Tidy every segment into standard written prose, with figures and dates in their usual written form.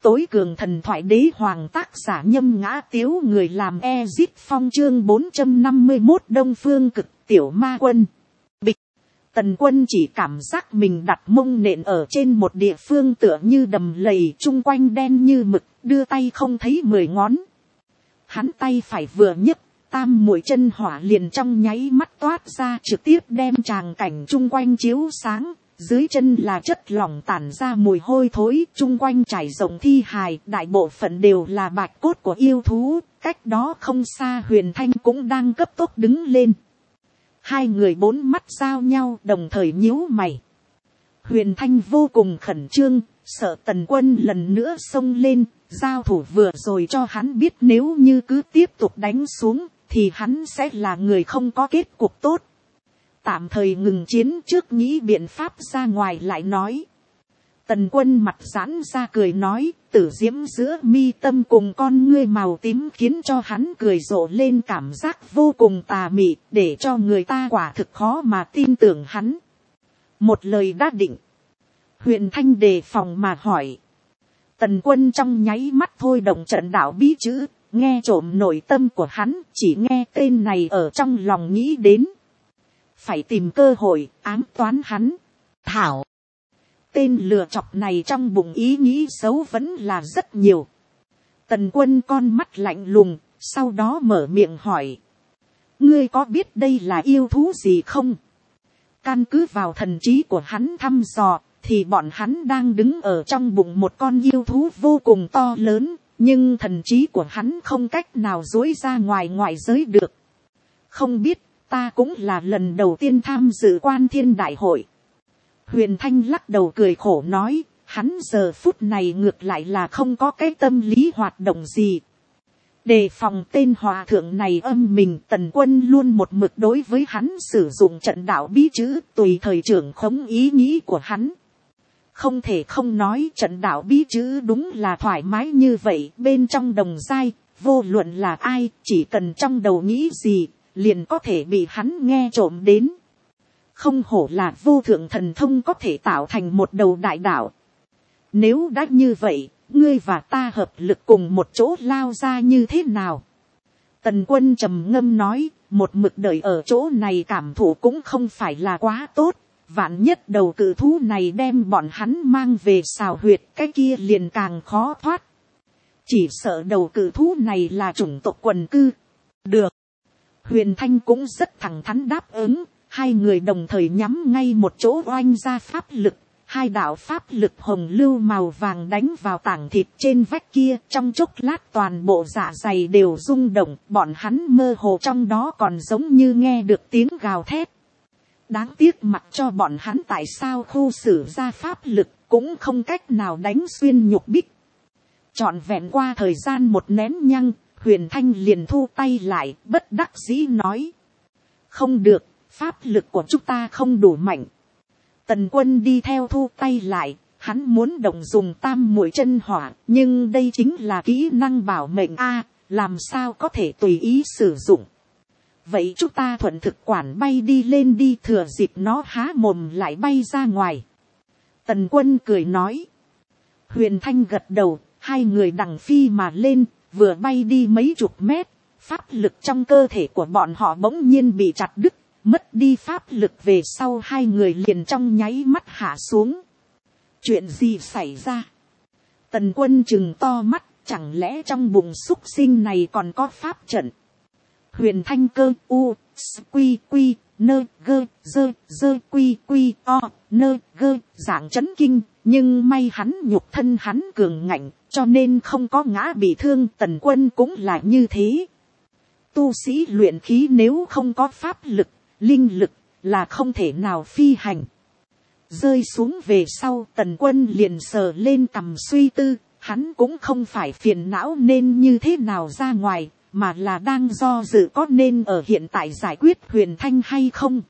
Tối cường thần thoại đế hoàng tác giả Nhâm Ngã Tiếu, người làm Ezit Phong, chương 451 Đông Phương Cực Tiểu Ma Quân. Bịch. Tần Quân chỉ cảm giác mình đặt mông nện ở trên một địa phương tựa như đầm lầy, chung quanh đen như mực, đưa tay không thấy 10 ngón. Hắn tay phải vừa nhấc, tam muội chân hỏa liền trong nháy mắt toát ra, trực tiếp đem tràng cảnh chung quanh chiếu sáng. Dưới chân là chất lỏng tản ra mùi hôi thối, chung quanh trải rộng thi hài, đại bộ phận đều là bạch cốt của yêu thú. Cách đó không xa Huyền Thanh cũng đang cấp tốc đứng lên. Hai người bốn mắt giao nhau, đồng thời nhíu mày. Huyền Thanh vô cùng khẩn trương, sợ Tần Quân lần nữa xông lên. Giao thủ vừa rồi cho hắn biết nếu như cứ tiếp tục đánh xuống, thì hắn sẽ là người không có kết cục tốt. Tạm thời ngừng chiến trước, nghĩ biện pháp ra ngoài lại nói. Tần Quân mặt giãn ra cười nói, tử diễm giữa mi tâm cùng con ngươi màu tím khiến cho hắn cười rộ lên, cảm giác vô cùng tà mị, để cho người ta quả thực khó mà tin tưởng hắn. Một lời đã định. Huyền Thanh đề phòng mà hỏi. Tần Quân trong nháy mắt thôi động trận đạo bí chữ, nghe trộm nội tâm của hắn, chỉ nghe tên này ở trong lòng nghĩ đến. Phải tìm cơ hội ám toán hắn. Thảo. Tên lừa chọc này trong bụng ý nghĩ xấu vẫn là rất nhiều. Tần Quân con mắt lạnh lùng, sau đó mở miệng hỏi. Ngươi có biết đây là yêu thú gì không? Căn cứ vào thần trí của hắn thăm dò, thì bọn hắn đang đứng ở trong bụng một con yêu thú vô cùng to lớn, nhưng thần trí của hắn không cách nào dối ra ngoài giới được. Không biết. Ta cũng là lần đầu tiên tham dự Quan Thiên Đại hội. Huyền Thanh lắc đầu cười khổ nói, hắn giờ phút này ngược lại là không có cái tâm lý hoạt động gì. Đề phòng tên hòa thượng này âm mình, Tần Quân luôn một mực đối với hắn sử dụng trận đạo bí chữ, tùy thời trưởng khống ý nghĩ của hắn. Không thể không nói trận đạo bí chữ đúng là thoải mái như vậy, bên trong đồng giai, vô luận là ai, chỉ cần trong đầu nghĩ gì, liền có thể bị hắn nghe trộm đến. Không hổ là vô thượng thần thông có thể tạo thành một đầu đại đạo. Nếu đã như vậy, ngươi và ta hợp lực cùng một chỗ lao ra như thế nào? Tần Quân trầm ngâm nói, một mực đợi ở chỗ này cảm thụ cũng không phải là quá tốt. Vạn nhất đầu cự thú này đem bọn hắn mang về xào huyệt, cái kia liền càng khó thoát. Chỉ sợ đầu cự thú này là chủng tộc quần cư. Được. Huyền Thanh cũng rất thẳng thắn đáp ứng, hai người đồng thời nhắm ngay một chỗ oanh ra pháp lực, hai đạo pháp lực hồng lưu màu vàng đánh vào tảng thịt trên vách kia, trong chốc lát toàn bộ dạ dày đều rung động, bọn hắn mơ hồ trong đó còn giống như nghe được tiếng gào thét. Đáng tiếc mặc cho bọn hắn tại sao khu xử ra pháp lực cũng không cách nào đánh xuyên nhục bích. Trọn vẹn qua thời gian một nén nhăng, Huyền Thanh liền thu tay lại, bất đắc dĩ nói. Không được, pháp lực của chúng ta không đủ mạnh. Tần Quân đi theo thu tay lại, hắn muốn động dùng tam muội chân hỏa, nhưng đây chính là kỹ năng bảo mệnh a, làm sao có thể tùy ý sử dụng. Vậy chúng ta thuận thực quản bay đi lên đi, thừa dịp nó há mồm lại bay ra ngoài. Tần Quân cười nói. Huyền Thanh gật đầu, hai người đằng phi mà lên. Vừa bay đi mấy chục mét, pháp lực trong cơ thể của bọn họ bỗng nhiên bị chặt đứt, mất đi pháp lực về sau hai người liền trong nháy mắt hạ xuống. Chuyện gì xảy ra? Tần Quân trừng to mắt, chẳng lẽ trong bụng súc sinh này còn có pháp trận? Huyền Thanh cơ u, quy quy, nơ gơ, dơ quy quy o, nơ gơ, dạng chấn kinh, nhưng may hắn nhục thân hắn cường ngạnh, cho nên không có ngã bị thương. Tần Quân cũng là như thế. Tu sĩ luyện khí nếu không có pháp lực, linh lực là không thể nào phi hành. Rơi xuống về sau, Tần Quân liền sờ lên cằm suy tư, hắn cũng không phải phiền não nên như thế nào ra ngoài, mà là đang do dự có nên ở hiện tại giải quyết Huyền Thanh hay không.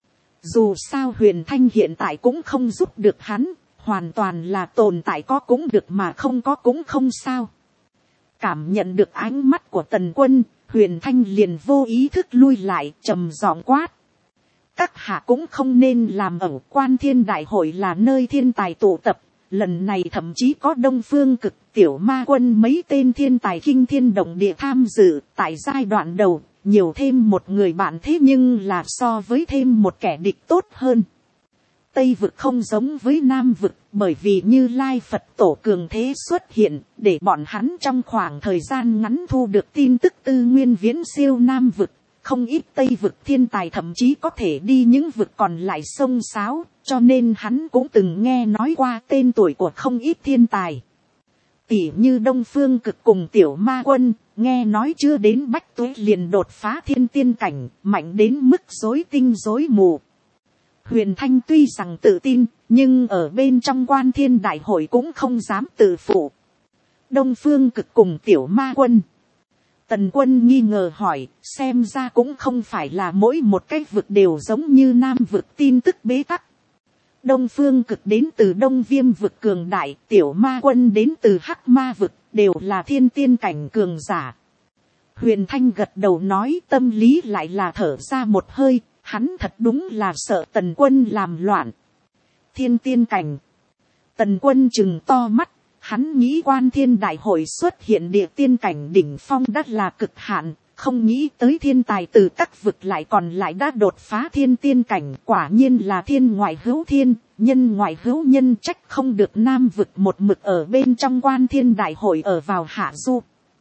Dù sao Huyền Thanh hiện tại cũng không giúp được hắn, hoàn toàn là tồn tại có cũng được mà không có cũng không sao. Cảm nhận được ánh mắt của Tần Quân, Huyền Thanh liền vô ý thức lui lại, trầm giọng quát. Các hạ cũng không nên làm ẩu, Quan Thiên Đại hội là nơi thiên tài tụ tập, lần này thậm chí có Đông Phương Cực, Tiểu Ma Quân mấy tên thiên tài kinh thiên động địa tham dự. Tại giai đoạn đầu, nhiều thêm một người bạn thế nhưng là so với thêm một kẻ địch tốt hơn. Tây vực không giống với Nam vực, bởi vì Như Lai Phật tổ cường thế xuất hiện, để bọn hắn trong khoảng thời gian ngắn thu được tin tức tư nguyên viễn siêu Nam vực. Không ít Tây vực thiên tài thậm chí có thể đi những vực còn lại sông sáo, cho nên hắn cũng từng nghe nói qua tên tuổi của không ít thiên tài. Tỉ như Đông Phương Cực cùng Tiểu Ma Quân, nghe nói chưa đến Bách Tuế liền đột phá thiên tiên cảnh, mạnh đến mức rối tinh rối mù. Huyền Thanh tuy rằng tự tin, nhưng ở bên trong Quan Thiên Đại hội cũng không dám tự phụ. Đông Phương Cực cùng Tiểu Ma Quân. Tần Quân nghi ngờ hỏi, xem ra cũng không phải là mỗi một cái vực đều giống như Nam vực tin tức bế tắc. Đông Phương Cực đến từ Đông Viêm vực cường đại, Tiểu Ma Quân đến từ Hắc Ma vực, đều là thiên tiên cảnh cường giả. Huyền Thanh gật đầu nói, tâm lý lại là thở ra một hơi, hắn thật đúng là sợ Tần Quân làm loạn. Thiên tiên cảnh. Tần Quân trừng to mắt, hắn nghĩ Quan Thiên Đại hội xuất hiện địa tiên cảnh đỉnh phong đã là cực hạn, không nghĩ tới thiên tài từ các vực lại còn lại đã đột phá thiên tiên cảnh, quả nhiên là thiên ngoại hữu thiên, nhân ngoại hữu nhân, trách không được Nam vực một mực ở bên trong Quan Thiên Đại hội ở vào hạ du.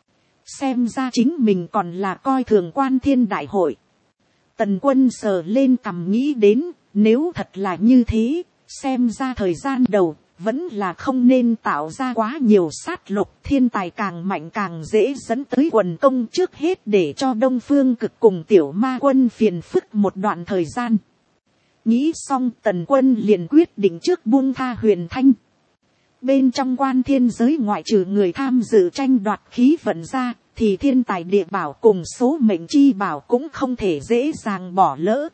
Xem ra chính mình còn là coi thường Quan Thiên Đại hội. Tần Quân sờ lên cằm nghĩ đến, nếu thật là như thế, xem ra thời gian đầu, vẫn là không nên tạo ra quá nhiều sát lục, thiên tài càng mạnh càng dễ dẫn tới quần công, trước hết để cho Đông Phương Cực cùng Tiểu Ma Quân phiền phức một đoạn thời gian. Nghĩ xong, Tần Quân liền quyết định trước buông tha Huyền Thanh. Bên trong Quan Thiên giới ngoại trừ người tham dự tranh đoạt khí vận ra, thì thiên tài địa bảo cùng số mệnh chi bảo cũng không thể dễ dàng bỏ lỡ.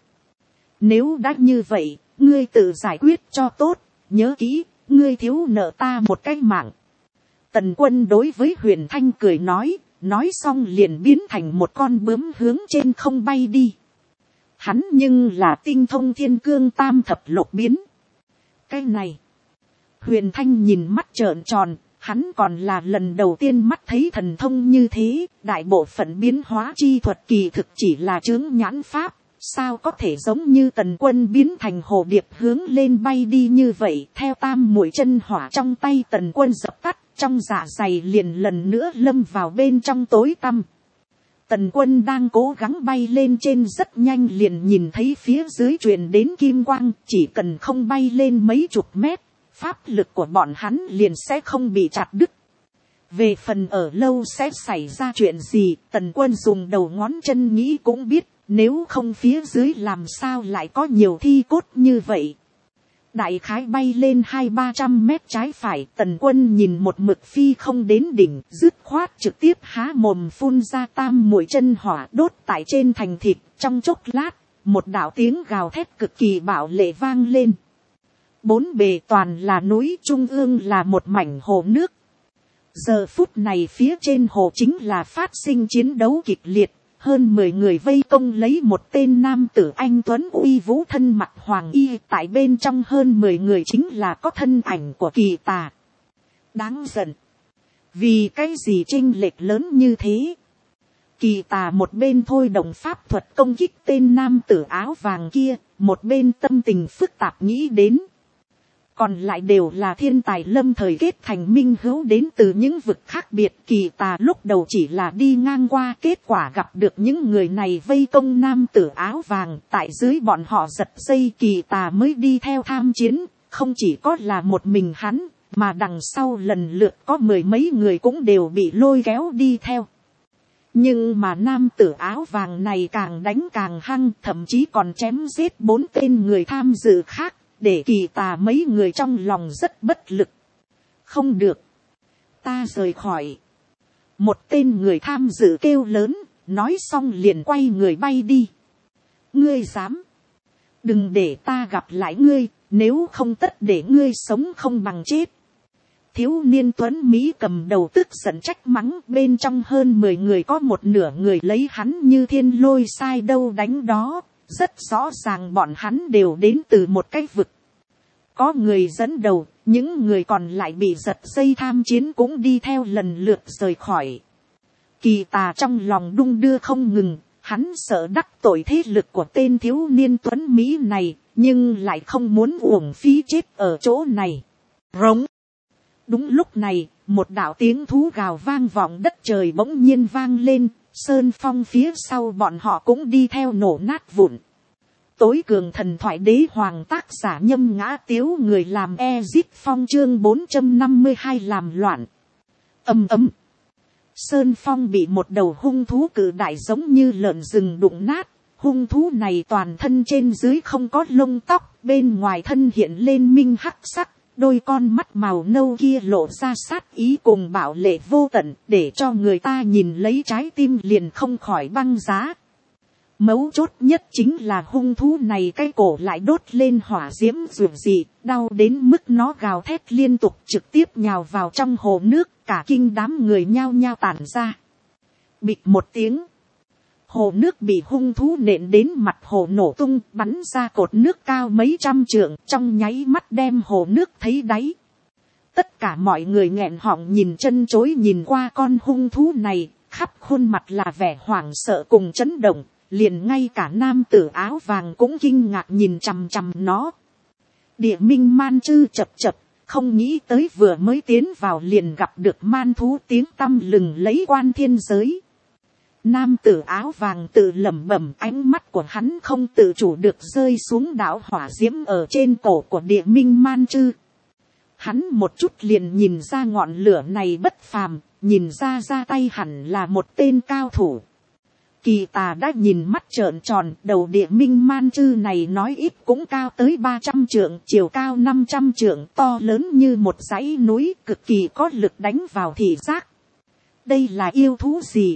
Nếu đã như vậy, ngươi tự giải quyết cho tốt, nhớ kỹ, ngươi thiếu nợ ta một cái mạng. Tần Quân đối với Huyền Thanh cười nói xong liền biến thành một con bướm hướng trên không bay đi. Hắn nhưng là tinh thông thiên cương tam thập lục biến. Cái này, Huyền Thanh nhìn mắt trợn tròn, hắn còn là lần đầu tiên mắt thấy thần thông như thế, đại bộ phận biến hóa chi thuật kỳ thực chỉ là chướng nhãn pháp. Sao có thể giống như Tần Quân biến thành hồ điệp hướng lên bay đi như vậy, theo tam muội chân hỏa trong tay Tần Quân dập tắt, trong dạ dày liền lần nữa lâm vào bên trong tối tăm. Tần Quân đang cố gắng bay lên trên rất nhanh liền nhìn thấy phía dưới truyền đến kim quang, chỉ cần không bay lên mấy chục mét, pháp lực của bọn hắn liền sẽ không bị chặt đứt. Về phần ở lâu sẽ xảy ra chuyện gì, Tần Quân dùng đầu ngón chân nghĩ cũng biết. Nếu không phía dưới làm sao lại có nhiều thi cốt như vậy. Đại khái bay lên 200-300 mét trái phải, Tần Quân nhìn một mực phi không đến đỉnh, dứt khoát trực tiếp há mồm phun ra tam muội chân hỏa đốt tại trên thành thịt. Trong chốc lát, một đạo tiếng gào thét cực kỳ bạo lệ vang lên. Bốn bề toàn là núi, trung ương là một mảnh hồ nước. Giờ phút này phía trên hồ chính là phát sinh chiến đấu kịch liệt. Hơn 10 người vây công lấy một tên nam tử anh tuấn uy vũ thân mặc hoàng y, tại bên trong hơn 10 người chính là có thân ảnh của Kỳ Tà. Đáng giận. Vì cái gì chênh lệch lớn như thế? Kỳ Tà một bên thôi động pháp thuật công kích tên nam tử áo vàng kia, một bên tâm tình phức tạp nghĩ đến. Còn lại đều là thiên tài lâm thời kết thành minh hữu đến từ những vực khác biệt. Kỳ Tà lúc đầu chỉ là đi ngang qua, kết quả gặp được những người này vây công nam tử áo vàng, tại dưới bọn họ giật dây Kỳ Tà mới đi theo tham chiến. Không chỉ có là một mình hắn, mà đằng sau lần lượt có 10 mấy người cũng đều bị lôi kéo đi theo. Nhưng mà nam tử áo vàng này càng đánh càng hăng, thậm chí còn chém giết 4 tên người tham dự khác. Để Kỳ Tà mấy người trong lòng rất bất lực. Không được. Ta rời khỏi. Một tên người tham dự kêu lớn, nói xong liền quay người bay đi. Ngươi dám. Đừng để ta gặp lại ngươi, nếu không tất để ngươi sống không bằng chết. Thiếu niên tuấn Mỹ cầm đầu tức giận trách mắng, bên trong hơn 10 người có một nửa người lấy hắn như thiên lôi sai đâu đánh đó. Rất rõ ràng bọn hắn đều đến từ một cái vực. Có người dẫn đầu, Những người còn lại bị giật dây tham chiến cũng đi theo lần lượt rời khỏi. Kỳ Tà trong lòng đung đưa không ngừng, hắn sợ đắc tội thế lực của tên thiếu niên tuấn Mỹ này, nhưng lại không muốn uổng phí chết ở chỗ này. Rống. Đúng lúc này, một đạo tiếng thú gào vang vọng đất trời bỗng nhiên vang lên, sơn phong phía sau bọn họ cũng đi theo nổ nát vụn. Tối cường thần thoại đế hoàng tác giả Nhâm Ngã Tiếu, người làm Ezit Phong, chương 452 làm loạn. Ầm ầm. Sơn phong bị một đầu hung thú cự đại giống như lợn rừng đụng nát. Hung thú này toàn thân trên dưới không có lông tóc, bên ngoài thân hiện lên minh hắc sắc, đôi con mắt màu nâu kia lộ ra sát ý cùng bạo lệ vô tận, để cho người ta nhìn lấy trái tim liền không khỏi băng giá. Mấu chốt nhất chính là hung thú này cái cổ lại đốt lên hỏa diễm rực dị, đau đến mức nó gào thét liên tục, trực tiếp nhào vào trong hồ nước, cả kinh đám người nhao nhao tản ra. Bịch một tiếng, hồ nước bị hung thú nện đến mặt hồ nổ tung, bắn ra cột nước cao mấy trăm trượng, trong nháy mắt đem hồ nước thấy đáy. Tất cả mọi người nghẹn họng nhìn chân chối nhìn qua con hung thú này, khắp khuôn mặt là vẻ hoảng sợ cùng chấn động. Liền ngay cả nam tử áo vàng cũng kinh ngạc nhìn chằm chằm nó. Địa minh man chư chập chập, không nghĩ tới vừa mới tiến vào liền gặp được man thú tiếng tăm lừng lấy quan thiên giới. Nam tử áo vàng tự lẩm bẩm, ánh mắt của hắn không tự chủ được rơi xuống đạo hỏa diễm ở trên cổ của địa minh man chư. Hắn một chút liền nhìn ra ngọn lửa này bất phàm, nhìn ra tay hẳn là một tên cao thủ. Kỳ Tà đã nhìn mắt trợn tròn, đầu địa minh man chư này nói ít cũng cao tới 300 trượng, chiều cao 500 trượng, to lớn như một dãy núi, cực kỳ có lực đánh vào thị giác. Đây là yêu thú gì?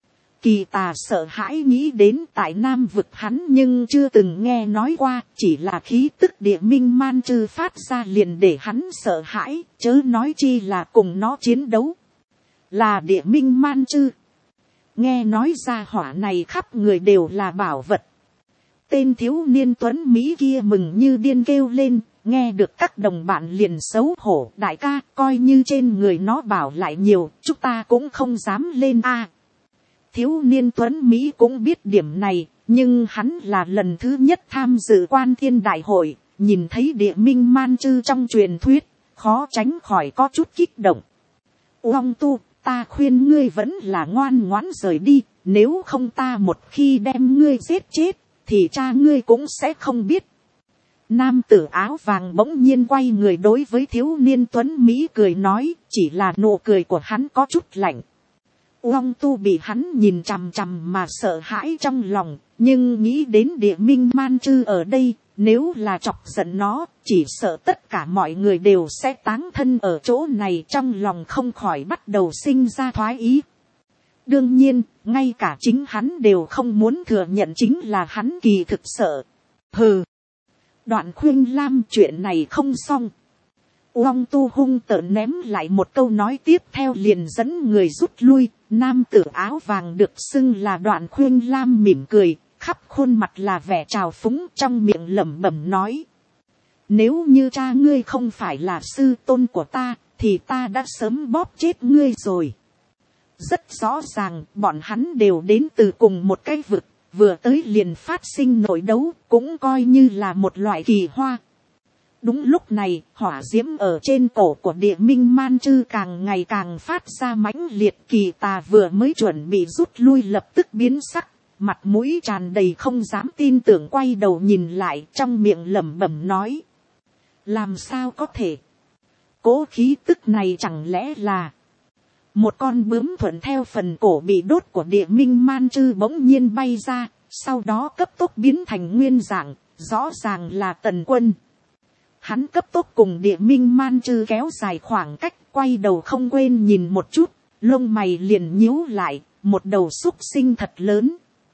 Kỳ Tà sợ hãi nghĩ đến tại Nam vực hắn nhưng chưa từng nghe nói qua, chỉ là khí tức địa minh man chư phát ra liền để hắn sợ hãi, chớ nói chi là cùng nó chiến đấu. Là địa minh man chư. Nghe nói ra hỏa này khắp người đều là bảo vật. Tên thiếu niên tuấn Mỹ kia mừng như điên kêu lên, nghe được các đồng bạn liền xấu hổ. Đại ca, coi như trên người nó bảo lại nhiều, chúng ta cũng không dám lên a. Thiếu niên tuấn Mỹ cũng biết điểm này, nhưng hắn là lần thứ nhất tham dự quan thiên đại hội, nhìn thấy địa minh man chư trong truyền thuyết, khó tránh khỏi có chút kích động. Uông tu, ta khuyên ngươi vẫn là ngoan ngoãn rời đi, nếu không ta một khi đem ngươi giết chết, thì cha ngươi cũng sẽ không biết. Nam tử áo vàng bỗng nhiên quay người đối với thiếu niên tuấn Mỹ cười nói, chỉ là nụ cười của hắn có chút lạnh. Uông tu bị hắn nhìn chằm chằm mà sợ hãi trong lòng, nhưng nghĩ đến địa minh man chư ở đây, nếu là chọc giận nó, chỉ sợ tất cả mọi người đều sẽ táng thân ở chỗ này, trong lòng không khỏi bắt đầu sinh ra thoái ý. Đương nhiên, ngay cả chính hắn đều không muốn thừa nhận chính là hắn kỳ thực sợ. Hừ. Đoạn Khuyên Lam, chuyện này không xong. Uông tu hung tợn ném lại một câu nói tiếp theo liền dẫn người rút lui. Nam tử áo vàng được xưng là Đoạn Khuyên Lam mỉm cười, khắp khuôn mặt là vẻ trào phúng, trong miệng lẩm bẩm nói. Nếu như cha ngươi không phải là sư tôn của ta, thì ta đã sớm bóp chết ngươi rồi. Rất rõ ràng, bọn hắn đều đến từ cùng một cái vực, vừa tới liền phát sinh nội đấu, cũng coi như là một loại kỳ hoa. Đúng lúc này, hỏa diễm ở trên cổ của địa minh man chư càng ngày càng phát ra mãnh liệt. Kỳ Tà vừa mới chuẩn bị rút lui lập tức biến sắc, mặt mũi tràn đầy không dám tin tưởng quay đầu nhìn lại, trong miệng lẩm bẩm nói. Làm sao có thể? Cố khí tức này chẳng lẽ là... Một con bướm thuận theo phần cổ bị đốt của địa minh man chư bỗng nhiên bay ra, sau đó cấp tốc biến thành nguyên dạng, rõ ràng là Tần Quân. Hắn cấp tốc cùng địa minh man chư kéo dài khoảng cách, quay đầu không quên nhìn một chút, lông mày liền nhíu lại, một đầu xúc sinh thật lớn.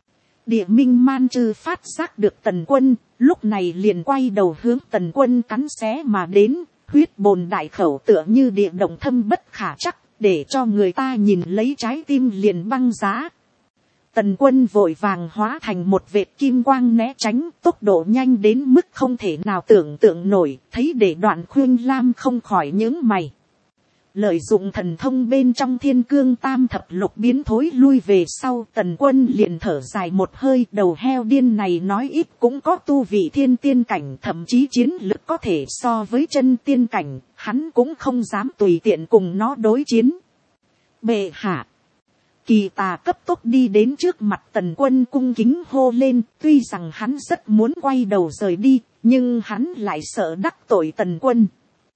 Địa minh man chư phát giác được Tần Quân, lúc này liền quay đầu hướng Tần Quân cắn xé mà đến, huyết bồn đại khẩu tựa như địa động thâm bất khả trắc, để cho người ta nhìn lấy trái tim liền băng giá. Tần quân vội vàng hóa thành một vệt kim quang né tránh, tốc độ nhanh đến mức không thể nào tưởng tượng nổi, thấy để Đoạn Khuyên Lam không khỏi nhướng mày. Lợi dụng thần thông bên trong Thiên Cương Tam Thập Lục biến thối lui về sau, tần quân liền thở dài một hơi, đầu heo điên này nói ít cũng có tu vị thiên tiên cảnh, thậm chí chiến lực có thể so với chân tiên cảnh, hắn cũng không dám tùy tiện cùng nó đối chiến. Bệ hạ. Kỳ Tà cấp tốc đi đến trước mặt tần quân cung kính hô lên, tuy rằng hắn rất muốn quay đầu rời đi, nhưng hắn lại sợ đắc tội tần quân.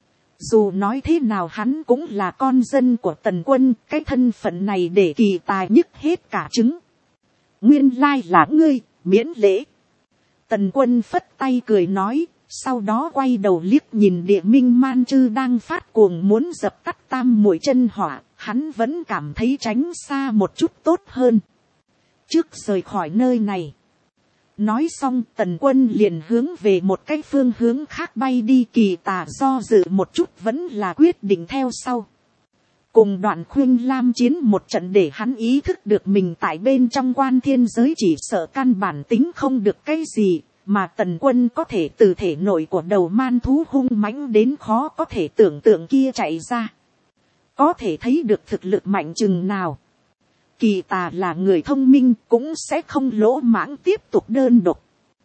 Dù nói thế nào hắn cũng là con dân của tần quân, cái thân phận này để Kỳ Tà nhức hết cả trứng. Nguyên lai là ngươi, miễn lễ. Tần quân phất tay cười nói, sau đó quay đầu liếc nhìn Địa Minh Man Chư đang phát cuồng muốn dập tắt tam muội chân hỏa, hắn vẫn cảm thấy tránh xa một chút tốt hơn. Trước rời khỏi nơi này. Nói xong tần quân liền hướng về một cái phương hướng khác bay đi. Kỳ Tà do dự một chút vẫn là quyết định theo sau. Cùng Đoạn Khuyên Lam chiến một trận để hắn ý thức được mình tại bên trong quan thiên giới chỉ sợ căn bản tính không được cái gì. Mà tần quân có thể từ thể nội của đầu man thú hung mãnh đến khó có thể tưởng tượng kia chạy ra. Có thể thấy được thực lực mạnh chừng nào. Kỳ Tà là người thông minh cũng sẽ không lỗ mãng tiếp tục đơn độc.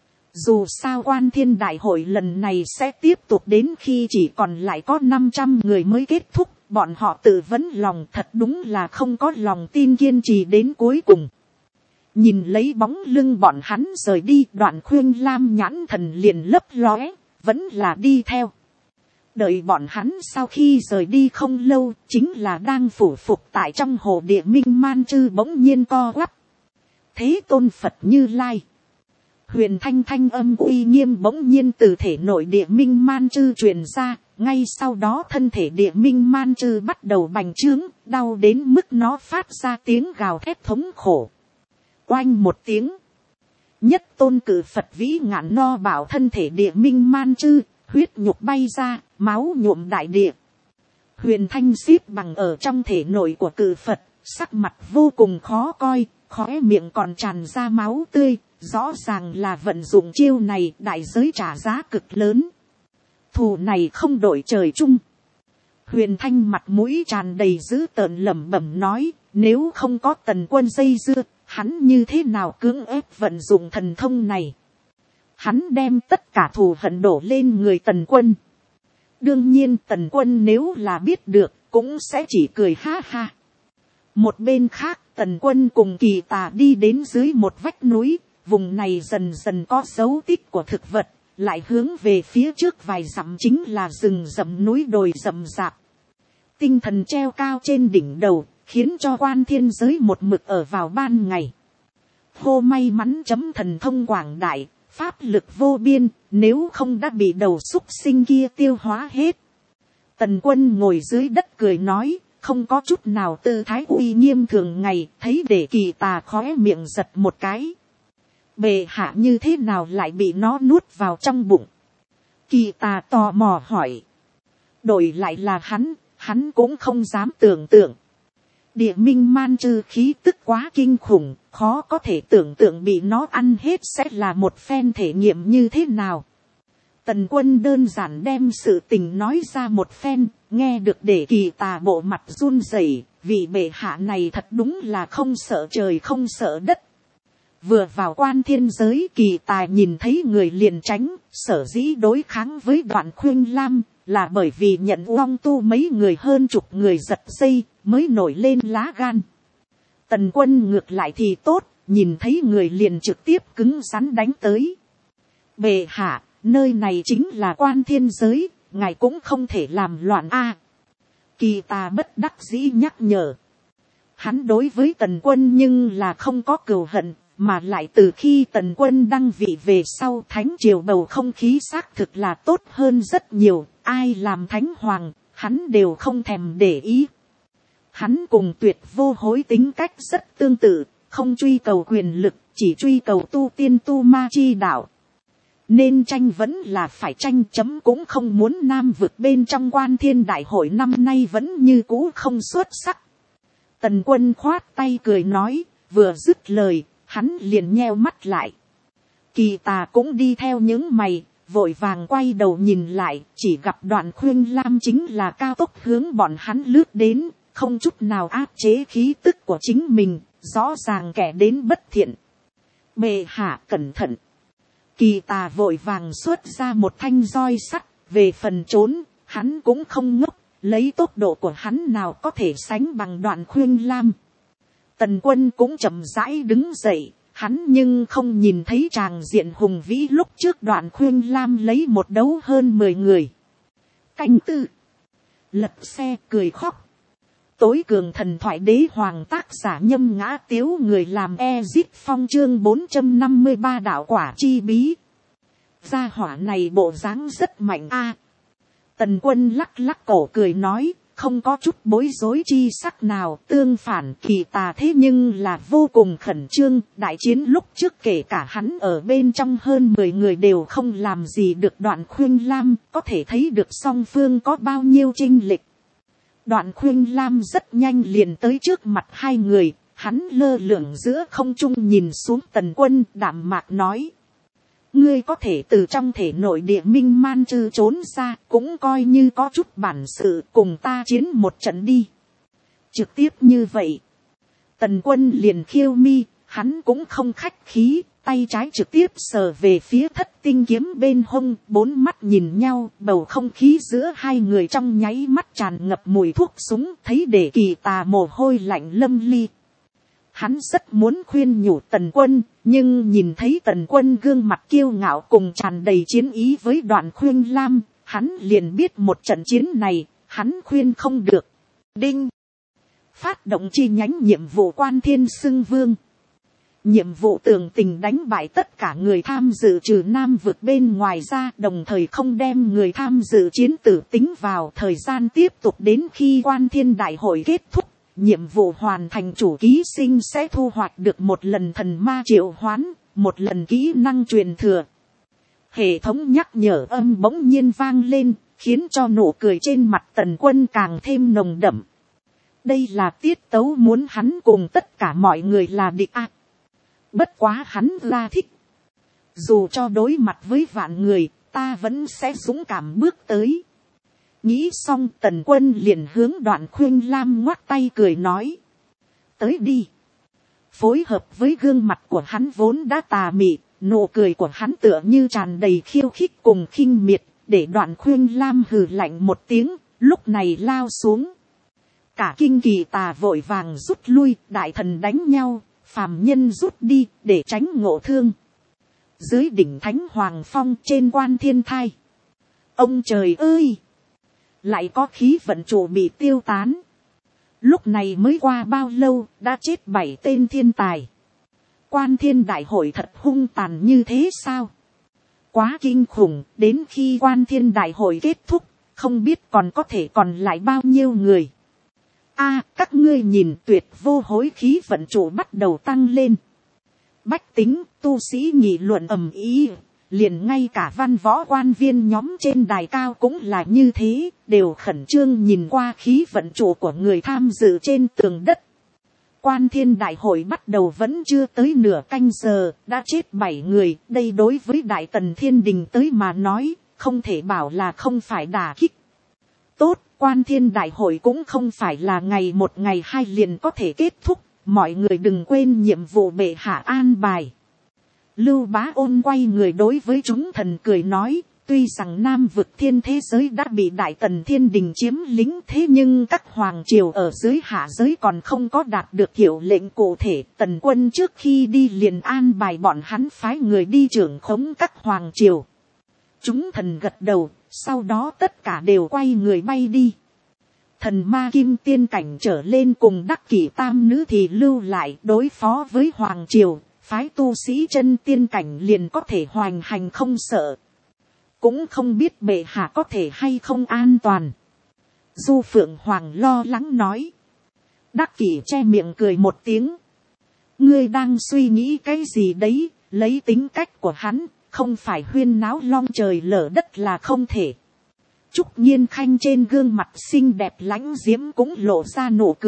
Dù sao quan thiên đại hội lần này sẽ tiếp tục đến khi chỉ còn lại có 500 người mới kết thúc. Bọn họ tự vấn lòng thật đúng là không có lòng tin kiên trì đến cuối cùng. Nhìn lấy bóng lưng bọn hắn rời đi, Đoạn Khuyên Lam nhãn thần liền lấp lóe, vẫn là đi theo. Đợi bọn hắn sau khi rời đi không lâu, chính là đang phủ phục tại trong hồ Địa Minh Man Chư bỗng nhiên co quắp. Thế Tôn Phật Như Lai. Huyền thanh thanh âm uy nghiêm bỗng nhiên từ thể nội Địa Minh Man Chư truyền ra, ngay sau đó thân thể Địa Minh Man Chư bắt đầu bành trướng, đau đến mức nó phát ra tiếng gào thét thống khổ. Oanh một tiếng. Nhất tôn cử Phật vĩ ngạn no bảo thân thể Địa Minh Man Chư, huyết nhục bay ra, máu nhuộm đại địa. Huyền thanh xếp bằng ở trong thể nội của cử Phật, sắc mặt vô cùng khó coi, khóe miệng còn tràn ra máu tươi, rõ ràng là vận dụng chiêu này đại giới trả giá cực lớn. Thù này không đổi trời chung. Huyền thanh mặt mũi tràn đầy dữ tợn lẩm bẩm nói, nếu không có tần quân dây dưa, hắn như thế nào cưỡng ép vận dụng thần thông này. Hắn đem tất cả thù hận đổ lên người tần quân. Đương nhiên tần quân nếu là biết được, cũng sẽ chỉ cười ha ha. Một bên khác, tần quân cùng Kỳ Tà đi đến dưới một vách núi, vùng này dần dần có dấu tích của thực vật, lại hướng về phía trước vài dặm chính là rừng rậm núi đồi rậm rạp. Tinh thần treo cao trên đỉnh đầu, khiến cho quan thiên giới một mực ở vào ban ngày. Hô may mắn chấm thần thông quảng đại, pháp lực vô biên, nếu không đã bị đầu súc sinh kia tiêu hóa hết. Tần quân ngồi dưới đất cười nói, không có chút nào tư thái uy nghiêm thường ngày, thấy để Kỳ Tà khóe miệng giật một cái. Bệ hạ như thế nào lại bị nó nuốt vào trong bụng? Kỳ Tà tò mò hỏi. Đổi lại là hắn cũng không dám tưởng tượng. Địa Minh Man Chư khí tức quá kinh khủng, khó có thể tưởng tượng bị nó ăn hết sẽ là một phen thể nghiệm như thế nào. Tần quân đơn giản đem sự tình nói ra một phen, nghe được để Kỳ Tà bộ mặt run rẩy, vị bệ hạ này thật đúng là không sợ trời không sợ đất. Vừa vào quan thiên giới, Kỳ Tà nhìn thấy người liền tránh, sở dĩ đối kháng với Đoạn Khuyên Lam, là bởi vì nhận Uong Tu mấy người hơn chục người giật dây, mới nổi lên lá gan. Tần quân ngược lại thì tốt, nhìn thấy người liền trực tiếp cứng rắn đánh tới. Bệ hạ, nơi này chính là quan thiên giới, ngài cũng không thể làm loạn a. Kỳ Tà bất đắc dĩ nhắc nhở. Hắn đối với tần quân nhưng là không có cừu hận, mà lại từ khi tần quân đăng vị về sau thánh triều bầu không khí xác thực là tốt hơn rất nhiều, ai làm thánh hoàng, hắn đều không thèm để ý. Hắn cùng Tuyệt Vô Hối tính cách rất tương tự, không truy cầu quyền lực, chỉ truy cầu tu tiên tu ma chi đạo. Nên tranh vẫn là phải tranh, chấm cũng không muốn Nam vực bên trong quan thiên đại hội năm nay vẫn như cũ không xuất sắc. Tần quân khoát tay cười nói, Vừa dứt lời, hắn liền nheo mắt lại. Kỳ Tà cũng đi theo những mày, vội vàng quay đầu nhìn lại, chỉ gặp Đoạn Khuyên Lam chính là cao tốc hướng bọn hắn lướt đến, không chút nào áp chế khí tức của chính mình, rõ ràng kẻ đến bất thiện. Bệ hạ cẩn thận. Kỳ Tà vội vàng xuất ra một thanh roi sắt, về phần trốn, hắn cũng không ngốc, lấy tốc độ của hắn nào có thể sánh bằng Đoạn Khuyên Lam. Tần Quân cũng chậm rãi đứng dậy, hắn nhưng không nhìn thấy tràng diện hùng vĩ lúc trước Đoạn Khuyên Lam lấy một đấu hơn 10 người. Canh tư. Lật xe cười khóc. Tối cường thần thoại đế hoàng, tác giả Nhâm Ngã Tiếu, người làm Ezit Phong, chương 453 đạo quả chi bí. Gia hỏa này bộ dáng rất mạnh a. Tần Quân lắc lắc cổ cười nói, không có chút bối rối chi sắc nào, tương phản Kỳ Tà thế nhưng là vô cùng khẩn trương. Đại chiến lúc trước kể cả hắn ở bên trong hơn 10 người đều không làm gì được Đoạn Khuyên Lam, có thể thấy được song phương có bao nhiêu chênh lệch. Đoạn Khuyên Lam rất nhanh liền tới trước mặt hai người, hắn lơ lửng giữa không trung nhìn xuống Tần Quân, đạm mạc nói: ngươi có thể từ trong thể nội địa minh man chư trốn ra, cũng coi như có chút bản sự, cùng ta chiến một trận đi. Trực tiếp như vậy, Tần Quân liền khiêu mi, hắn cũng không khách khí, tay trái trực tiếp sờ về phía Thất Tinh kiếm bên hông, bốn mắt nhìn nhau, bầu không khí giữa hai người trong nháy mắt tràn ngập mùi thuốc súng, thấy để Kỳ Tà mồ hôi lạnh lâm ly. Hắn rất muốn khuyên nhủ Tần Quân, nhưng nhìn thấy Tần Quân gương mặt kiêu ngạo cùng tràn đầy chiến ý với Đoạn Khuyên Lam, hắn liền biết một trận chiến này, hắn khuyên không được. Đinh! Phát động chi nhánh nhiệm vụ Quan Thiên Xưng Vương. Nhiệm vụ tường tình đánh bại tất cả người tham dự trừ Nam vực bên ngoài ra, đồng thời không đem người tham dự chiến tử tính vào. Thời gian tiếp tục đến khi Quan Thiên Đại hội kết thúc. Nhiệm vụ hoàn thành, chủ ký sinh sẽ thu hoạch được một lần thần ma triệu hoán, một lần kỹ năng truyền thừa. Hệ thống nhắc nhở âm bỗng nhiên vang lên, khiến cho nụ cười trên mặt Tần Quân càng thêm nồng đậm. Đây là tiết tấu muốn hắn cùng tất cả mọi người là địch ác. Bất quá hắn ra thích. Dù cho đối mặt với vạn người, ta vẫn sẽ dũng cảm bước tới. Nghĩ xong Tần Quân liền hướng Đoạn Khuyên Lam ngoắt tay cười nói: tới đi. Phối hợp với gương mặt của hắn vốn đã tà mị, nụ cười của hắn tựa như tràn đầy khiêu khích cùng khinh miệt, để Đoạn Khuyên Lam hừ lạnh một tiếng, lúc này lao xuống. Cả kinh Kỳ Tà vội vàng rút lui, đại thần đánh nhau, phàm nhân rút đi để tránh ngộ thương. Dưới đỉnh Thánh Hoàng Phong trên Quan Thiên Thai, ông trời ơi, lại có khí vận chủ bị tiêu tán. Lúc này mới qua bao lâu, đã chết 7 tên thiên tài. Quan Thiên Đại hội thật hung tàn như thế sao? Quá kinh khủng, đến khi Quan Thiên Đại hội kết thúc, không biết còn có thể còn lại bao nhiêu người. Các ngươi nhìn, tuyệt vô hối khí vận chủ bắt đầu tăng lên. Bách tính, tu sĩ nghị luận ầm ĩ, liền ngay cả văn võ quan viên nhóm trên đài cao cũng là như thế, đều khẩn trương nhìn qua khí vận chủ của người tham dự trên tường đất. Quan Thiên Đại hội bắt đầu vẫn chưa tới nửa canh giờ, đã chết 7 người, đây đối với Đại Tần Thiên Đình tới mà nói, không thể bảo là không phải đả kích. Tốt, Quan Thiên Đại hội cũng không phải là ngày một ngày hai liền có thể kết thúc, mọi người đừng quên nhiệm vụ bệ hạ an bài. Lưu Bá Ôn quay người đối với chúng thần cười nói, tuy rằng Nam vực thiên thế giới đã bị Đại Tần Thiên Đình chiếm lĩnh, thế nhưng các hoàng triều ở dưới hạ giới còn không có đạt được hiệu lệnh cụ thể. Tần Quân trước khi đi liền an bài bọn hắn phái người đi trưởng khống các hoàng triều. Chúng thần gật đầu, sau đó tất cả đều quay người bay đi. Thần ma kim tiên cảnh trở lên cùng Đắc Kỷ tam nữ thì lưu lại đối phó với hoàng triều, phái tu sĩ chân tiên cảnh liền có thể hoành hành không sợ. Cũng không biết bệ hạ có thể hay không an toàn. Du Phượng Hoàng lo lắng nói. Đắc Kỷ che miệng cười một tiếng. Ngươi đang suy nghĩ cái gì đấy, lấy tính cách của hắn, không phải huyên náo long trời lở đất là không thể. Trúc Nhiên Khanh trên gương mặt xinh đẹp lãnh diễm cũng lộ ra nụ cười,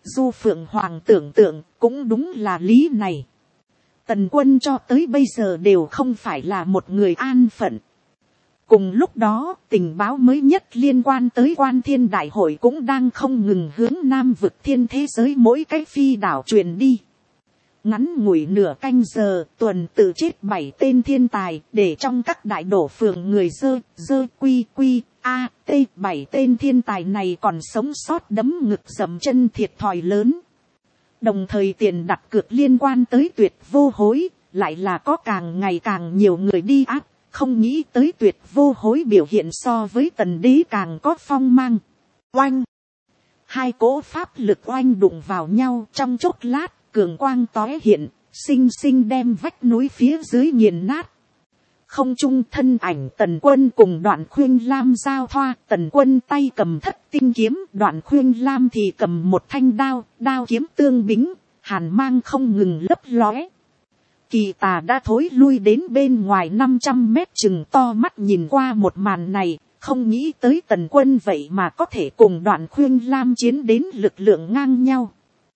Du Phượng Hoàng tưởng tượng cũng đúng là lý này. Tần Quân cho tới bây giờ đều không phải là một người an phận. Cùng lúc đó, tình báo mới nhất liên quan tới Quan Thiên Đại Hội cũng đang không ngừng hướng Nam vực thiên thế giới mỗi cái phi đảo truyền đi. Ngắn ngủi nửa canh giờ, tuần tự chết 7 tên thiên tài, để trong các đại đổ phường người dơ quy a t 7 tên thiên tài này còn sống sót đấm ngực dậm chân thiệt thòi lớn. Đồng thời tiền đặt cược liên quan tới Tuyệt Vô Hối, lại là có càng ngày càng nhiều người đi áp, không nghĩ tới Tuyệt Vô Hối biểu hiện so với Tần Đế càng có phong mang. Oanh! Hai cỗ pháp lực oanh đụng vào nhau trong chốc lát, cường quang tóe hiện, xinh xinh đem vách núi phía dưới nghiền nát. Không trung thân ảnh Tần Quân cùng Đoạn Khuyên Lam giao thoa, Tần Quân tay cầm Thất Tinh kiếm, Đoạn Khuyên Lam thì cầm một thanh đao, đao kiếm tương bính, hàn mang không ngừng lấp lóe. Kỳ Tà đã thối lui đến bên ngoài 500 mét, chừng to mắt nhìn qua một màn này, không nghĩ tới Tần Quân vậy mà có thể cùng Đoạn Khuyên Lam chiến đến lực lượng ngang nhau.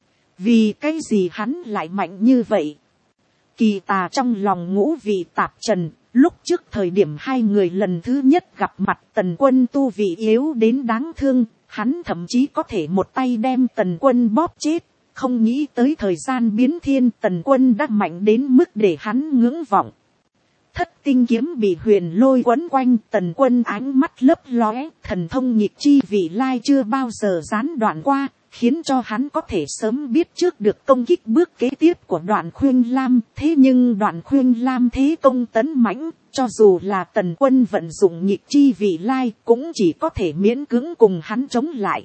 Vì cái gì hắn lại mạnh như vậy? Kỳ Tà trong lòng ngũ vị tạp trần. Lúc trước thời điểm hai người lần thứ nhất gặp mặt, Tần Quân tu vị yếu đến đáng thương, hắn thậm chí có thể một tay đem Tần Quân bóp chết. Không nghĩ tới thời gian biến thiên, Tần Quân đã mạnh đến mức để hắn ngưỡng vọng. Thất tinh kiếm bị huyền lôi quấn quanh, Tần Quân ánh mắt lấp lóe, thần thông nhịp chi vị lai chưa bao giờ gián đoạn qua, khiến cho hắn có thể sớm biết trước được công kích bước kế tiếp của Đoạn Khuyên Lam. Thế nhưng Đoạn Khuyên Lam thế công tấn mãnh, cho dù là Tần Quân vận dụng nhịp chi vị lai cũng chỉ có thể miễn cưỡng cùng hắn chống lại.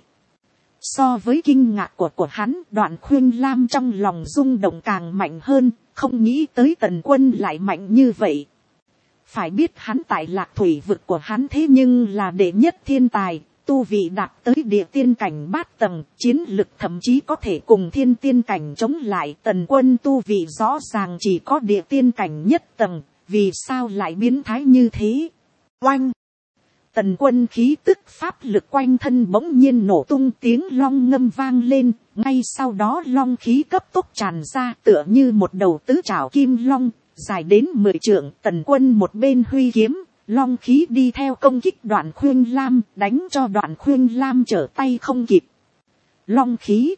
So với kinh ngạc của hắn, Đoạn Khuyên Lam trong lòng rung động càng mạnh hơn, không nghĩ tới Tần Quân lại mạnh như vậy. Phải biết hắn tại Lạc Thủy vực của hắn thế nhưng là đệ nhất thiên tài, tu vị đạt tới địa tiên cảnh bát tầng, chiến lực thậm chí có thể cùng thiên tiên cảnh chống lại. Tần Quân tu vị rõ ràng chỉ có địa tiên cảnh nhất tầng, vì sao lại biến thái như thế? Oanh! Tần Quân khí tức pháp lực quanh thân bỗng nhiên nổ tung, tiếng long ngâm vang lên, ngay sau đó long khí cấp tốc tràn ra tựa như một đầu tứ trảo kim long, dài đến 10 trượng. Tần Quân một bên huy kiếm, long khí đi theo công kích Đoạn Khuyên Lam, đánh cho Đoạn Khuyên Lam trở tay không kịp. Long khí!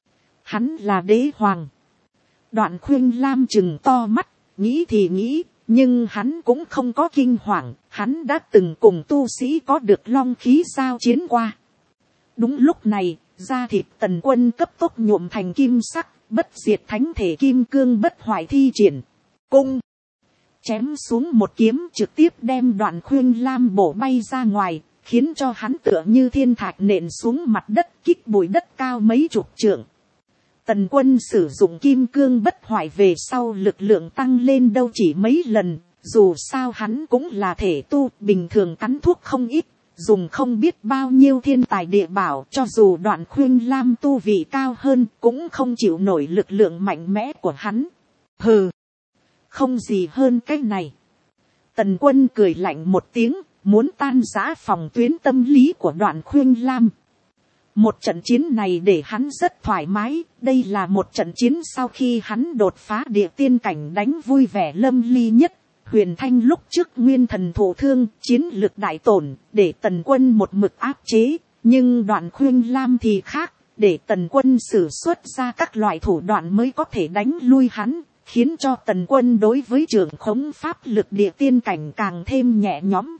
Hắn là đế hoàng. Đoạn Khuyên Lam trừng to mắt, nghĩ thì nghĩ, nhưng hắn cũng không có kinh hoàng, hắn đã từng cùng tu sĩ có được long khí giao chiến qua. Đúng lúc này, da thịt Tần Quân cấp tốc nhuộm thành kim sắc, bất diệt thánh thể kim cương bất hoại thi triển. Cung! Chém xuống một kiếm trực tiếp đem Đoạn Khuyên Lam bổ bay ra ngoài, khiến cho hắn tựa như thiên thạch nện xuống mặt đất, kích bụi đất cao mấy chục trượng. Tần Quân sử dụng kim cương bất hoại về sau lực lượng tăng lên đâu chỉ mấy lần, dù sao hắn cũng là thể tu, bình thường cắn thuốc không ít, dùng không biết bao nhiêu thiên tài địa bảo, cho dù Đoạn Khuyên Lam tu vị cao hơn cũng không chịu nổi lực lượng mạnh mẽ của hắn. Hừ! Không gì hơn cái này. Tần Quân cười lạnh một tiếng, muốn tan rã phòng tuyến tâm lý của Đoạn Khuyên Lam. Một trận chiến này để hắn rất thoải mái, đây là một trận chiến sau khi hắn đột phá địa tiên cảnh đánh vui vẻ lâm ly nhất. Huyền Thanh lúc trước nguyên thần thụ thương, chiến lực đại tổn, để Tần Quân một mực áp chế, nhưng Đoạn Khuyên Lam thì khác, để Tần Quân sử xuất ra các loại thủ đoạn mới có thể đánh lui hắn, khiến cho Tần Quân đối với trưởng khống pháp lực địa tiên cảnh càng thêm nhẹ nhõm.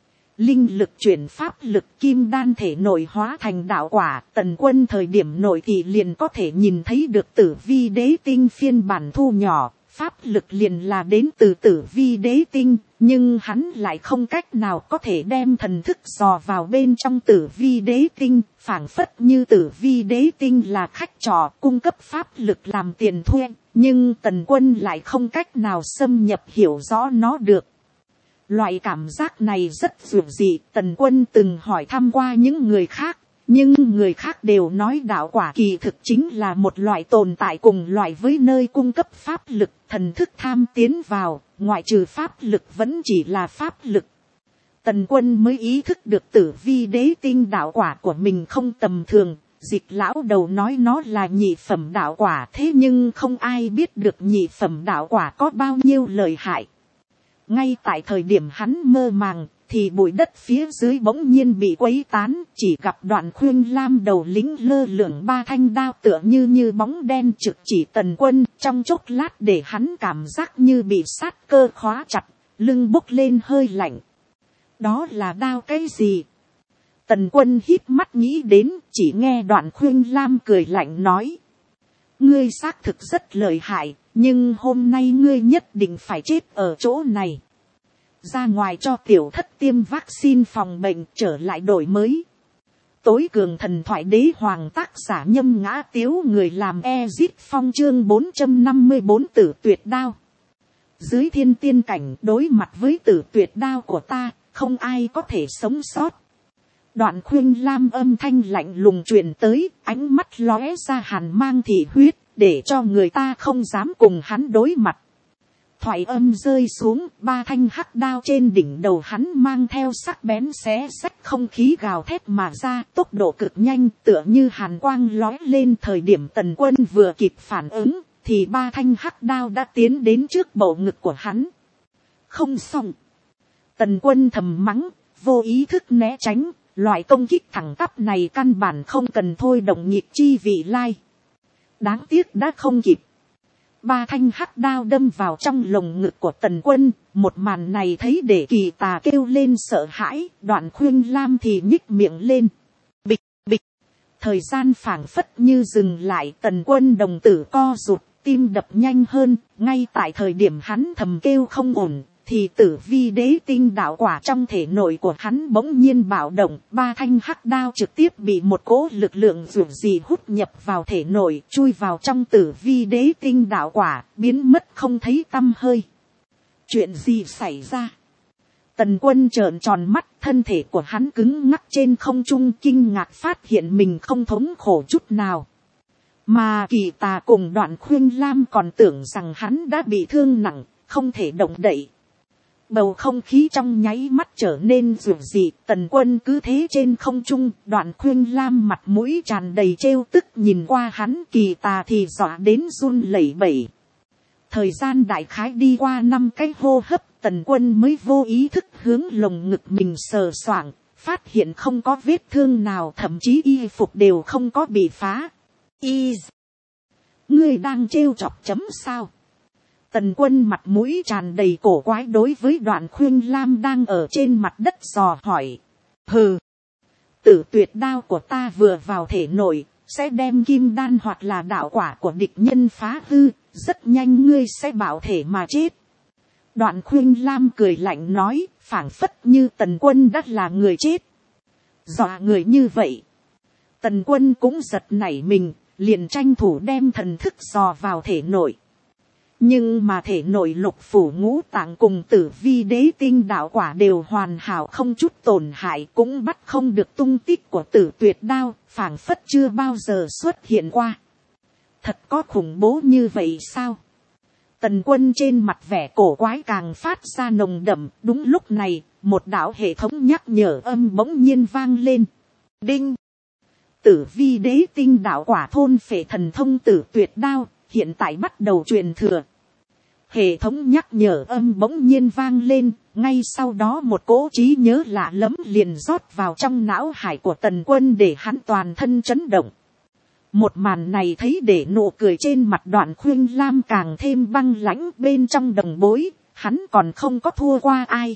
Linh lực chuyển pháp lực kim đan thể nội hóa thành đạo quả, Tần Quân thời điểm nội thì liền có thể nhìn thấy được Tử Vi Đế Tinh phiên bản thu nhỏ, pháp lực liền là đến từ Tử Vi Đế Tinh, nhưng hắn lại không cách nào có thể đem thần thức dò vào bên trong Tử Vi Đế Tinh, phảng phất như Tử Vi Đế Tinh là khách trò cung cấp pháp lực làm tiền thuê, nhưng Tần Quân lại không cách nào xâm nhập hiểu rõ nó được. Loại cảm giác này rất dịu dị, Tần Quân từng hỏi thăm qua những người khác, nhưng người khác đều nói đạo quả kỳ thực chính là một loại tồn tại cùng loại với nơi cung cấp pháp lực, thần thức tham tiến vào, ngoại trừ pháp lực vẫn chỉ là pháp lực. Tần Quân mới ý thức được Tử Vi Đế Tinh đạo quả của mình không tầm thường, Dịch lão đầu nói nó là nhị phẩm đạo quả, thế nhưng không ai biết được nhị phẩm đạo quả có bao nhiêu lợi hại. Ngay tại thời điểm hắn mơ màng, thì bụi đất phía dưới bỗng nhiên bị quấy tán, chỉ gặp Đoạn Khuyên Lam đầu lính lơ lửng 3 thanh đao tựa như bóng đen trực chỉ Tần Quân, trong chốc lát để hắn cảm giác như bị sát cơ khóa chặt, lưng bốc lên hơi lạnh. Đó là đao cái gì? Tần Quân híp mắt nghĩ đến, chỉ nghe Đoạn Khuyên Lam cười lạnh nói: ngươi xác thực rất lợi hại, nhưng hôm nay ngươi nhất định phải chết ở chỗ này. Ra ngoài cho tiểu thất tiêm vaccine phòng bệnh, trở lại đổi mới. Tối cường thần thoại đế hoàng, tác giả Nhâm Ngã Tiếu, người làm Ezit Phong, chương 454 Tử Tuyệt Đao. Dưới thiên tiên cảnh, đối mặt với Tử Tuyệt Đao của ta, không ai có thể sống sót. Đoạn Khuyên Lam âm thanh lạnh lùng truyền tới, ánh mắt lóe ra hàn mang thị huyết, để cho người ta không dám cùng hắn đối mặt. Thoại âm rơi xuống, 3 thanh hắc đao trên đỉnh đầu hắn mang theo sắc bén xé xách không khí gào thét mà ra, tốc độ cực nhanh, tựa như hàn quang lóe lên. Thời điểm Tần Quân vừa kịp phản ứng, thì 3 thanh hắc đao đã tiến đến trước bầu ngực của hắn. Không xong. Tần Quân thầm mắng, vô ý thức né tránh, loại công kích thẳng tắp này căn bản không cần thôi động nhịp chi vị lai. Đáng tiếc đã không kịp. 3 thanh hắc đao đâm vào trong lồng ngực của Tần Quân, một màn này thấy để Kỳ Tà kêu lên sợ hãi, Đoạn Khuyên Lam thì nhích miệng lên. Bịch bịch, thời gian phảng phất như dừng lại, Tần Quân đồng tử co rụt, tim đập nhanh hơn. Ngay tại thời điểm hắn thầm kêu không ổn, thì Tử Vi đế tinh đạo quả trong thể nội của hắn bỗng nhiên bạo động, 3 thanh hắc đao trực tiếp bị một cỗ lực lượng dữ dội hút nhập vào thể nội, chui vào trong Tử Vi đế tinh đạo quả, biến mất không thấy tăm hơi. Chuyện gì xảy ra? Tần Quân trợn tròn mắt, thân thể của hắn cứng ngắc trên không trung, kinh ngạc phát hiện mình không thống khổ chút nào. Mà Kỳ Tà cùng Đoạn Khuyên Lam còn tưởng rằng hắn đã bị thương nặng, không thể động đậy. Bầu không khí trong nháy mắt trở nên rủi dị, Tần Quân cứ thế trên không trung, Đoạn Khuyên Lam mặt mũi tràn đầy trêu tức nhìn qua hắn, Kỳ Tà thì dọa đến run lẩy bẩy. Thời gian đại khái đi qua 5 cái hô hấp, Tần Quân mới vô ý thức hướng lồng ngực mình sờ soạng, phát hiện không có vết thương nào, thậm chí y phục đều không có bị phá. Ngươi đang trêu chọc chấm sao? Tần Quân mặt mũi tràn đầy cổ quái đối với Đoạn Khuyên Lam đang ở trên mặt đất dò hỏi. Hừ, Tử Tuyệt đao của ta vừa vào thể nội, sẽ đem kim đan hoặc là đạo quả của địch nhân phá hư, rất nhanh ngươi sẽ bảo thể mà chết. Đoạn Khuyên Lam cười lạnh nói, phảng phất như Tần Quân đã là người chết. Dọa người như vậy. Tần Quân cũng giật nảy mình, liền tranh thủ đem thần thức dò vào thể nội. Nhưng mà thể nội lục phủ ngũ tạng cùng Tử Vi đế tinh đạo quả đều hoàn hảo không chút tổn hại, cũng bắt không được tung tích của Tử Tuyệt đao, phảng phất chưa bao giờ xuất hiện qua. Thật có khủng bố như vậy sao? Tần Quân trên mặt vẻ cổ quái càng phát ra nồng đậm. Đúng lúc này, một đạo hệ thống nhắc nhở âm bỗng nhiên vang lên. Đinh! Tử Vi đế tinh đạo quả thôn phệ thần thông Tử Tuyệt đao, hiện tại bắt đầu truyền thừa. Hệ thống nhắc nhở âm bỗng nhiên vang lên, ngay sau đó một cỗ trí nhớ lạ lẫm liền rót vào trong não hải của Tần Quân để hắn toàn thân chấn động. Một màn này thấy để nụ cười trên mặt Đoạn Khuyên Lam càng thêm băng lãnh, bên trong đồng bối, hắn còn không có thua qua ai.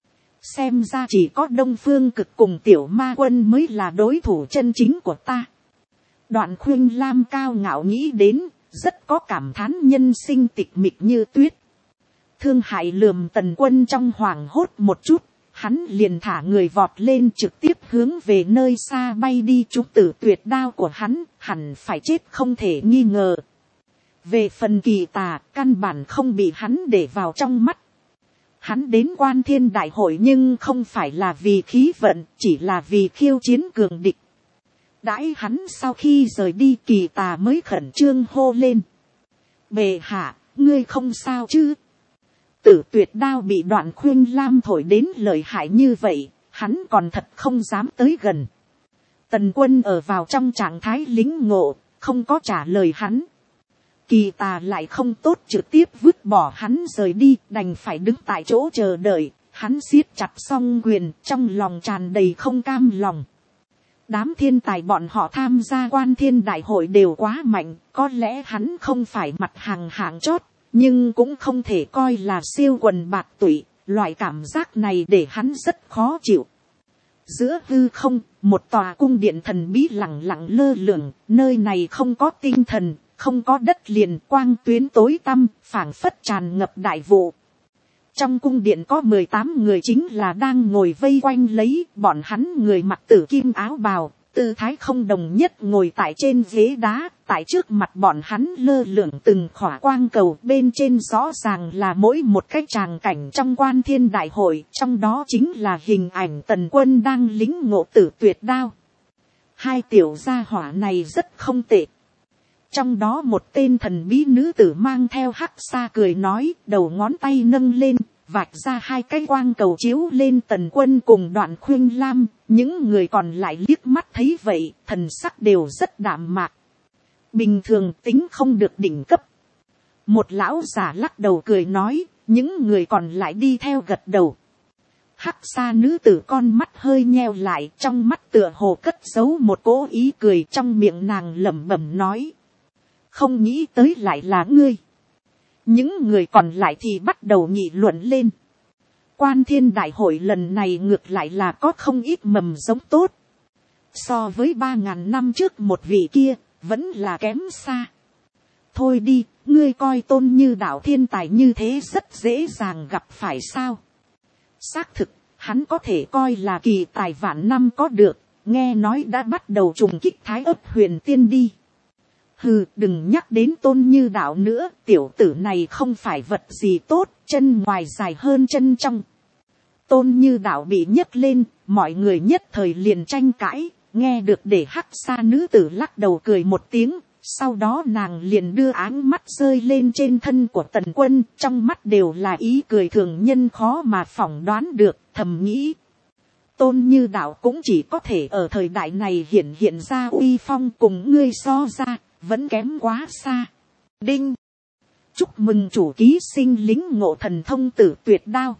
Xem ra chỉ có Đông Phương Cực cùng Tiểu Ma Quân mới là đối thủ chân chính của ta. Đoạn Khuyên Lam cao ngạo nghĩ đến, rất có cảm thán nhân sinh tịch mịch như tuyết. Thương hại lườm Tần Quân trong hoảng hốt một chút, hắn liền thả người vọt lên trực tiếp hướng về nơi xa bay đi. Chú Tử Tuyệt đao của hắn, hẳn phải chết không thể nghi ngờ. Về phần Kỳ Tà, căn bản không bị hắn để vào trong mắt. Hắn đến Quan Thiên Đại hội nhưng không phải là vì khí vận, chỉ là vì khiêu chiến cường địch. Đãi hắn sau khi rời đi, Kỳ Tà mới khẩn trương hô lên. Bệ hạ, ngươi không sao chứ? Tử Tuyệt đao bị Đoạn Khuyên Lam thổi đến lợi hại như vậy, hắn còn thật không dám tới gần. Tần Quân ở vào trong trạng thái lính ngộ, không có trả lời hắn. Kỳ Tà lại không tốt trực tiếp vứt bỏ hắn rời đi, đành phải đứng tại chỗ chờ đợi. Hắn siết chặt song quyền, trong lòng tràn đầy không cam lòng. Đám thiên tài bọn họ tham gia Quan Thiên Đại hội đều quá mạnh, có lẽ hắn không phải mặt hàng hạng chót, nhưng cũng không thể coi là siêu quần bạc tụy. Loại cảm giác này để hắn rất khó chịu. Giữa hư không, một tòa cung điện thần bí lẳng lặng lơ lửng, nơi này không có tinh thần, không có đất liền, quang tuyến tối tăm, phảng phất tràn ngập đại vụ. Trong cung điện có 18 người chính là đang ngồi vây quanh lấy, bọn hắn người mặc tử kim áo bào, tư thái không đồng nhất ngồi tại trên ghế đá, tại trước mặt bọn hắn lơ lửng từng khỏa quang cầu, bên trên rõ ràng là mỗi một cái tràng cảnh trong Quan Thiên Đại hội, trong đó chính là hình ảnh Tần Quân đang lính ngộ Tử Tuyệt Đao. Hai tiểu gia hỏa này rất không tệ. Trong đó một tên thần bí nữ tử mang theo hắc sa cười nói, đầu ngón tay nâng lên, vạch ra hai cái quang cầu chiếu lên Tần Quân cùng Đoạn Khuynh Lam. Những người còn lại liếc mắt thấy vậy, thần sắc đều rất đạm mạc. Bình thường tính không được đỉnh cấp. Một lão già lắc đầu cười nói, những người còn lại đi theo gật đầu. Hắc sa nữ tử con mắt hơi nheo lại, trong mắt tựa hồ cất giấu một cỗ ý cười, trong miệng nàng lẩm bẩm nói. Không nghĩ tới lại là ngươi. Những người còn lại thì bắt đầu nghị luận lên. Quan Thiên Đại hội lần này ngược lại là có không ít mầm giống tốt. So với 3.000 năm trước một vị kia, vẫn là kém xa. Thôi đi, ngươi coi Tôn Như Đạo thiên tài như thế rất dễ dàng gặp phải sao. Xác thực, hắn có thể coi là kỳ tài vạn năm có được, nghe nói đã bắt đầu trùng kích Thái Ấp Huyền Tiên đi. Hừ, đừng nhắc đến Tôn Như Đạo nữa, tiểu tử này không phải vật gì tốt, chân ngoài dài hơn chân trong. Tôn Như Đạo bị nhấc lên, mọi người nhất thời liền tranh cãi, nghe được để hắc sa nữ tử lắc đầu cười một tiếng, sau đó nàng liền đưa áng mắt rơi lên trên thân của Tần Quân, trong mắt đều là ý cười thường nhân khó mà phỏng đoán được, thầm nghĩ. Tôn Như Đạo cũng chỉ có thể ở thời đại này hiện ra uy phong, cùng ngươi so ra, vẫn kém quá xa. Đinh. Chúc mừng chủ ký sinh lính ngộ thần thông Tử Tuyệt Đao.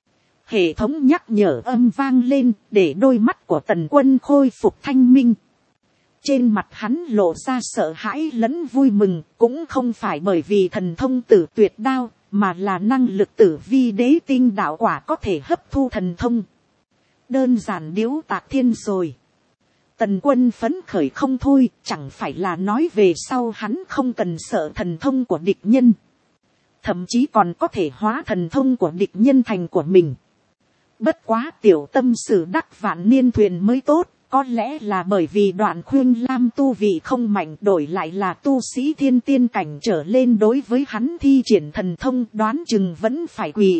Hệ thống nhắc nhở âm vang lên, để đôi mắt của Tần Quân khôi phục thanh minh. Trên mặt hắn lộ ra sợ hãi lẫn vui mừng, cũng không phải bởi vì thần thông Tử Tuyệt Đao, mà là năng lực Tử Vi Đế Tinh đạo quả có thể hấp thu thần thông. Đơn giản điếu tạc thiên rồi. Tần Quân phấn khởi không thôi, chẳng phải là nói về sau hắn không cần sợ thần thông của địch nhân. Thậm chí còn có thể hóa thần thông của địch nhân thành của mình. Bất quá tiểu tâm sử đắc vạn niên thuyền mới tốt, có lẽ là bởi vì Đoạn Khuynh Lam tu vị không mạnh, đổi lại là tu sĩ thiên tiên cảnh trở lên, đối với hắn thi triển thần thông đoán chừng vẫn phải quỳ.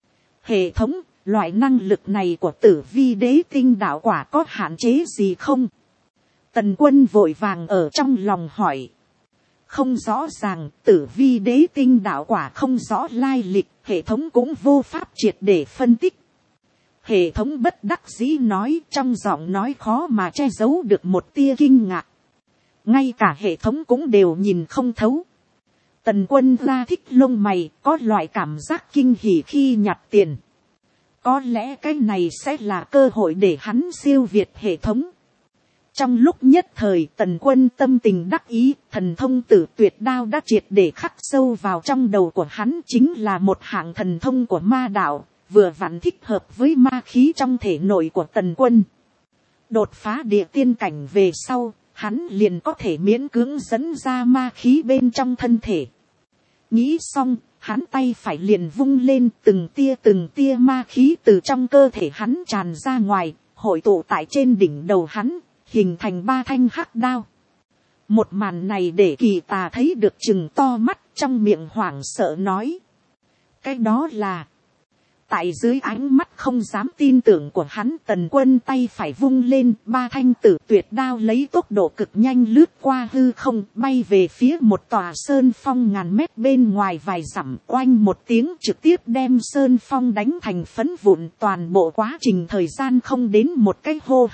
Hệ thống, loại năng lực này của Tử Vi Đế Tinh đạo quả có hạn chế gì không? Tần Quân vội vàng ở trong lòng hỏi. Không rõ ràng, Tử Vi Đế Tinh đạo quả không rõ lai lịch, hệ thống cũng vô pháp triệt để phân tích. Hệ thống bất đắc dĩ nói, trong giọng nói khó mà che giấu được một tia kinh ngạc. Ngay cả hệ thống cũng đều nhìn không thấu. Tần Quân ra thích lông mày, có loại cảm giác kinh hỉ khi nhặt tiền. Có lẽ cái này sẽ là cơ hội để hắn siêu việt hệ thống. Trong lúc nhất thời Tần Quân tâm tình đắc ý, thần thông Tử Tuyệt Đao đã triệt để khắc sâu vào trong đầu của hắn, chính là một hạng thần thông của ma đạo, vừa vặn thích hợp với ma khí trong thể nội của Tần Quân. Đột phá địa tiên cảnh về sau, hắn liền có thể miễn cưỡng dẫn ra ma khí bên trong thân thể. Nghĩ xong, hắn tay phải liền vung lên, từng tia ma khí từ trong cơ thể hắn tràn ra ngoài, hội tụ tại trên đỉnh đầu hắn, hình thành 3 thanh hắc đao. Một màn này để Kỳ Tà thấy được chừng to mắt, trong miệng hoảng sợ nói. Cái đó là... Tại dưới ánh mắt không dám tin tưởng của hắn, Tần Quân tay phải vung lên, 3 thanh Tử Tuyệt Đao lấy tốc độ cực nhanh lướt qua hư không, bay về phía một tòa sơn phong ngàn mét bên ngoài vài dặm, oanh một tiếng trực tiếp đem sơn phong đánh thành phấn vụn. Toàn bộ quá trình thời gian không đến một cái hô hấp,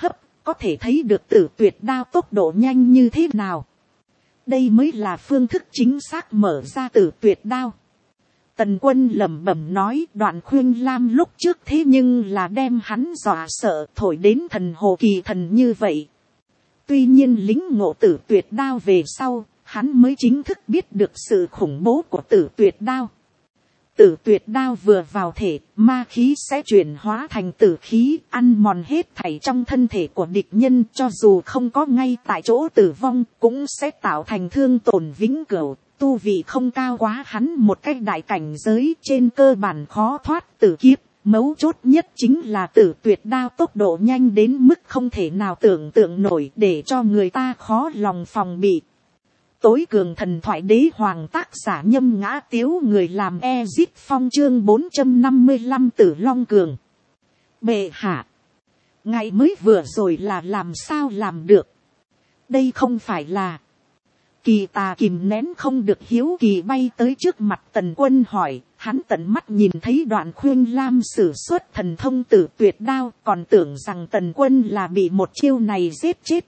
có thể thấy được Tử Tuyệt đao tốc độ nhanh như thế nào. Đây mới là phương thức chính xác mở ra Tử Tuyệt đao. Tần Quân lẩm bẩm nói, Đoạn Khuyên Lam lúc trước thế nhưng là đem hắn dọa sợ, thổi đến thần hồ kỳ thần như vậy. Tuy nhiên lính ngộ Tử Tuyệt đao về sau, hắn mới chính thức biết được sự khủng bố của Tử Tuyệt đao. Tử Tuyệt đao vừa vào thể, ma khí sẽ chuyển hóa thành tử khí, ăn mòn hết thảy trong thân thể của địch nhân, cho dù không có ngay tại chỗ tử vong, cũng sẽ tạo thành thương tổn vĩnh cửu. Tu vị không cao quá hắn một cách đại cảnh giới, trên cơ bản khó thoát tử kiếp. Mấu chốt nhất chính là Tử Tuyệt đao tốc độ nhanh đến mức không thể nào tưởng tượng nổi, để cho người ta khó lòng phòng bị. Tối cường thần thoại đế hoàng, tác giả Nhâm Ngã Tiếu, người làm Ezit Phong, chương 455 Tử Long Cường. Bệ hạ, ngày mới vừa rồi là làm sao làm được? Đây không phải là... Kỳ Tà kìm nén không được hiếu kỳ bay tới trước mặt Tần Quân hỏi, hắn tận mắt nhìn thấy Đoạn Khuyên Lam sử xuất thần thông Tử Tuyệt đao, còn tưởng rằng Tần Quân là bị một chiêu này giết chết.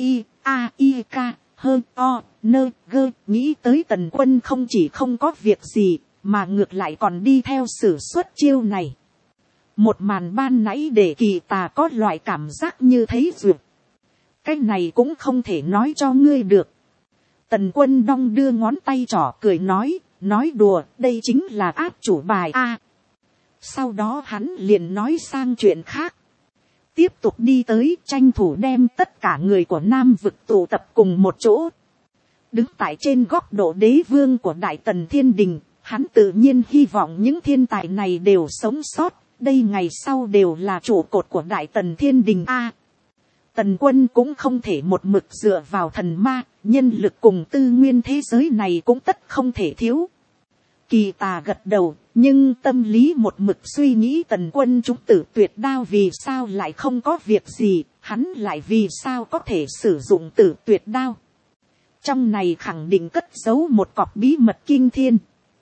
Nghĩ tới Tần Quân không chỉ không có việc gì, mà ngược lại còn đi theo sử xuất chiêu này. Một màn ban nãy để Kỳ Tà có loại cảm giác như thấy duyệt. Cái này cũng không thể nói cho ngươi được. Tần Quân đong đưa ngón tay trỏ cười nói đùa, đây chính là áp chủ bài a. Sau đó hắn liền nói sang chuyện khác. Tiếp tục đi tới, tranh thủ đem tất cả người của Nam vực tụ tập cùng một chỗ. Đứng tại trên góc độ đế vương của Đại Tần Thiên Đình, hắn tự nhiên hy vọng những thiên tài này đều sống sót, đây ngày sau đều là trụ cột của Đại Tần Thiên Đình a. Tần Quân cũng không thể một mực dựa vào thần ma, nhân lực cùng tư nguyên thế giới này cũng tất không thể thiếu. Kỳ Tà gật đầu, nhưng tâm lý một mực suy nghĩ Tần Quân chúng Tử Tuyệt đao vì sao lại không có việc gì, hắn lại vì sao có thể sử dụng Tử Tuyệt đao. Trong này khẳng định cất giấu một cọc bí mật kinh thiên.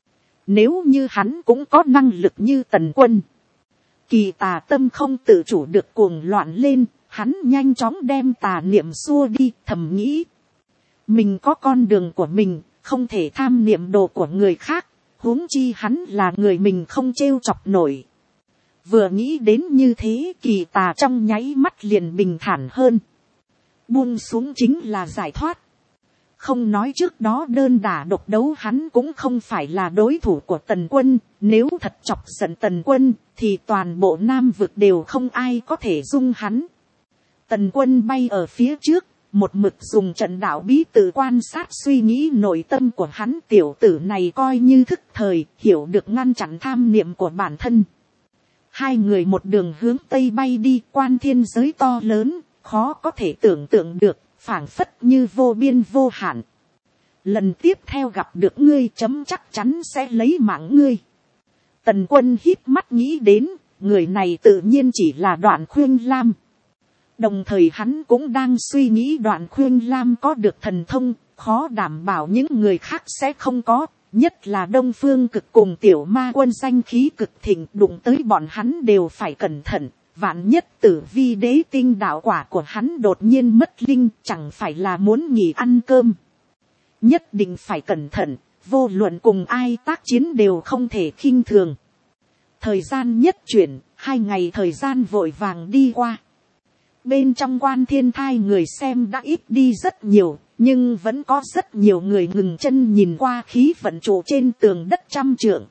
Nếu như hắn cũng có năng lực như Tần Quân. Kỳ Tà tâm không tự chủ được cuồng loạn lên, hắn nhanh chóng đem tà niệm xua đi, thầm nghĩ. Mình có con đường của mình, không thể tham niệm đồ của người khác, huống chi hắn là người mình không trêu chọc nổi. Vừa nghĩ đến như thế, Kỳ Tà trong nháy mắt liền bình thản hơn. Buông xuống chính là giải thoát. Không nói trước đó đơn đả độc đấu hắn cũng không phải là đối thủ của Tần Quân, nếu thật chọc giận Tần Quân, thì toàn bộ Nam vực đều không ai có thể dung hắn. Tần Quân bay ở phía trước, một mực dùng trận đạo bí tự quan sát suy nghĩ nội tâm của hắn. Tiểu tử này coi như thức thời, hiểu được ngăn chặn tham niệm của bản thân. Hai người một đường hướng tây bay đi, quan thiên giới to lớn, khó có thể tưởng tượng được, phảng phất như vô biên vô hạn. Lần tiếp theo gặp được ngươi chấm chắc chắn sẽ lấy mạng ngươi. Tần Quân híp mắt nghĩ đến, người này tự nhiên chỉ là Đoạn Khuyên Lam. Đồng thời hắn cũng đang suy nghĩ Đoạn Khuyên Lam có được thần thông, khó đảm bảo những người khác sẽ không có, nhất là Đông Phương Cực cùng Tiểu Ma Quân danh khí cực thịnh, đụng tới bọn hắn đều phải cẩn thận, vạn nhất Tử Vi đế tinh đạo quả của hắn đột nhiên mất linh, chẳng phải là muốn nghỉ ăn cơm. Nhất định phải cẩn thận, vô luận cùng ai tác chiến đều không thể khinh thường. Thời gian nhất chuyển, 2 ngày thời gian vội vàng đi qua. Bên trong Quan Thiên Thai người xem đã ít đi rất nhiều, nhưng vẫn có rất nhiều người ngừng chân nhìn qua khí vận trụ trên tường đất 100 trượng.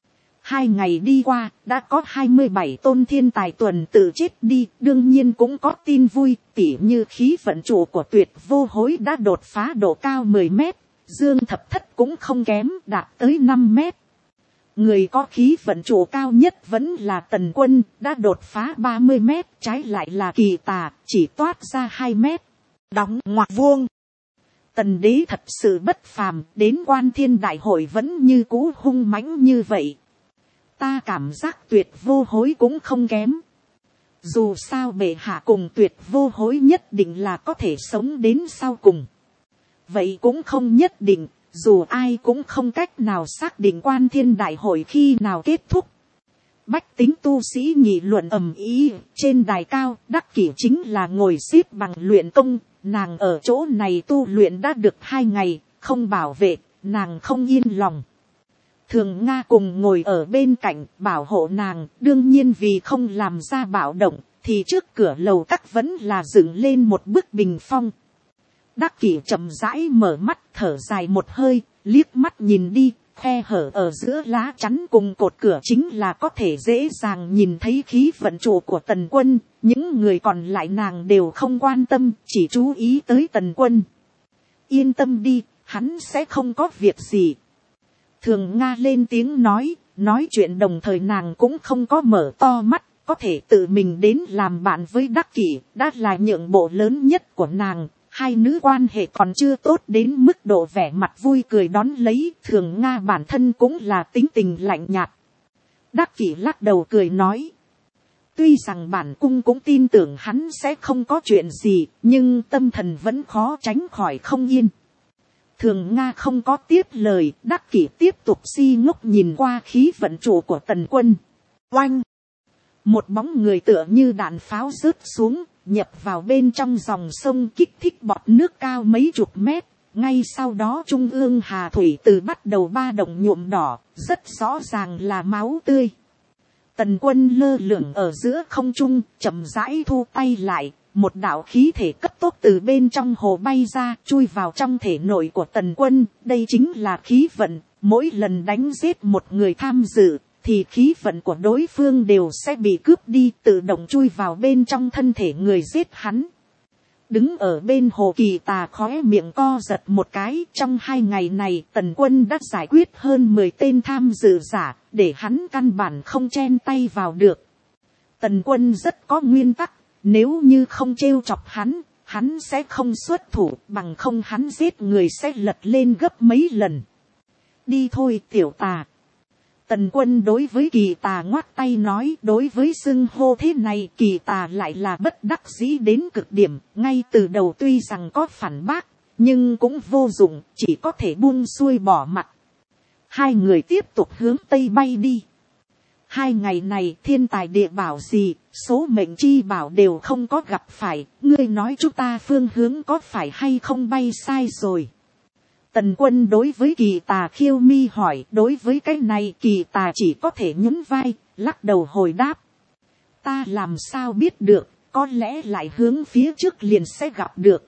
2 ngày đi qua, đã có 27 tôn thiên tài tuần tự chết đi, đương nhiên cũng có tin vui, tỉ như khí vận trụ của Tuyệt Vô Hối đã đột phá độ cao 10 mét, Dương Thập Thất cũng không kém, đạt tới 5 mét. Người có khí vận trụ cao nhất vẫn là Tần Quân, đã đột phá 30 mét, trái lại là Kỳ Tà, chỉ toát ra 2 mét. Đóng ngoặc vuông. Tần đế thật sự bất phàm, đến Quan Thiên Đại hội vẫn như cũ hung mãnh như vậy. Ta cảm giác Tuyệt Vô Hối cũng không kém. Dù sao bệ hạ cùng Tuyệt Vô Hối nhất định là có thể sống đến sau cùng. Vậy cũng không nhất định. Dù ai cũng không cách nào xác định Quan Thiên Đại hội khi nào kết thúc. Bách tính tu sĩ nghị luận ầm ĩ, trên đài cao, Đắc Kỷ chính là ngồi xếp bằng luyện công, nàng ở chỗ này tu luyện đã được 2 ngày, không bảo vệ, nàng không yên lòng. Thường Nga cùng ngồi ở bên cạnh bảo hộ nàng, đương nhiên vì không làm ra bạo động, thì trước cửa lầu các vẫn là dựng lên một bức bình phong. Đắc Kỷ chậm rãi mở mắt thở dài một hơi, liếc mắt nhìn đi, khe hở ở giữa lá chắn cùng cột cửa chính là có thể dễ dàng nhìn thấy khí vận trụ của Tần Quân, những người còn lại nàng đều không quan tâm, chỉ chú ý tới Tần Quân. Yên tâm đi, hắn sẽ không có việc gì. Thường Nga lên tiếng nói chuyện đồng thời nàng cũng không có mở to mắt, có thể tự mình đến làm bạn với Đắc Kỷ, đã là nhượng bộ lớn nhất của nàng. Hai nữ quan hệ còn chưa tốt đến mức độ vẻ mặt vui cười đón lấy, Thường Nga bản thân cũng là tính tình lạnh nhạt. Đắc Kỷ lắc đầu cười nói, tuy rằng bản cung cũng tin tưởng hắn sẽ không có chuyện gì, nhưng tâm thần vẫn khó tránh khỏi không yên. Thường Nga không có tiếp lời, Đắc Kỷ tiếp tục si ngốc nhìn qua khí vận trụ của Tần Quân. Oanh! Một bóng người tựa như đạn pháo rớt xuống, nhập vào bên trong dòng sông kích thích bọt nước cao mấy chục mét. Ngay sau đó trung ương hà thủy từ bắt đầu ba động nhuộm đỏ, rất rõ ràng là máu tươi. Tần Quân lơ lửng ở giữa không trung, chậm rãi thu tay lại, một đạo khí thể cấp tốc từ bên trong hồ bay ra, chui vào trong thể nội của Tần Quân. Đây chính là khí vận, mỗi lần đánh giết một người tham dự, thì khí vận của đối phương đều sẽ bị cướp đi, tự động chui vào bên trong thân thể người giết hắn. Đứng ở bên hồ Kỳ Tà khóe miệng co giật một cái, trong 2 ngày này Tần Quân đã giải quyết hơn 10 tên tham dự giả, để hắn căn bản không chen tay vào được. Tần Quân rất có nguyên tắc, nếu như không trêu chọc hắn sẽ không xuất thủ, bằng không hắn giết người sẽ lật lên gấp mấy lần. Đi thôi tiểu tà. Tần Quân đối với Kỳ Tà ngoắt tay nói, đối với xưng hô thế này Kỳ Tà lại là bất đắc dĩ đến cực điểm, ngay từ đầu tuy rằng có phản bác, nhưng cũng vô dụng, chỉ có thể buông xuôi bỏ mặt. Hai người tiếp tục hướng Tây bay đi. 2 ngày này thiên tài địa bảo gì, số mệnh chi bảo đều không có gặp phải, ngươi nói chúng ta phương hướng có phải hay không bay sai rồi. Tần Quân đối với Kỳ Tà khiêu mi hỏi, đối với cái này Kỳ Tà chỉ có thể nhún vai, lắc đầu hồi đáp. Ta làm sao biết được, có lẽ lại hướng phía trước liền sẽ gặp được.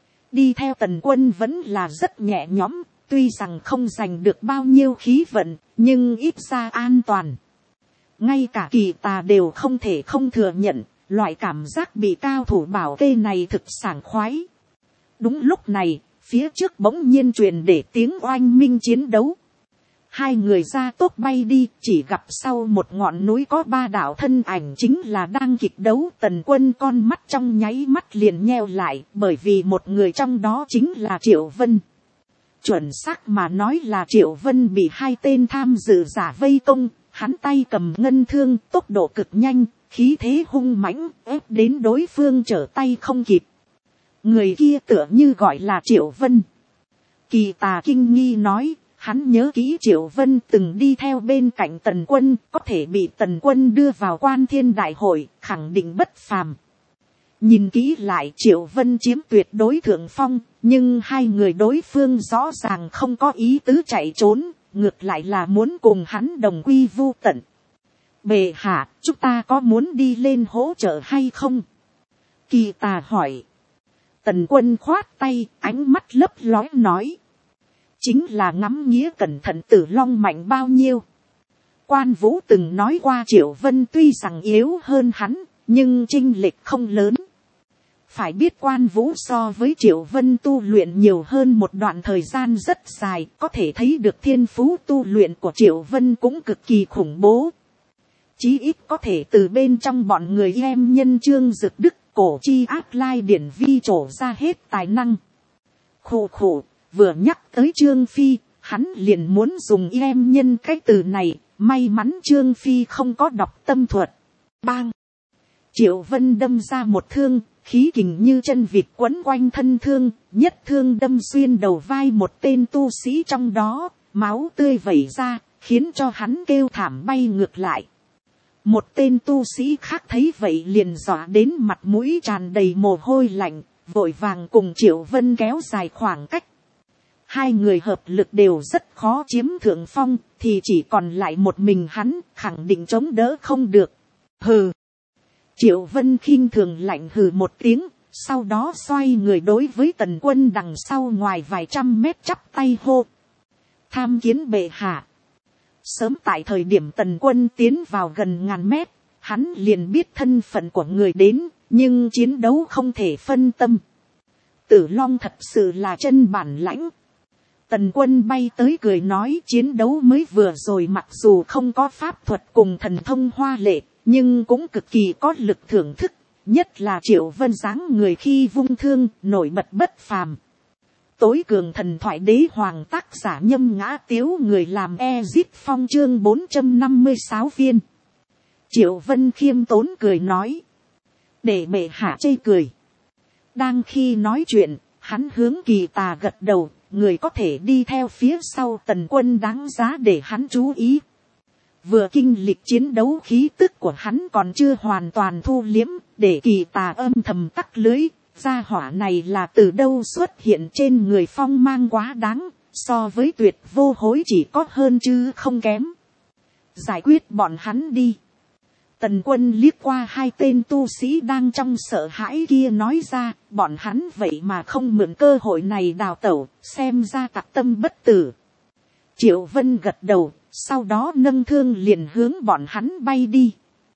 Đi theo Tần Quân vẫn là rất nhẹ nhõm, tuy rằng không giành được bao nhiêu khí vận, nhưng ít ra an toàn. Ngay cả Kỳ Tà đều không thể không thừa nhận, loại cảm giác bị cao thủ bảo kê này thực sảng khoái. Đúng lúc này, phía trước bỗng nhiên truyền để tiếng oanh minh chiến đấu. 2 người ra tốc bay đi, chỉ gặp sau một ngọn núi có 3 đạo thân ảnh chính là đang kịch đấu. Tần Quân con mắt trong nháy mắt liền nheo lại, bởi vì một người trong đó chính là Triệu Vân. Chuẩn xác mà nói là Triệu Vân bị 2 tên tham dự giả vây công, hắn tay cầm ngân thương, tốc độ cực nhanh, khí thế hung mãnh, ép đến đối phương trở tay không kịp. Người kia tựa như gọi là Triệu Vân. Kỳ Tà kinh nghi nói, hắn nhớ kỹ Triệu Vân từng đi theo bên cạnh Tần Quân, có thể bị Tần Quân đưa vào Quan Thiên Đại Hội, khẳng định bất phàm. Nhìn kỹ lại Triệu Vân chiếm tuyệt đối thượng phong, nhưng 2 người đối phương rõ ràng không có ý tứ chạy trốn, ngược lại là muốn cùng hắn đồng quy vu tận. Bệ hạ, chúng ta có muốn đi lên hỗ trợ hay không? Kỳ Tà hỏi. Tần Quân khoát tay, ánh mắt lấp lóe nói. Chính là ngắm nghĩa cẩn thận Tử Long mạnh bao nhiêu. Quan Vũ từng nói qua Triệu Vân tuy rằng yếu hơn hắn, nhưng chênh lệch không lớn. Phải biết Quan Vũ so với Triệu Vân tu luyện nhiều hơn một đoạn thời gian rất dài, có thể thấy được thiên phú tu luyện của Triệu Vân cũng cực kỳ khủng bố. Chí ít có thể từ bên trong bọn người em nhân Trương Dực Đức, Cổ Chi Ác Lai Điển Vi trổ ra hết tài năng. Khổ khổ, vừa nhắc tới Trương Phi, hắn liền muốn dùng em nhân cái từ này, may mắn Trương Phi không có đọc tâm thuật. Bang! Triệu Vân đâm ra một thương, khí kình như chân vịt quấn quanh thân thương, nhất thương đâm xuyên đầu vai một tên tu sĩ trong đó, máu tươi vẩy ra, khiến cho hắn kêu thảm bay ngược lại. Một tên tu sĩ khác thấy vậy liền dọa đến mặt mũi tràn đầy mồ hôi lạnh, vội vàng cùng Triệu Vân kéo dài khoảng cách. Hai người hợp lực đều rất khó chiếm thượng phong, thì chỉ còn lại một mình hắn, khẳng định chống đỡ không được. Hừ. Triệu Vân khinh thường lạnh hừ một tiếng, sau đó xoay người đối với Tần Quân đằng sau ngoài vài trăm mét chắp tay hô. Tham kiến bệ hạ. Sớm tại thời điểm Tần Quân tiến vào gần ngàn mét, hắn liền biết thân phận của người đến, nhưng chiến đấu không thể phân tâm. Tử Long thật sự là chân bản lãnh. Tần Quân bay tới cười nói, chiến đấu mới vừa rồi mặc dù không có pháp thuật cùng thần thông hoa lệ, nhưng cũng cực kỳ có lực thưởng thức, nhất là Triệu Vân dáng người khi vung thương, nổi bật bất phàm. Tối cường thần thoại đế hoàng tác giả Nhâm Ngã Tiếu, người làm Ezit Phong chương 456 viên. Triệu Vân khiêm tốn cười nói, để bệ hạ chê cười. Đang khi nói chuyện, hắn hướng Kỳ Tà gật đầu, người có thể đi theo phía sau Tần Quân đáng giá để hắn chú ý. Vừa kinh lịch chiến đấu, khí tức của hắn còn chưa hoàn toàn thu liếm, để Kỳ Tà âm thầm tắc lưới. Gia hỏa này là từ đâu xuất hiện trên người, phong mang quá đáng, so với Tuyệt Vô Hối chỉ có hơn chứ không kém. Giải quyết bọn hắn đi. Tần Quân liếc qua hai tên tu sĩ đang trong sợ hãi kia nói ra, bọn hắn vậy mà không mượn cơ hội này đào tẩu, xem ra tặc tâm bất tử. Triệu Vân gật đầu, sau đó nâng thương liền hướng bọn hắn bay đi.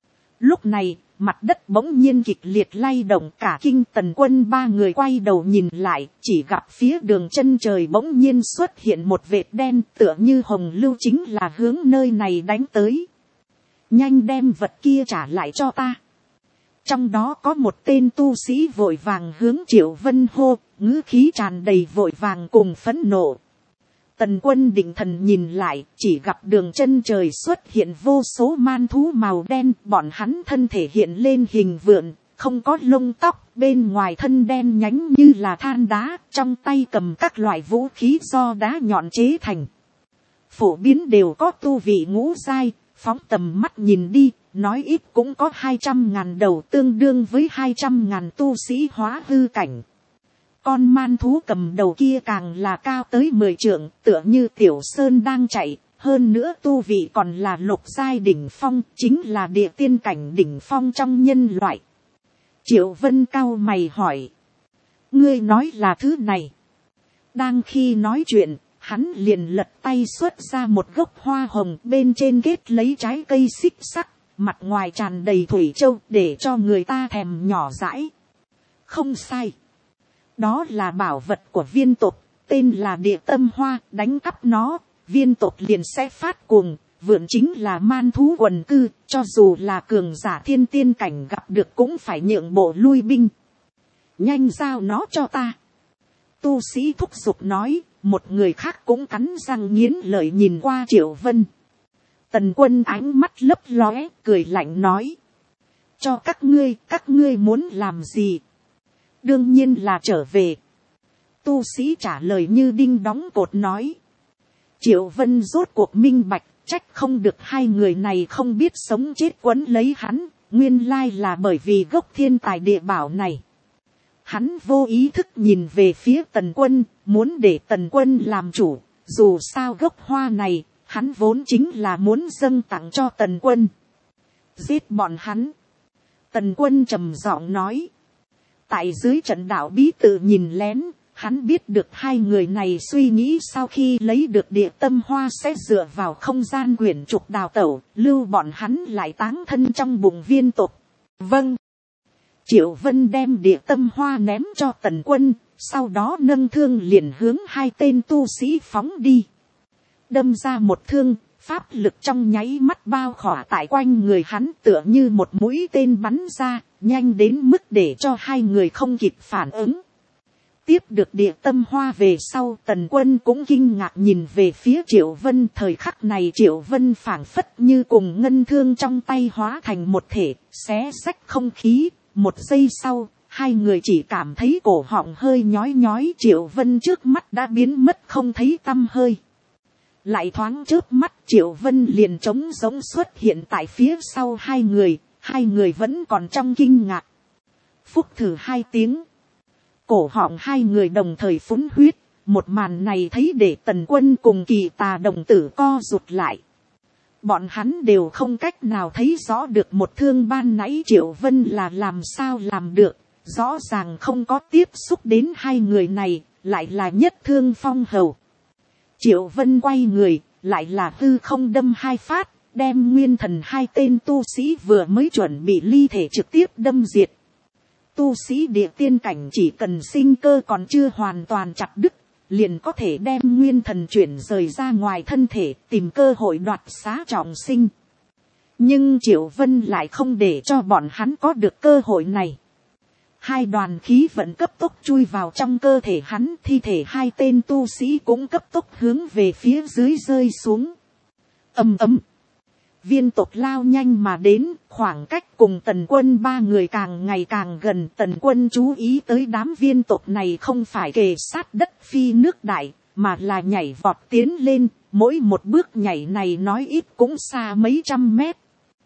Lúc này, mặt đất bỗng nhiên kịch liệt lay động, cả kinh Tần Quân ba người quay đầu nhìn lại, chỉ gặp phía đường chân trời bỗng nhiên xuất hiện một vệt đen, tựa như hồng lưu chính là hướng nơi này đánh tới. Nhanh đem vật kia trả lại cho ta. Trong đó có một tên tu sĩ vội vàng hướng Triệu Vân hô, ngữ khí tràn đầy vội vàng cùng phẫn nộ. Tần Quân định thần nhìn lại, chỉ gặp đường chân trời xuất hiện vô số man thú màu đen, bọn hắn thân thể hiện lên hình vượn, không có lông tóc, bên ngoài thân đen nhánh như là than đá, trong tay cầm các loại vũ khí do đá nhọn chế thành. Phổ biến đều có tu vị ngũ giai, phóng tầm mắt nhìn đi, nói ít cũng có 200.000 đầu, tương đương với 200.000 tu sĩ hóa hư cảnh. Con man thú cầm đầu kia càng là cao tới 10 trượng, tựa như tiểu sơn đang chạy, hơn nữa tu vị còn là lục giai đỉnh phong, chính là địa tiên cảnh đỉnh phong trong nhân loại. Triệu Vân cau mày hỏi, ngươi nói là thứ này? Đang khi nói chuyện, hắn liền lật tay xuất ra một gốc hoa hồng, bên trên kết lấy trái cây xích sắc, mặt ngoài tràn đầy thủy châu, để cho người ta thèm nhỏ dãi. Không sai. Đó là bảo vật của viên tộc, tên là địa tâm hoa, đánh cắp nó, viên tộc liền sẽ phát cuồng, vượn chính là man thú quần cư, cho dù là cường giả thiên tiên cảnh gặp được cũng phải nhượng bộ lui binh. Nhanh giao nó cho ta. Tu sĩ thúc giục nói, một người khác cũng cắn răng nghiến lợi nhìn qua Triệu Vân. Tần Quân ánh mắt lấp lóe, cười lạnh nói, cho các ngươi muốn làm gì? Đương nhiên là trở về. Tu sĩ trả lời như đinh đóng cột nói. Triệu Vân rốt cuộc minh bạch, trách không được hai người này không biết sống chết quấn lấy hắn, nguyên lai là bởi vì gốc thiên tài địa bảo này. Hắn vô ý thức nhìn về phía Tần Quân, muốn để Tần Quân làm chủ, dù sao gốc hoa này, hắn vốn chính là muốn dâng tặng cho Tần Quân. Giết bọn hắn. Tần Quân trầm giọng nói. Tại dưới trận đạo bí tự nhìn lén, hắn biết được hai người này suy nghĩ sau khi lấy được địa tâm hoa sẽ dựa vào không gian quyển trục đào tẩu, lưu bọn hắn lại táng thân trong bụng viên tộc. Vâng. Triệu Vân đem địa tâm hoa ném cho Tần Quân, sau đó nâng thương liền hướng hai tên tu sĩ phóng đi. Đâm ra một thương, pháp lực trong nháy mắt bao khỏa tại quanh người hắn, tựa như một mũi tên bắn ra, nhanh đến mức để cho hai người không kịp phản ứng. Tiếp được địa tâm hoa về sau, Tần Quân cũng kinh ngạc nhìn về phía Triệu Vân. Thời khắc này Triệu Vân phảng phất như cùng ngân thương trong tay hóa thành một thể, xé xách không khí. Một giây sau, hai người chỉ cảm thấy cổ họng hơi nhói nhói, Triệu Vân trước mắt đã biến mất không thấy tăm hơi. Lại thoáng chớp mắt Triệu Vân liền trống giống xuất hiện tại phía sau hai người vẫn còn trong kinh ngạc. Phúc thử hai tiếng. Cổ họng hai người đồng thời phúng huyết. Một màn này thấy để Tần Quân cùng Kỳ Tà đồng tử co rụt lại. Bọn hắn đều không cách nào thấy rõ được một thương ban nãy Triệu Vân là làm sao làm được. Rõ ràng không có tiếp xúc đến hai người này, lại là nhất thương phong hầu. Triệu Vân quay người, lại là hư không đâm hai phát, đem nguyên thần hai tên tu sĩ vừa mới chuẩn bị ly thể trực tiếp đâm diệt. Tu sĩ địa tiên cảnh chỉ cần sinh cơ còn chưa hoàn toàn chặt đứt, liền có thể đem nguyên thần chuyển rời ra ngoài thân thể, tìm cơ hội đoạt xá trọng sinh. Nhưng Triệu Vân lại không để cho bọn hắn có được cơ hội này. Hai đoàn khí vận cấp tốc chui vào trong cơ thể hắn, thi thể hai tên tu sĩ cũng cấp tốc hướng về phía dưới rơi xuống. Ầm ầm. Viên tộc lao nhanh mà đến, khoảng cách cùng Tần Quân ba người càng ngày càng gần. Tần Quân chú ý tới đám viên tộc này không phải kề sát đất phi nước đại, mà là nhảy vọt tiến lên, mỗi một bước nhảy này nói ít cũng xa mấy trăm mét.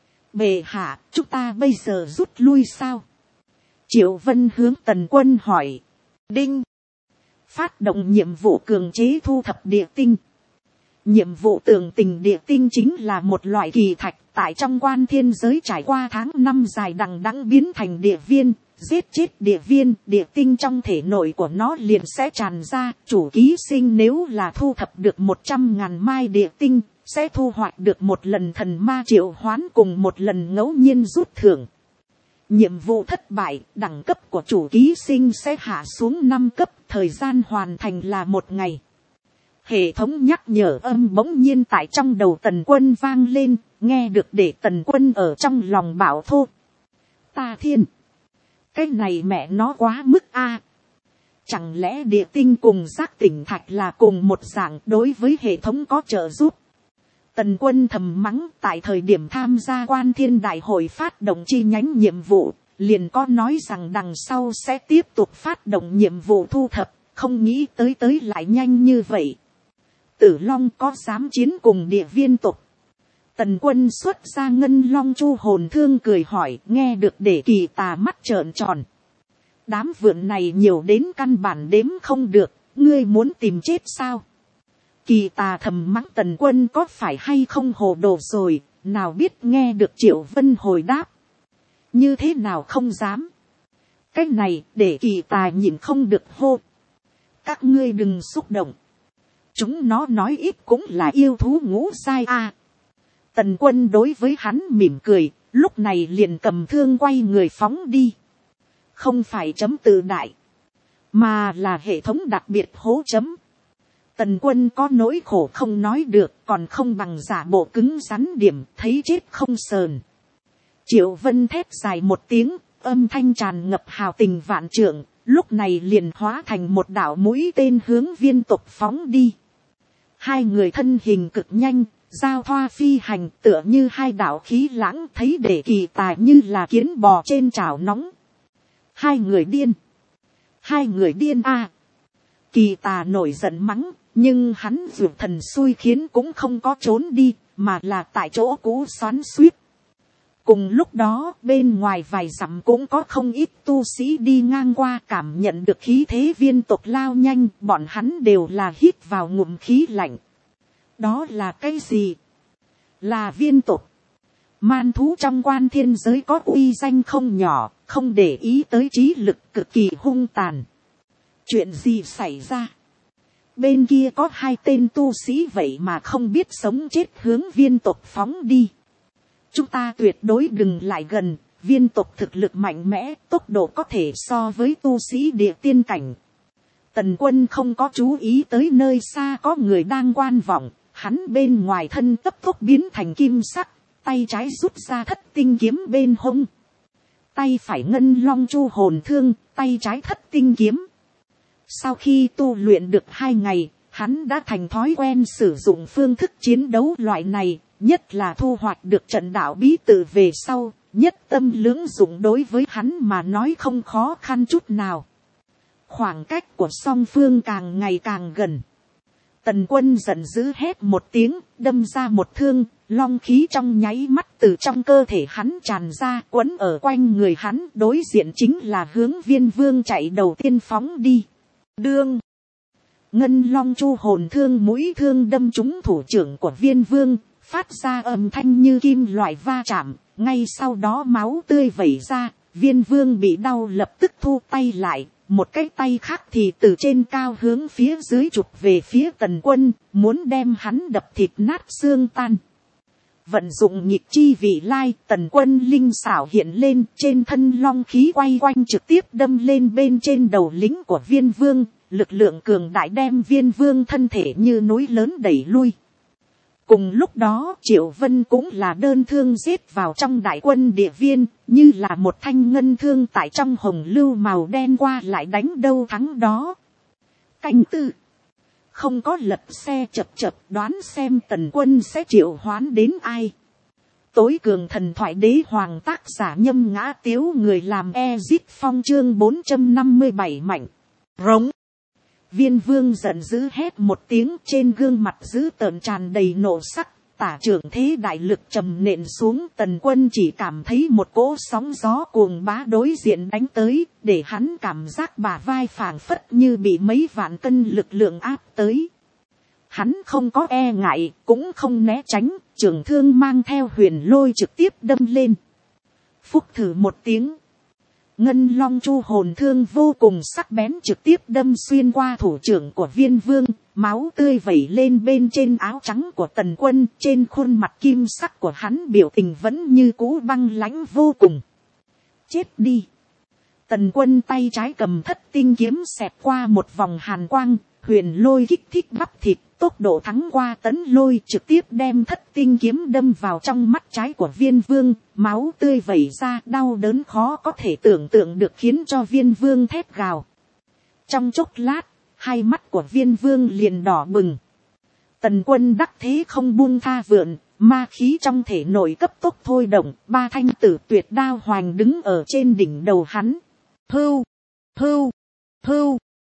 Bệ hạ, chúng ta bây giờ rút lui sao? Triệu Vân hướng Tần Quân hỏi. Đinh. Phát động nhiệm vụ cường chế thu thập địa tinh. Nhiệm vụ tường tình địa tinh chính là một loại kỳ thạch tại trong quan thiên giới trải qua tháng năm dài đằng đẵng biến thành địa viên, giết chết địa viên, địa tinh trong thể nội của nó liền sẽ tràn ra. Chủ ký sinh nếu là thu thập được 100.000 mai địa tinh, sẽ thu hoạch được một lần thần ma triệu hoán cùng một lần ngẫu nhiên rút thưởng. Nhiệm vụ thất bại, đẳng cấp của chủ ký sinh sẽ hạ xuống 5 cấp, thời gian hoàn thành là 1 ngày. Hệ thống nhắc nhở âm bỗng nhiên tại trong đầu Tần Quân vang lên, nghe được để Tần Quân ở trong lòng bảo thô. Ta thiên! Cái này mẹ nó quá mức a. Chẳng lẽ địa tinh cùng giác tỉnh thạch là cùng một dạng, đối với hệ thống có trợ giúp? Tần Quân thầm mắng, tại thời điểm tham gia quan thiên đại hội phát động chi nhánh nhiệm vụ, liền có nói rằng đằng sau sẽ tiếp tục phát động nhiệm vụ thu thập, không nghĩ tới lại nhanh như vậy. Tử Long có dám chiến cùng địa viên tộc? Tần Quân xuất ra ngân long chu hồn thương cười hỏi, nghe được để Kỳ Tà mắt trợn tròn. Đám vượn này nhiều đến căn bản đếm không được, ngươi muốn tìm chết sao? Kỳ Tà thầm mắng Tần Quân có phải hay không hồ đồ rồi, nào biết nghe được Triệu Vân hồi đáp. Như thế nào không dám? Cái này để Kỳ Tà nhìn không được hô. Các ngươi đừng xúc động. Chúng nó nói ít cũng là yêu thú ngũ giai a. Tần Quân đối với hắn mỉm cười, lúc này liền cầm thương quay người phóng đi. Không phải chấm tự đại, mà là hệ thống đặc biệt hố chấm. Tần Quân có nỗi khổ không nói được, còn không bằng giả bộ cứng rắn điểm, thấy chết không sờn. Triệu Vân thét dài một tiếng, âm thanh tràn ngập hào tình vạn trượng, lúc này liền hóa thành một đạo mũi tên hướng viên tộc phóng đi. Hai người thân hình cực nhanh, giao thoa phi hành, tựa như hai đạo khí lãng, thấy để Kỳ Tà như là kiến bò trên chảo nóng. Hai người điên a. Kỳ Tà nổi giận mắng, nhưng hắn vượt thần xui khiến cũng không có trốn đi, mà là tại chỗ cũ xoắn xuýt. Cùng lúc đó, bên ngoài vài dặm cũng có không ít tu sĩ đi ngang qua, cảm nhận được khí thế viên tộc lao nhanh, bọn hắn đều là hít vào ngụm khí lạnh. Đó là cái gì? Là viên tộc. Man thú trong quan thiên giới có uy danh không nhỏ, không để ý tới trí lực, cực kỳ hung tàn. Chuyện gì xảy ra? Bên kia có hai tên tu sĩ vậy mà không biết sống chết hướng viên tộc phóng đi. Chúng ta tuyệt đối đừng lại gần, viên tộc thực lực mạnh mẽ, tốc độ có thể so với tu sĩ địa tiên cảnh. Tần Quân không có chú ý tới nơi xa có người đang quan vọng, hắn bên ngoài thân cấp tốc biến thành kim sắc, tay trái rút ra thất tinh kiếm bên hông. Tay phải ngân long chu hồn thương, tay trái thất tinh kiếm. Sau khi tu luyện được 2 ngày, hắn đã thành thói quen sử dụng phương thức chiến đấu loại này, nhất là thu hoạch được trận đạo bí tự về sau, nhất tâm lưỡng dụng đối với hắn mà nói không khó khăn chút nào. Khoảng cách của song phương càng ngày càng gần. Tần quân giận dữ hét một tiếng, đâm ra một thương, long khí trong nháy mắt từ trong cơ thể hắn tràn ra, quấn ở quanh người hắn, đối diện chính là hướng Viên Vương chạy đầu tiên phóng đi. Đương, ngân long chu hồn thương mũi thương đâm trúng thủ trưởng của Viên Vương, phát ra âm thanh như kim loại va chạm, ngay sau đó máu tươi vẩy ra, Viên Vương bị đau lập tức thu tay lại, một cái tay khác thì từ trên cao hướng phía dưới chụp về phía tần quân, muốn đem hắn đập thịt nát xương tan. Vận dụng nhịp chi vị lai, tần quân linh xảo hiện lên, trên thân long khí quay quanh trực tiếp đâm lên bên trên đầu lính của Viên Vương, lực lượng cường đại đem Viên Vương thân thể như núi lớn đẩy lui. Cùng lúc đó Triệu Vân cũng là đơn thương giết vào trong đại quân địa viên, như là một thanh ngân thương tại trong hồng lưu màu đen qua lại đánh đâu thắng đó. Canh tư, không có lật xe chập chập, đoán xem tần quân sẽ triệu hoán đến ai. Tối cường thần thoại đế hoàng, tác giả Nhâm Ngã Tiếu, người làm Ezit Phong, chương 457 mạnh rống. Viên Vương giận dữ hét một tiếng, trên gương mặt dữ tợn tràn đầy nộ sắc, tả trưởng thế đại lực trầm nện xuống. Tần quân chỉ cảm thấy một cỗ sóng gió cuồng bá đối diện đánh tới, để hắn cảm giác bả vai phảng phất như bị mấy vạn cân lực lượng áp tới. Hắn không có e ngại, cũng không né tránh, trường thương mang theo huyền lôi trực tiếp đâm lên. Phúc thử một tiếng, ngân long chu hồn thương vô cùng sắc bén trực tiếp đâm xuyên qua thủ trưởng của Viên Vương, máu tươi vẩy lên bên trên áo trắng của tần quân, trên khuôn mặt kim sắc của hắn biểu tình vẫn như cũ băng lãnh vô cùng. Chết đi! Tần quân tay trái cầm thất tinh kiếm xẹt qua một vòng hàn quang, huyền lôi kích thích bắp thịt, tốc độ thắng qua tấn lôi, trực tiếp đem thất tinh kiếm đâm vào trong mắt trái của Viên Vương, máu tươi vẩy ra, đau đớn khó có thể tưởng tượng được khiến cho Viên Vương thét gào. Trong chốc lát, hai mắt của Viên Vương liền đỏ bừng. Tần quân đắc thế không buông tha vượn, ma khí trong thể nội cấp tốc thôi động, ba thanh tử tuyệt đao hoành đứng ở trên đỉnh đầu hắn. Hưu, hưu, hưu.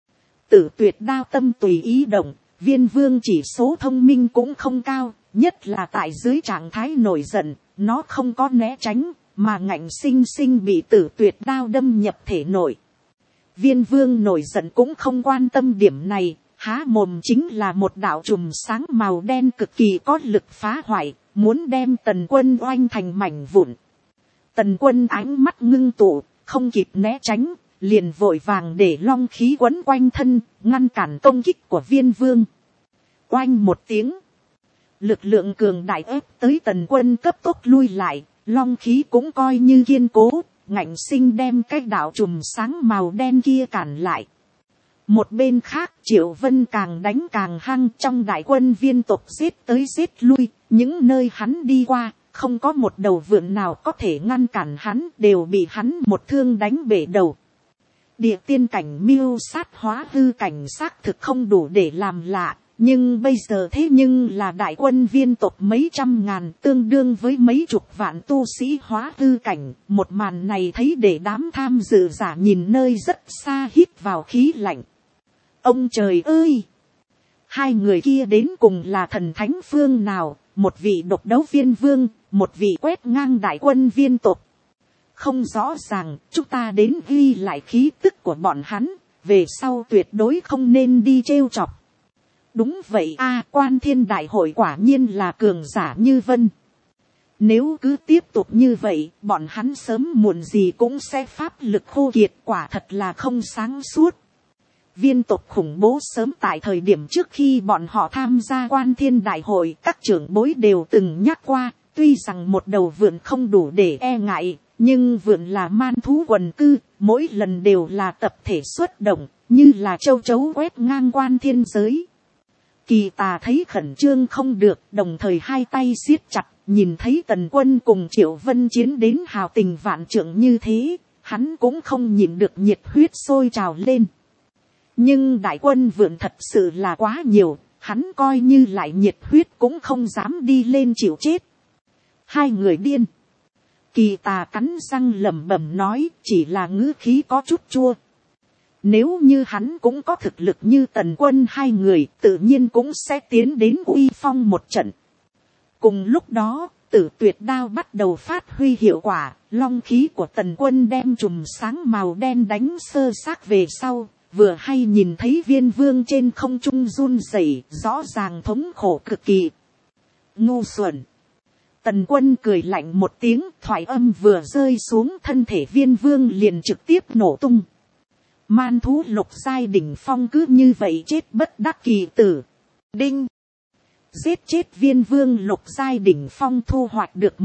Tử tuyệt đao tâm tùy ý động, Viên Vương chỉ số thông minh cũng không cao, nhất là tại dưới trạng thái nổi giận, nó không có né tránh, mà ngạnh sinh sinh bị tử tuyệt đao đâm nhập thể nội. Viên Vương nổi giận cũng không quan tâm điểm này, há mồm chính là một đạo chùm sáng màu đen cực kỳ có lực phá hoại, muốn đem tần quân oanh thành mảnh vụn. Tần quân ánh mắt ngưng tụ, không kịp né tránh, liền vội vàng để long khí quấn quanh thân, ngăn cản công kích của Viên Vương. Oanh một tiếng, lực lượng cường đại ép tới tần quân cấp tốc lui lại, long khí cũng coi như kiên cố, ngạnh sinh đem cái đạo chùm sáng màu đen kia cản lại. Một bên khác Triệu Vân càng đánh càng hăng, trong đại quân viên tộc giết tới giết lui, những nơi hắn đi qua, không có một đầu vượn nào có thể ngăn cản hắn, đều bị hắn một thương đánh bể đầu. Địa tiên cảnh miêu sát hóa hư cảnh xác thực không đủ để làm lạ, nhưng bây giờ thế nhưng là đại quân viên tộc mấy trăm ngàn, tương đương với mấy chục vạn tu sĩ hóa hư cảnh. Một màn này thấy để đám tham dự giả nhìn nơi rất xa hít vào khí lạnh. Ông trời ơi! Hai người kia đến cùng là thần thánh phương nào, một vị độc đấu viên vương, một vị quét ngang đại quân viên tộc. Không rõ ràng, chúng ta đến ghi lại khí tức của bọn hắn, về sau tuyệt đối không nên đi trêu chọc. Đúng vậy a, Quan Thiên đại hội quả nhiên là cường giả như vân. Nếu cứ tiếp tục như vậy, bọn hắn sớm muộn gì cũng sẽ pháp lực khô kiệt, quả thật là không sáng suốt. Viên tộc khủng bố sớm tại thời điểm trước khi bọn họ tham gia Quan Thiên đại hội, các trưởng bối đều từng nhắc qua, tuy rằng một đầu vượn không đủ để e ngại, nhưng vượn là man thú quần cư, mỗi lần đều là tập thể xuất động, như là châu chấu quét ngang Quan Thiên giới. Kỳ Tà thấy khẩn trương không được, đồng thời hai tay siết chặt, nhìn thấy tần quân cùng Triệu Vân chiến đến hào tình vạn trượng như thế, hắn cũng không nhìn được nhiệt huyết sôi trào lên. Nhưng đại quân vượn thật sự là quá nhiều, hắn coi như lại nhiệt huyết cũng không dám đi lên chịu chết. Hai người điên. Kỳ Tà cắn răng lẩm bẩm nói, chỉ là ngữ khí có chút chua. Nếu như hắn cũng có thực lực như Tần Quân hai người, tự nhiên cũng sẽ tiến đến uy phong một trận. Cùng lúc đó, Tử Tuyệt đao bắt đầu phát huy hiệu quả, long khí của Tần Quân đem chùm sáng màu đen đánh sơ xác về sau, vừa hay nhìn thấy Viên Vương trên không trung run rẩy, rõ ràng thống khổ cực kỳ. Ngu xuẩn. Tần Quân cười lạnh một tiếng, thoại âm vừa rơi xuống, thân thể Viên Vương liền trực tiếp nổ tung. Man thú lục giai đỉnh phong cứ như vậy chết bất đắc kỳ tử. Đinh. Giết chết Viên Vương lục giai đỉnh phong, thu hoạch được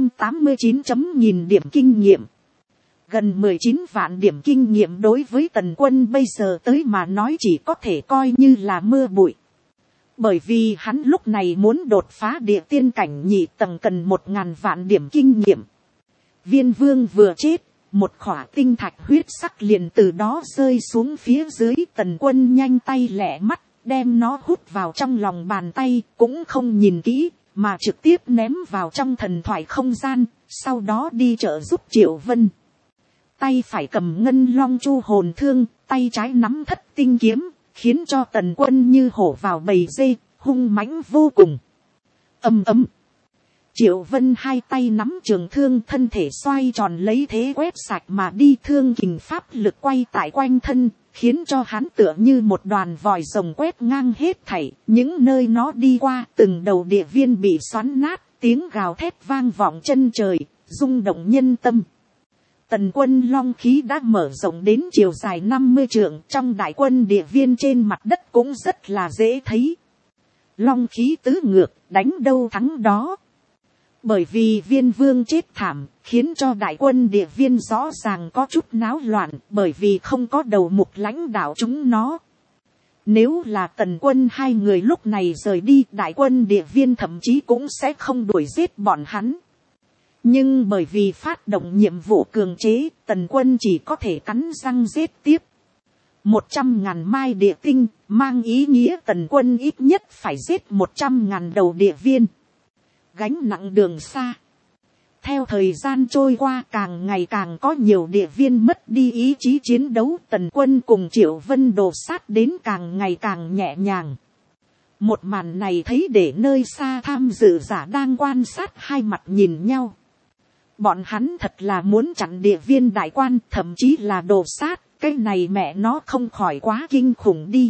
189.000 điểm kinh nghiệm. Gần 19 vạn điểm kinh nghiệm đối với Tần Quân bây giờ tới mà nói chỉ có thể coi như là mưa bụi. Bởi vì hắn lúc này muốn đột phá địa tiên cảnh nhị tầng cần 1000 vạn điểm kinh nghiệm. Viên Vương vừa chết, một khỏa tinh thạch huyết sắc liền từ đó rơi xuống phía dưới. Tần Quân nhanh tay lẹ mắt, đem nó hút vào trong lòng bàn tay, cũng không nhìn kỹ, mà trực tiếp ném vào trong thần thoại không gian, sau đó đi trợ giúp Triệu Vân. Tay phải cầm ngân long chu hồn thương, tay trái nắm thất tinh kiếm, khiến cho Tần Quân như hổ vào bầy dê, hung mãnh vô cùng. Ầm ầm. Triệu Vân hai tay nắm trường thương, thân thể xoay tròn lấy thế quét sạch mà đi, thương kình pháp lực quay tại quanh thân, khiến cho hắn tựa như một đoàn vòi rồng quét ngang hết thảy, những nơi nó đi qua, từng đầu địa viên bị xoắn nát, tiếng gào thét vang vọng chân trời, rung động nhân tâm. Tần Quân long khí đã mở rộng đến chiều dài 50 trượng, trong đại quân địa viên trên mặt đất cũng rất là dễ thấy. Long khí tứ ngược, đánh đâu thắng đó. Bởi vì Viên Vương chết thảm, khiến cho đại quân địa viên rõ ràng có chút náo loạn, bởi vì không có đầu mục lãnh đạo chúng nó. Nếu là Tần Quân hai người lúc này rời đi, đại quân địa viên thậm chí cũng sẽ không đuổi giết bọn hắn. Nhưng bởi vì phát động nhiệm vụ cường chế, Tần Quân chỉ có thể cắn răng giết tiếp. 100.000 mai địa tinh, mang ý nghĩa Tần Quân ít nhất phải giết 100.000 đầu địa viên. Gánh nặng đường xa. Theo thời gian trôi qua, càng ngày càng có nhiều địa viên mất đi ý chí chiến đấu. Tần Quân cùng Triệu Vân đổ sát đến càng ngày càng nhẹ nhàng. Một màn này thấy để nơi xa tham dự giả đang quan sát hai mặt nhìn nhau. Bọn hắn thật là muốn chặn địa viên đại quan, thậm chí là đổ sát. Cái này mẹ nó không khỏi quá kinh khủng đi.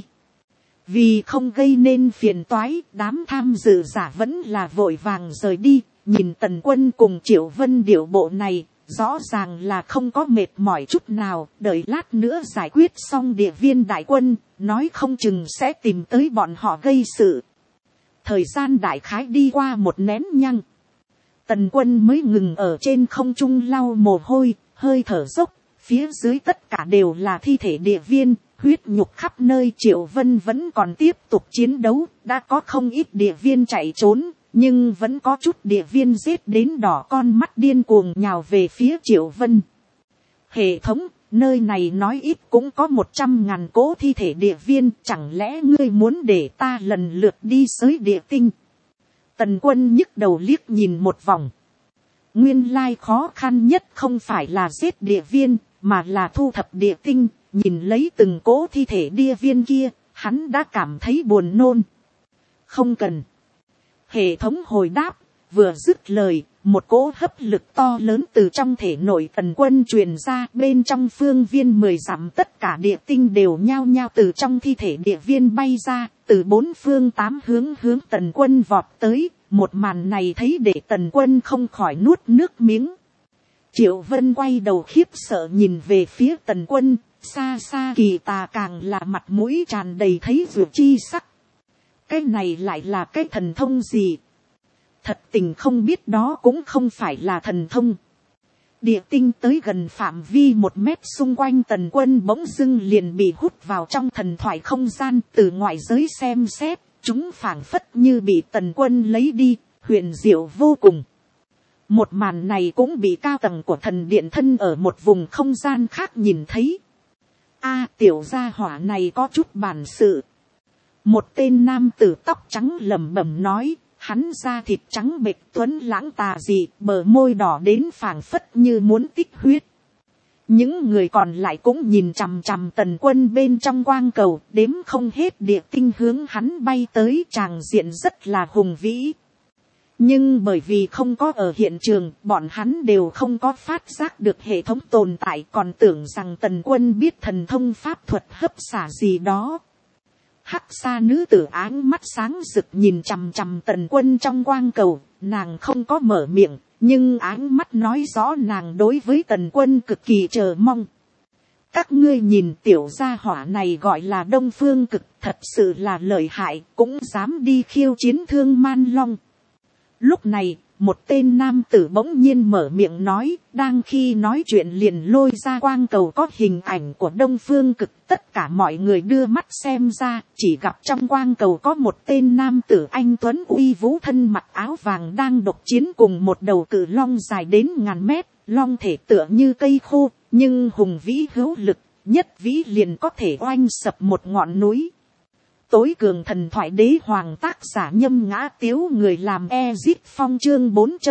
Vì không gây nên phiền toái, đám tham dự giả vẫn là vội vàng rời đi. Nhìn Tần Quân cùng Triệu Vân điệu bộ này, rõ ràng là không có mệt mỏi chút nào. Đợi lát nữa giải quyết xong địa viên đại quân, nói không chừng sẽ tìm tới bọn họ gây sự. Thời gian đại khái đi qua một nén nhăng. Tần Quân mới ngừng ở trên không trung lau mồ hôi, hơi thở dốc. Phía dưới tất cả đều là thi thể địa viên, huyết nhục khắp nơi. Triệu Vân vẫn còn tiếp tục chiến đấu, đã có không ít địa viên chạy trốn, nhưng vẫn có chút địa viên giết đến đỏ con mắt điên cuồng nhào về phía Triệu Vân. Hệ thống, nơi này nói ít cũng có 100.000 cỗ thi thể địa viên, chẳng lẽ ngươi muốn để ta lần lượt đi xới địa tinh? Tần Quân nhức đầu liếc nhìn một vòng. Nguyên lai khó khăn nhất không phải là giết địa viên, mà là thu thập địa tinh. Nhìn lấy từng cỗ thi thể địa viên kia, hắn đã cảm thấy buồn nôn. Không cần. Hệ thống hồi đáp, vừa dứt lời, một cỗ hấp lực to lớn từ trong thể nội Tần Quân truyền ra, bên trong phương viên 10 dặm tất cả địa tinh đều nhao nhao từ trong thi thể địa viên bay ra, từ 4 phương 8 hướng Tần Quân vọt tới. Một màn này thấy để Tần Quân không khỏi nuốt nước miếng. Triệu Vân quay đầu khiếp sợ nhìn về phía Tần Quân, xa xa Kỳ Tà càng là mặt mũi tràn đầy thấy ruột chi sắc. Cái này lại là cái thần thông gì? Thật tình không biết đó cũng không phải là thần thông. Địa tinh tới gần phạm vi 1 mét xung quanh Tần Quân bỗng dưng liền bị hút vào trong thần thoại không gian. Từ ngoại giới xem xét, chúng phảng phất như bị Tần Quân lấy đi, huyền diệu vô cùng. Một màn này cũng bị cao tầng của thần điện thân ở một vùng không gian khác nhìn thấy. Tiểu gia hỏa này có chút bản sự. Một tên nam tử tóc trắng lẩm bẩm nói, hắn da thịt trắng bệch tuấn lãng tà dị, bờ môi đỏ đến phảng phất như muốn tích huyết. Những người còn lại cũng nhìn chằm chằm Tần Quân bên trong quang cầu, đếm không hết địa tinh hướng hắn bay tới, tràng diện rất là hùng vĩ. Nhưng bởi vì không có ở hiện trường, bọn hắn đều không có phát giác được hệ thống tồn tại, còn tưởng rằng Tần Quân biết thần thông pháp thuật hấp xả gì đó. Hắc xa nữ tử áng mắt sáng rực nhìn chằm chằm Tần Quân trong quang cầu, nàng không có mở miệng, nhưng áng mắt nói rõ nàng đối với Tần Quân cực kỳ chờ mong. Các ngươi nhìn tiểu gia hỏa này gọi là Đông Phương Cực, thật sự là lợi hại, cũng dám đi khiêu chiến Thương Man Long. Lúc này, một tên nam tử bỗng nhiên mở miệng nói, đang khi nói chuyện liền lôi ra quang cầu có hình ảnh của Đông Phương Cực. Tất cả mọi người đưa mắt xem ra, chỉ gặp trong quang cầu có một tên nam tử anh tuấn uy vũ thân mặc áo vàng đang độc chiến cùng một đầu cự long dài đến ngàn mét, long thể tựa như cây khô, nhưng hùng vĩ hữu lực, nhất vĩ liền có thể oanh sập một ngọn núi. Tối cường thần thoại đế hoàng tác giả Nhâm Ngã Tiếu, người làm Ezit Phong chương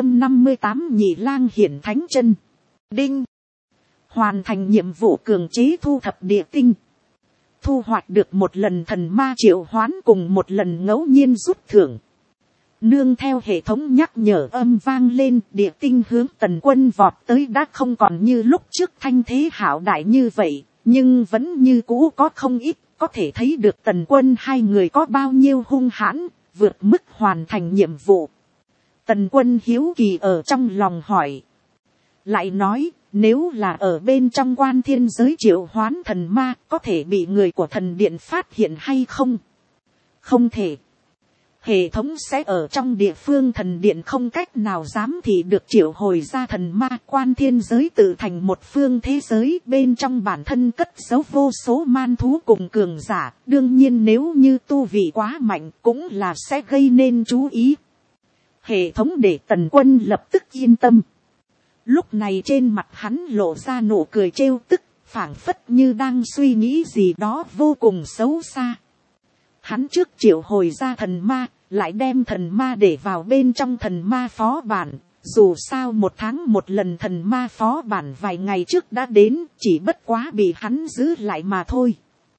458 Nhị Lang hiển thánh chân. Đinh. Hoàn thành nhiệm vụ cường chế thu thập địa tinh. Thu hoạch được một lần thần ma triệu hoán cùng một lần ngẫu nhiên rút thưởng. Nương theo hệ thống nhắc nhở âm vang lên, địa tinh hướng Tần Quân vọt tới đã không còn như lúc trước thanh thế hảo đại như vậy, nhưng vẫn như cũ có không ít. Có thể thấy được Tần Quân hai người có bao nhiêu hung hãn, vượt mức hoàn thành nhiệm vụ. Tần Quân hiếu kỳ ở trong lòng hỏi. Lại nói, nếu là ở bên trong quan thiên giới triệu hoán thần ma, có thể bị người của thần điện phát hiện hay không? Không thể. Hệ thống sẽ ở trong địa phương thần điện không cách nào dám thì được triệu hồi ra thần ma. Quan thiên giới tự thành một phương thế giới, bên trong bản thân cất giấu vô số man thú cùng cường giả. Đương nhiên nếu như tu vị quá mạnh cũng là sẽ gây nên chú ý. Hệ thống để Tần Quân lập tức yên tâm. Lúc này trên mặt hắn lộ ra nụ cười trêu tức, phảng phất như đang suy nghĩ gì đó vô cùng xấu xa. Hắn trước triệu hồi ra thần ma, lại đem thần ma để vào bên trong thần ma phó bản. Dù sao một tháng một lần thần ma phó bản vài ngày trước đã đến, chỉ bất quá bị hắn giữ lại mà thôi.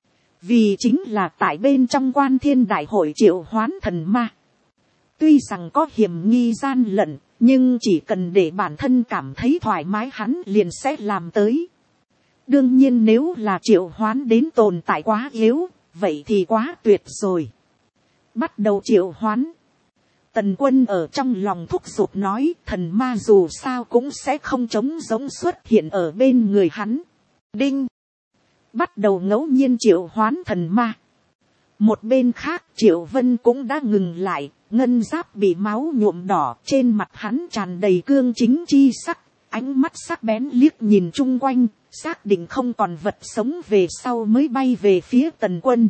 Vì chính là tại bên trong quan thiên đại hội triệu hoán thần ma. Tuy rằng có hiểm nghi gian lận, nhưng chỉ cần để bản thân cảm thấy thoải mái hắn liền sẽ làm tới. Đương nhiên nếu là triệu hoán đến tồn tại quá yếu, vậy thì quá tuyệt rồi. Bắt đầu triệu hoán. Tần Quân ở trong lòng thúc giục nói, thần ma dù sao cũng sẽ không trống rỗng xuất hiện ở bên người hắn. Đinh. Bắt đầu ngẫu nhiên triệu hoán thần ma. Một bên khác Triệu Vân cũng đã ngừng lại, ngân giáp bị máu nhuộm đỏ, trên mặt hắn tràn đầy cương chính chi sắc, ánh mắt sắc bén liếc nhìn chung quanh, xác định không còn vật sống về sau mới bay về phía Tần Quân.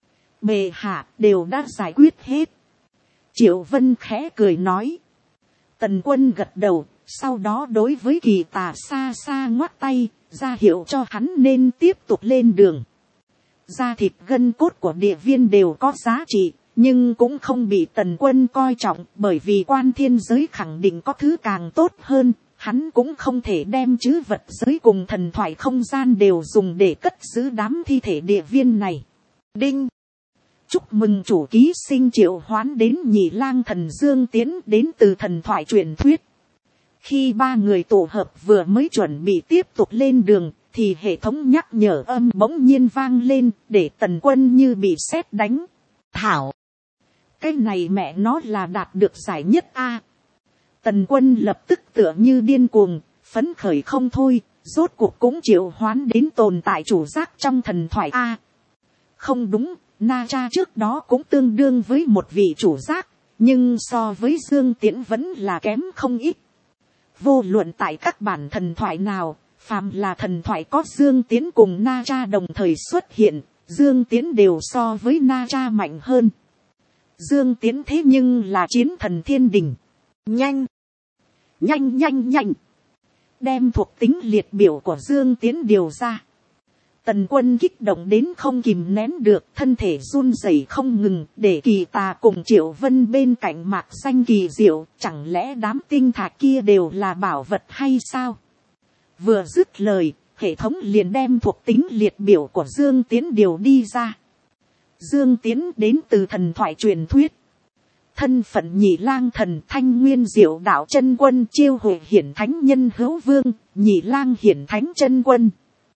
Bệ hạ đều đã giải quyết hết. Triệu Vân khẽ cười nói. Tần Quân gật đầu, sau đó đối với Kỳ Tà xa xa ngoắt tay, ra hiệu cho hắn nên tiếp tục lên đường. Da thịt gân cốt của địa viên đều có giá trị, nhưng cũng không bị Tần Quân coi trọng, bởi vì quan thiên giới khẳng định có thứ càng tốt hơn. Hắn cũng không thể đem trữ vật giới cùng thần thoại không gian đều dùng để cất giữ đám thi thể địa viên này. Đinh. Chúc mừng chủ ký sinh triệu hoán đến Nhị Lang thần Dương Tiến đến từ thần thoại truyền thuyết. Khi ba người tổ hợp vừa mới chuẩn bị tiếp tục lên đường, thì hệ thống nhắc nhở âm bỗng nhiên vang lên, để Tần Quân như bị sét đánh. Thảo. Cái này mẹ nó là đạt được giải nhất A. Tần Quân lập tức tựa như điên cuồng, phấn khởi không thôi, rốt cuộc cũng triệu hoán đến tồn tại chủ giác trong thần thoại A. Không đúng, Na Cha trước đó cũng tương đương với một vị chủ giác, nhưng so với Dương Tiễn vẫn là kém không ít. Vô luận tại các bản thần thoại nào, phàm là thần thoại có Dương Tiễn cùng Na Cha đồng thời xuất hiện, Dương Tiễn đều so với Na Cha mạnh hơn. Dương Tiễn thế nhưng là chiến thần thiên đình. Nhanh! Nhanh nhanh nhanh! Đem thuộc tính liệt biểu của Dương Tiễn điều ra. Tần Quân kích động đến không kìm nén được, thân thể run rẩy không ngừng, để Kỳ Tà cùng Triệu Vân bên cạnh mạc xanh kỳ diệu, chẳng lẽ đám tinh thạch kia đều là bảo vật hay sao? Vừa dứt lời, hệ thống liền đem thuộc tính liệt biểu của Dương Tiến điều đi ra. Dương Tiến đến từ thần thoại truyền thuyết. Thân phận Nhị Lang Thần, Thanh Nguyên Diệu Đạo Chân Quân, chiêu hội hiển thánh nhân hữu vương, Nhị Lang hiển thánh chân quân.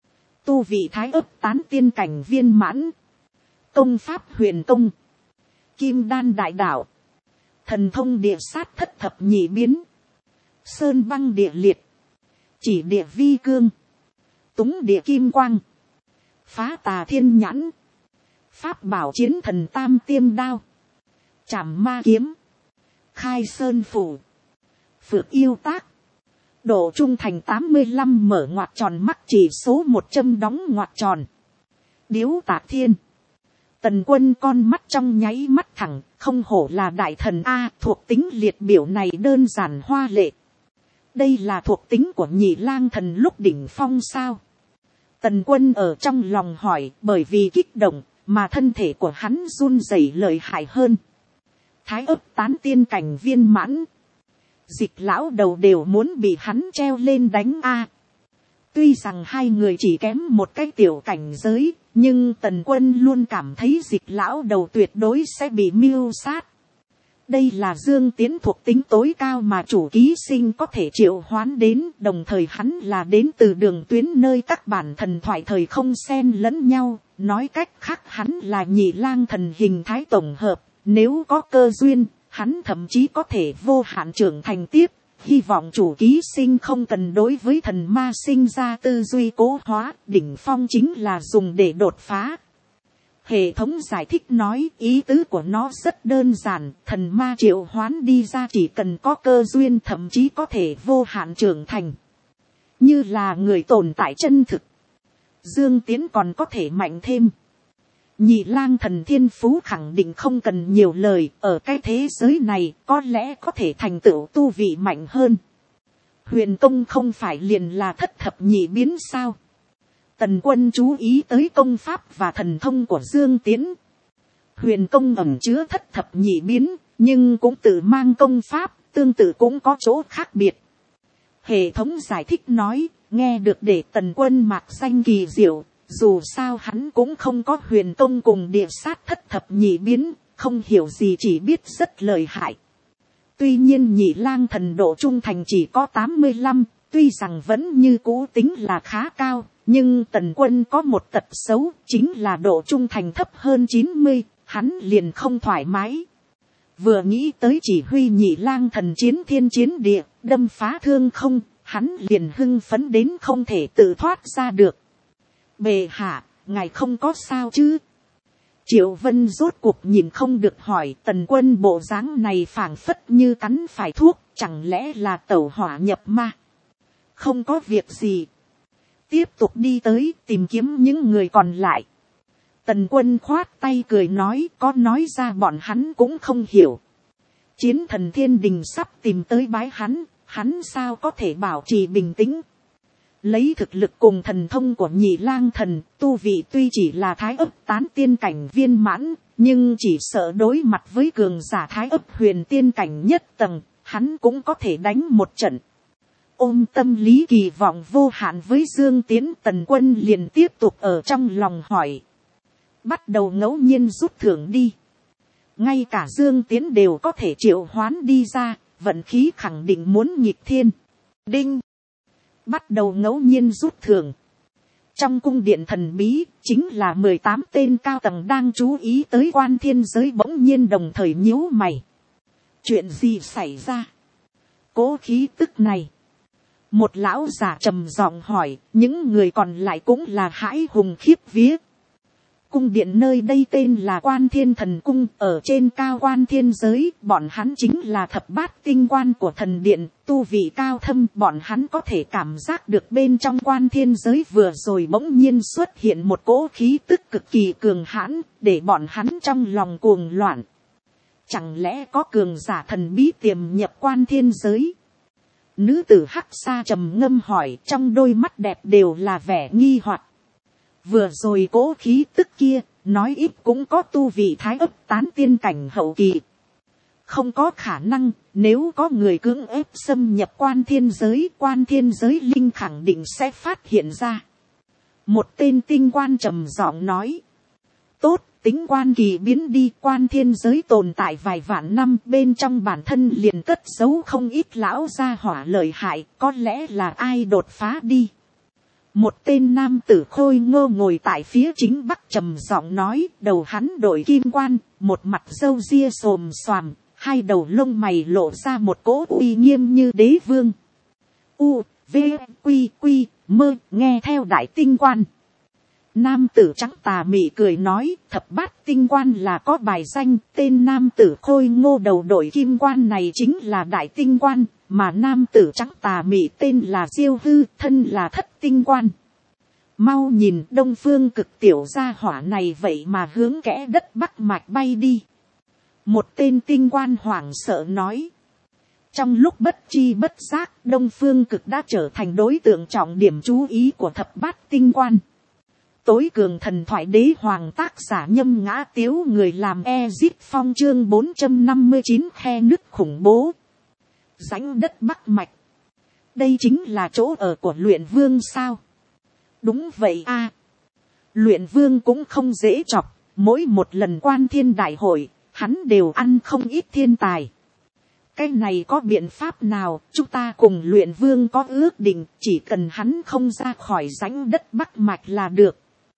Tu vị thái ấp tán tiên cảnh viên mãn. Công pháp huyền công. Kim đan đại đạo. Thần thông địa sát thất thập nhị biến. Sơn băng địa liệt. Chỉ địa vi cương. Túng địa kim quang. Phá tà thiên nhãn. Pháp bảo chiến thần tam tiêm đao. Trảm ma kiếm. Khai sơn phủ. Phượng yêu tác. Độ trung thành 85 mở ngoặc tròn mắc chỉ số 100 đóng ngoặc tròn. Điếu tạc thiên. Tần Quân con mắt trong nháy mắt thẳng, không hổ là đại thần A, thuộc tính liệt biểu này đơn giản hoa lệ. Đây là thuộc tính của Nhị Lang Thần lúc đỉnh phong sao? Tần Quân ở trong lòng hỏi, bởi vì kích động, mà thân thể của hắn run rẩy lợi hại hơn. Thái ấp tán tiên cảnh viên mãn. Dịch lão đầu đều muốn bị hắn treo lên đánh A. Tuy rằng hai người chỉ kém một cái tiểu cảnh giới, nhưng Tần Quân luôn cảm thấy dịch lão đầu tuyệt đối sẽ bị mưu sát. Đây là Dương Tiến thuộc tính tối cao mà chủ ký sinh có thể triệu hoán đến, đồng thời hắn là đến từ đường tuyến nơi các bản thần thoại thời không xen lẫn nhau, nói cách khác hắn là Nhị Lang Thần hình thái tổng hợp, nếu có cơ duyên, hắn thậm chí có thể vô hạn trưởng thành tiếp. Hy vọng chủ ký sinh không cần đối với thần ma sinh ra tư duy cố hóa, đỉnh phong chính là dùng để đột phá. Hệ thống giải thích nói ý tứ của nó rất đơn giản, thần ma triệu hoán đi ra chỉ cần có cơ duyên thậm chí có thể vô hạn trưởng thành. Như là người tồn tại chân thực. Dương Tiến còn có thể mạnh thêm. Nhị Lang Thần thiên phú khẳng định không cần nhiều lời, ở cái thế giới này có lẽ có thể thành tựu tu vị mạnh hơn. Huyền công không phải liền là thất thập nhị biến sao? Tần Quân chú ý tới công pháp và thần thông của Dương Tiến. Huyền công ẩn chứa thất thập nhị biến, nhưng cũng tự mang công pháp, tương tự cũng có chỗ khác biệt. Hệ thống giải thích nói, nghe được để Tần Quân mạc danh kỳ diệu. Dù sao hắn cũng không có huyền công cùng địa sát thất thập nhị biến, không hiểu gì chỉ biết rất lợi hại. Tuy nhiên Nhị Lang Thần độ trung thành chỉ có 85, tuy rằng vẫn như cũ tính là khá cao, nhưng Tần Quân có một tật xấu, chính là độ trung thành thấp hơn 90, hắn liền không thoải mái. Vừa nghĩ tới chỉ huy Nhị Lang Thần chiến thiên chiến địa, đâm phá thương không, hắn liền hưng phấn đến không thể tự thoát ra được. Bệ hạ, ngài không có sao chứ? Triệu Vân rốt cuộc nhìn không được hỏi, Tần Quân bộ dáng này phảng phất như cắn phải thuốc, chẳng lẽ là tẩu hỏa nhập ma? Không có việc gì. Tiếp tục đi tới tìm kiếm những người còn lại. Tần Quân khoát tay cười nói, có nói ra bọn hắn cũng không hiểu. Chiến thần thiên đình sắp tìm tới bái hắn sao có thể bảo trì bình tĩnh? Lấy thực lực cùng thần thông của Nhị Lang Thần, tu vị tuy chỉ là thái ấp tán tiên cảnh viên mãn, nhưng chỉ sợ đối mặt với cường giả thái ấp huyền tiên cảnh nhất tầng, hắn cũng có thể đánh một trận. Ôm tâm lý kỳ vọng vô hạn với Dương Tiến, Tần Quân liền tiếp tục ở trong lòng hỏi. Bắt đầu ngẫu nhiên rút thưởng đi. Ngay cả Dương Tiến đều có thể triệu hoán đi ra, vận khí khẳng định muốn nghịch thiên. Đinh. Bắt đầu ngẫu nhiên rút thưởng. Trong cung điện thần bí, chính là 18 tên cao tầng đang chú ý tới Quan Thiên Giới bỗng nhiên đồng thời nhíu mày. Chuyện gì xảy ra? Cố khí tức này. Một lão già trầm giọng hỏi, những người còn lại cũng là hãi hùng khiếp vía. Cung điện nơi đây tên là Quan Thiên Thần Cung, ở trên cao Quan Thiên Giới, bọn hắn chính là thập bát tinh quan của thần điện, tu vị cao thâm, bọn hắn có thể cảm giác được bên trong Quan Thiên Giới vừa rồi bỗng nhiên xuất hiện một cỗ khí tức cực kỳ cường hãn, để bọn hắn trong lòng cuồng loạn. Chẳng lẽ có cường giả thần bí tiềm nhập Quan Thiên Giới? Nữ tử Hắc Sa trầm ngâm hỏi, trong đôi mắt đẹp đều là vẻ nghi hoặc. Vừa rồi cố khí tức kia, nói ít cũng có tu vị thái ấp tán tiên cảnh hậu kỳ. Không có khả năng, nếu có người cưỡng ép xâm nhập Quan Thiên Giới linh khẳng định sẽ phát hiện ra. Một tên tinh quan trầm giọng nói. Tốt, tính quan kỳ biến đi, quan thiên giới tồn tại vài vạn năm, bên trong bản thân liền cất giấu không ít lão gia hỏa lợi hại, có lẽ là ai đột phá đi. Một tên nam tử khôi ngô ngồi tại phía chính bắc trầm giọng nói, đầu hắn đội kim quan, một mặt râu ria xồm xoàm, hai đầu lông mày lộ ra một cỗ uy nghiêm như đế vương. U, V, Quy, Quy, Mơ, nghe theo đại tinh quan. Nam tử trắng tà mị cười nói, thập bát tinh quan là có bài danh, tên nam tử khôi ngô đầu đội kim quan này chính là đại tinh quan, mà nam tử trắng tà mị tên là Diêu Hư, thân là thất tinh quan. Mau nhìn Đông Phương Cực tiểu gia hỏa này vậy mà hướng kẽ đất Bắc Mạch bay đi. Một tên tinh quan hoảng sợ nói. Trong lúc bất chi bất giác, Đông Phương Cực đã trở thành đối tượng trọng điểm chú ý của thập bát tinh quan. Tối cường thần thoại đế hoàng tác giả Nhâm Ngã Tiếu, người làm Ezit Phong chương 459 khe nứt khủng bố. Rãnh đất Bắc Mạch. Đây chính là chỗ ở của luyện vương sao? Đúng vậy a. Luyện vương cũng không dễ chọc, mỗi một lần quan thiên đại hội, hắn đều ăn không ít thiên tài. Cái này có biện pháp nào, chúng ta cùng luyện vương có ước định, chỉ cần hắn không ra khỏi rãnh đất Bắc Mạch là được.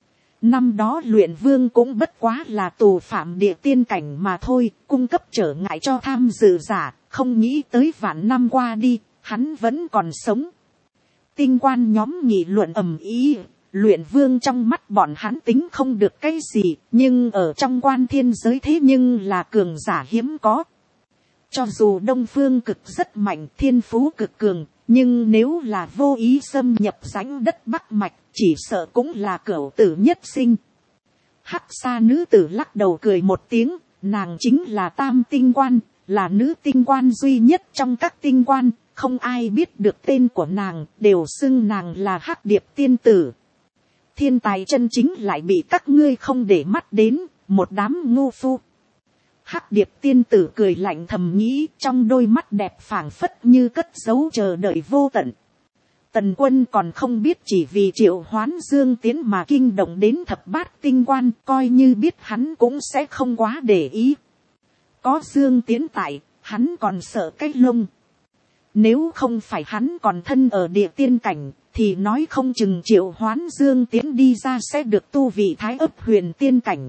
Năm đó luyện vương cũng bất quá là tù phạm địa tiên cảnh mà thôi, cung cấp trở ngại cho tham dự giả, không nghĩ tới vạn năm qua đi, hắn vẫn còn sống. Tinh quan nhóm nghị luận ầm ĩ, luyện vương trong mắt bọn hắn tính không được cái gì, nhưng ở trong quan thiên giới thế nhưng là cường giả hiếm có. Cho dù Đông Phương Cực rất mạnh, thiên phú cực cường, nhưng nếu là vô ý xâm nhập rãnh đất Bắc Mạch, chỉ sợ cũng là cửu tử nhất sinh. Hắc Sa nữ tử lắc đầu cười một tiếng, nàng chính là tam tinh quan, là nữ tinh quan duy nhất trong các tinh quan, không ai biết được tên của nàng, đều xưng nàng là Hắc Điệp tiên tử. Thiên tài chân chính lại bị các ngươi không để mắt đến, một đám ngu phu. Hắc Điệp tiên tử cười lạnh thầm nghĩ, trong đôi mắt đẹp phảng phất như cất giấu chờ đợi vô tận. Tần Quân còn không biết chỉ vì triệu hoán Dương Tiến mà kinh động đến thập bát tinh quan, coi như biết hắn cũng sẽ không quá để ý. Có Dương Tiến tại, hắn còn sợ cái lông. Nếu không phải hắn còn thân ở địa tiên cảnh, thì nói không chừng triệu hoán Dương Tiến đi ra sẽ được tu vị thái ấp huyền tiên cảnh.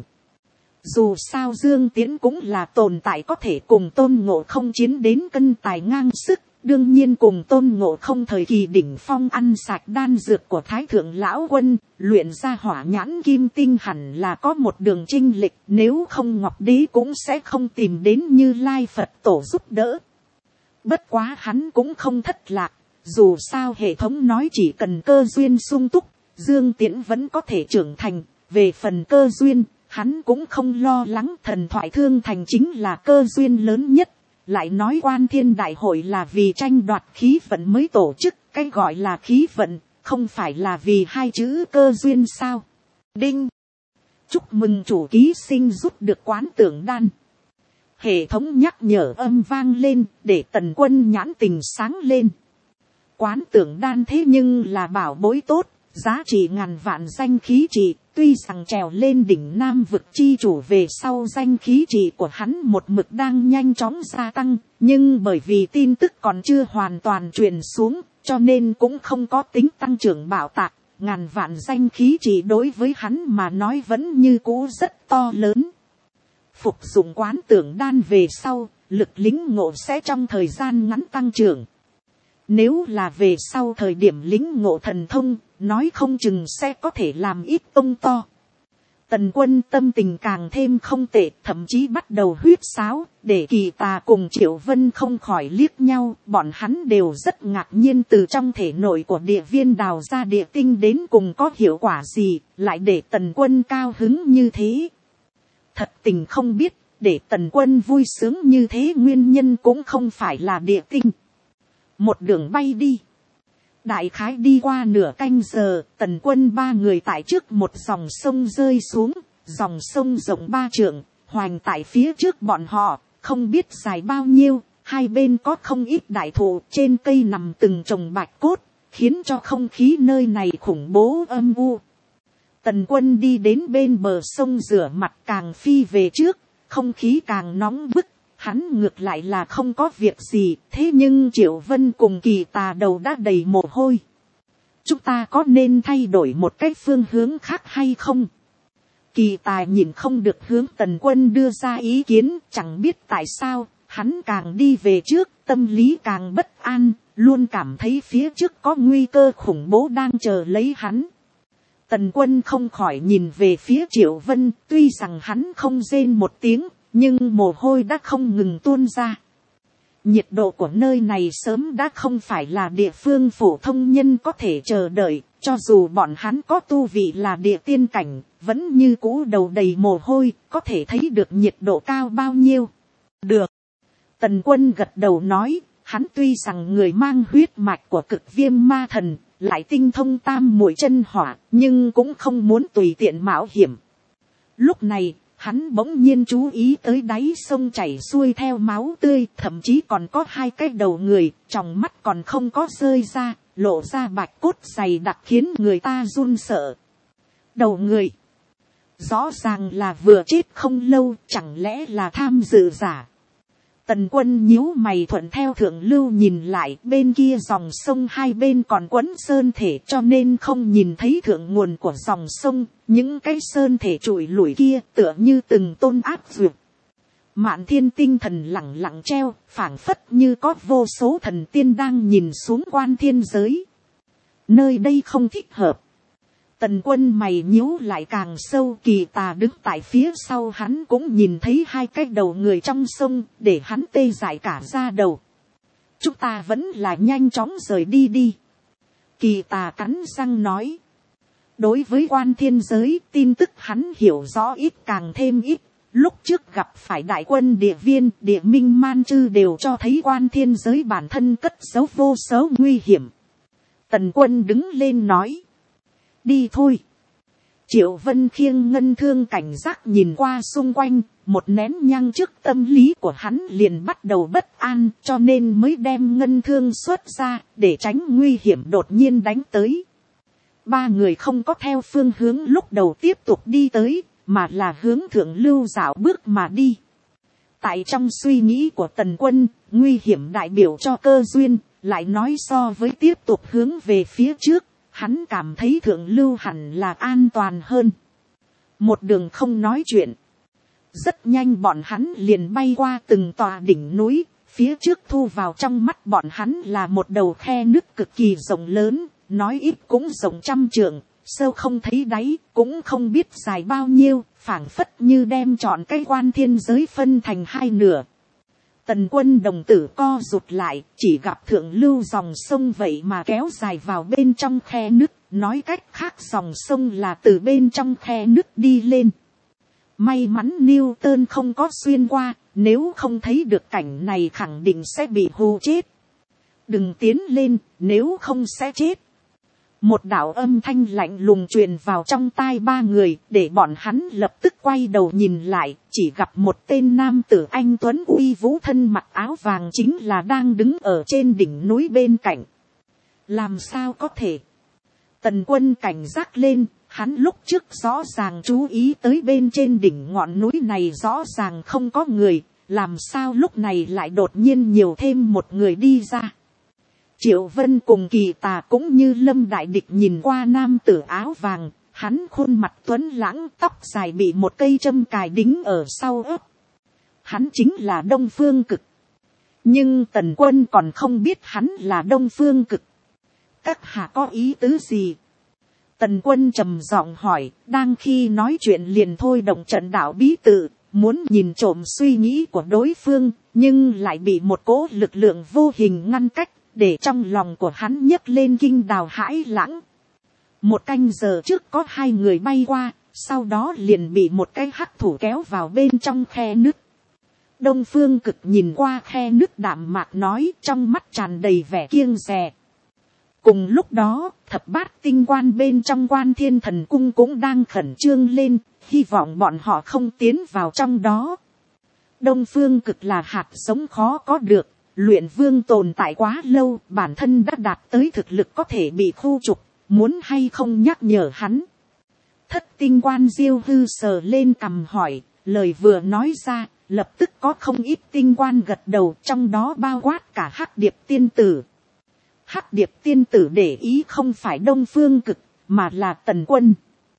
Dù sao Dương Tiến cũng là tồn tại có thể cùng Tôn Ngộ Không chiến đến cân tài ngang sức. Đương nhiên cùng Tôn Ngộ Không thời kỳ đỉnh phong ăn sạch đan dược của Thái Thượng Lão Quân, luyện ra hỏa nhãn kim tinh hẳn là có một đường chênh lệch, nếu không Ngọc Đế cũng sẽ không tìm đến Như Lai Phật Tổ giúp đỡ. Bất quá hắn cũng không thất lạc, dù sao hệ thống nói chỉ cần cơ duyên sung túc, Dương Tiễn vẫn có thể trưởng thành, về phần cơ duyên, hắn cũng không lo lắng. Thần thoại Thương Thành chính là cơ duyên lớn nhất. Lại nói quan thiên đại hội là vì tranh đoạt khí vận mới tổ chức, cái gọi là khí vận, không phải là vì hai chữ cơ duyên sao. Đinh! Chúc mừng chủ ký sinh rút được quán tưởng đan. Hệ thống nhắc nhở âm vang lên, để Tần Quân nhãn tình sáng lên. Quán tưởng đan thế nhưng là bảo bối tốt, giá trị ngàn vạn danh khí trị. Tuy rằng trèo lên đỉnh Nam vực chi chủ về sau, danh khí trị của hắn một mực đang nhanh chóng gia tăng, nhưng bởi vì tin tức còn chưa hoàn toàn truyền xuống, cho nên cũng không có tính tăng trưởng bạo tạc. Ngàn vạn danh khí trị đối với hắn mà nói vẫn như cũ rất to lớn. Phục dụng quán tưởng đan về sau, lực lĩnh ngộ sẽ trong thời gian ngắn tăng trưởng. Nếu là về sau thời điểm lĩnh ngộ thần thông, nói không chừng sẽ có thể làm ít ông to. Tần Quân tâm tình càng thêm không tệ, thậm chí bắt đầu huyết sáo, để Kỳ Tà cùng Triệu Vân không khỏi liếc nhau. Bọn hắn đều rất ngạc nhiên từ trong thể nội của địa viên đào ra địa tinh đến cùng có hiệu quả gì, lại để Tần Quân cao hứng như thế. Thật tình không biết, để Tần Quân vui sướng như thế nguyên nhân cũng không phải là địa tinh. Một đường bay đi. Đại khái đi qua nửa canh giờ, Tần Quân ba người tại trước một dòng sông rơi xuống, dòng sông rộng 3 trượng, hoành tại phía trước bọn họ, không biết dài bao nhiêu, hai bên có không ít đại thụ, trên cây nằm từng chồng bạch cốt, khiến cho không khí nơi này khủng bố âm u. Tần Quân đi đến bên bờ sông rửa mặt càng phi về trước, không khí càng nóng bức, hắn ngược lại là không có việc gì, thế nhưng Triệu Vân cùng Kỳ Tà đầu đã đầy mồ hôi. Chúng ta có nên thay đổi một cái phương hướng khác hay không? Kỳ Tà nhìn không được hướng Tần Quân đưa ra ý kiến, chẳng biết tại sao, hắn càng đi về trước, tâm lý càng bất an, luôn cảm thấy phía trước có nguy cơ khủng bố đang chờ lấy hắn. Tần Quân không khỏi nhìn về phía Triệu Vân, tuy rằng hắn không rên một tiếng, nhưng mồ hôi đã không ngừng tuôn ra. Nhiệt độ của nơi này sớm đã không phải là địa phương phổ thông nhân có thể chờ đợi, cho dù bọn hắn có tu vị là địa tiên cảnh, vẫn như cũ đầu đầy mồ hôi, có thể thấy được nhiệt độ cao bao nhiêu. Được. Tần Quân gật đầu nói, hắn tuy rằng người mang huyết mạch của Cực Viêm Ma Thần, lại tinh thông tam muội chân hỏa, nhưng cũng không muốn tùy tiện mạo hiểm. Lúc này, hắn bỗng nhiên chú ý tới đáy sông chảy xuôi theo máu tươi, thậm chí còn có 2 cái đầu người, trong mắt còn không có rơi ra, lộ ra bạch cốt dày đặc khiến người ta run sợ. Đầu người, rõ ràng là vừa chết không lâu, chẳng lẽ là tham dự giả? Tần Quân nhíu mày thuận theo thượng lưu nhìn lại, bên kia dòng sông hai bên còn quấn sơn thể, cho nên không nhìn thấy thượng nguồn của dòng sông, những cái sơn thể trụi lủi kia tựa như từng tôn áp dược. Mạn Thiên tinh thần lặng lặng treo, phảng phất như có vô số thần tiên đang nhìn xuống quan thiên giới. Nơi đây không thích hợp. Tần Quân mày nhíu lại càng sâu, Kỳ Tà đứng tại phía sau hắn cũng nhìn thấy 2 cái đầu người trong sông, để hắn tê dại cả da đầu. Chúng ta vẫn là nhanh chóng rời đi đi. Kỳ Tà cắn răng nói. Đối với quan thiên giới, tin tức hắn hiểu rõ ít càng thêm ít. Lúc trước gặp phải đại quân địa viên, địa minh man chư đều cho thấy quan thiên giới bản thân cất giấu vô số nguy hiểm. Tần Quân đứng lên nói. Đi thôi. Triệu Vân khiêng ngân thương cảnh giác nhìn qua xung quanh, một nén nhang trước tâm lý của hắn liền bắt đầu bất an, cho nên mới đem ngân thương xuất ra, để tránh nguy hiểm đột nhiên đánh tới. 3 người không có theo phương hướng lúc đầu tiếp tục đi tới, mà là hướng thượng lưu dạo bước mà đi. Tại trong suy nghĩ của Tần Quân, nguy hiểm đại biểu cho cơ duyên, lại nói so với tiếp tục hướng về phía trước, hắn cảm thấy thượng lưu hẳn là an toàn hơn. Một đường không nói chuyện. Rất nhanh bọn hắn liền bay qua từng tòa đỉnh núi, phía trước thu vào trong mắt bọn hắn là một đầu khe nước cực kỳ rộng lớn, nói ít cũng rộng 100 trượng, sâu không thấy đáy, cũng không biết dài bao nhiêu, phảng phất như đem trọn cái quan thiên giới phân thành 2 nửa. Tần Quân đồng tử co rụt lại, chỉ gặp thượng lưu dòng sông vậy mà kéo dài vào bên trong khe nứt, nói cách khác dòng sông là từ bên trong khe nứt đi lên. May mắn Newton không có xuyên qua, nếu không thấy được cảnh này khẳng định sẽ bị hù chết. Đừng tiến lên, nếu không sẽ chết. Một đạo âm thanh lạnh lùng truyền vào trong tai 3 người, để bọn hắn lập tức quay đầu nhìn lại, chỉ gặp một tên nam tử anh tuấn uy vũ thân mặc áo vàng chính là đang đứng ở trên đỉnh núi bên cạnh. Làm sao có thể? Tần Quân cảnh giác lên, hắn lúc trước rõ ràng chú ý tới bên trên đỉnh ngọn núi này rõ ràng không có người, làm sao lúc này lại đột nhiên nhiều thêm một người đi ra. Triệu Vân cùng Kỳ Tà cũng như lâm đại địch nhìn qua nam tử áo vàng, hắn khuôn mặt tuấn lãng, tóc dài bị một cây châm cài đính ở sau ớt. Hắn chính là Đông Phương Cực. Nhưng Tần Quân còn không biết hắn là Đông Phương Cực. Các hạ có ý tứ gì? Tần Quân trầm giọng hỏi, đang khi nói chuyện liền thôi động trận đạo bí tự, muốn nhìn trộm suy nghĩ của đối phương, nhưng lại bị một cỗ lực lượng vô hình ngăn cách, để trong lòng của hắn nhấc lên kinh đào hãi lãng. 1 canh giờ trước có 2 người bay qua, sau đó liền bị một cái hắc thủ kéo vào bên trong khe nứt. Đông Phương Cực nhìn qua khe nứt đạm mạc nói, trong mắt tràn đầy vẻ kiêng dè. Cùng lúc đó, thập bát tinh quan bên trong Quan Thiên Thần Cung cũng đang khẩn trương lên, hy vọng bọn họ không tiến vào trong đó. Đông Phương Cực là hạt giống khó có được, luyện vương tồn tại quá lâu, bản thân đã đạt tới thực lực có thể bị khu trục, muốn hay không nhắc nhở hắn. Thất tinh quan Diêu Hư sờ lên cằm hỏi, lời vừa nói ra, lập tức có không ít tinh quan gật đầu, trong đó bao quát cả Hắc Điệp tiên tử. Hắc Điệp tiên tử để ý không phải Đông Phương Cực, mà là Tần Quân.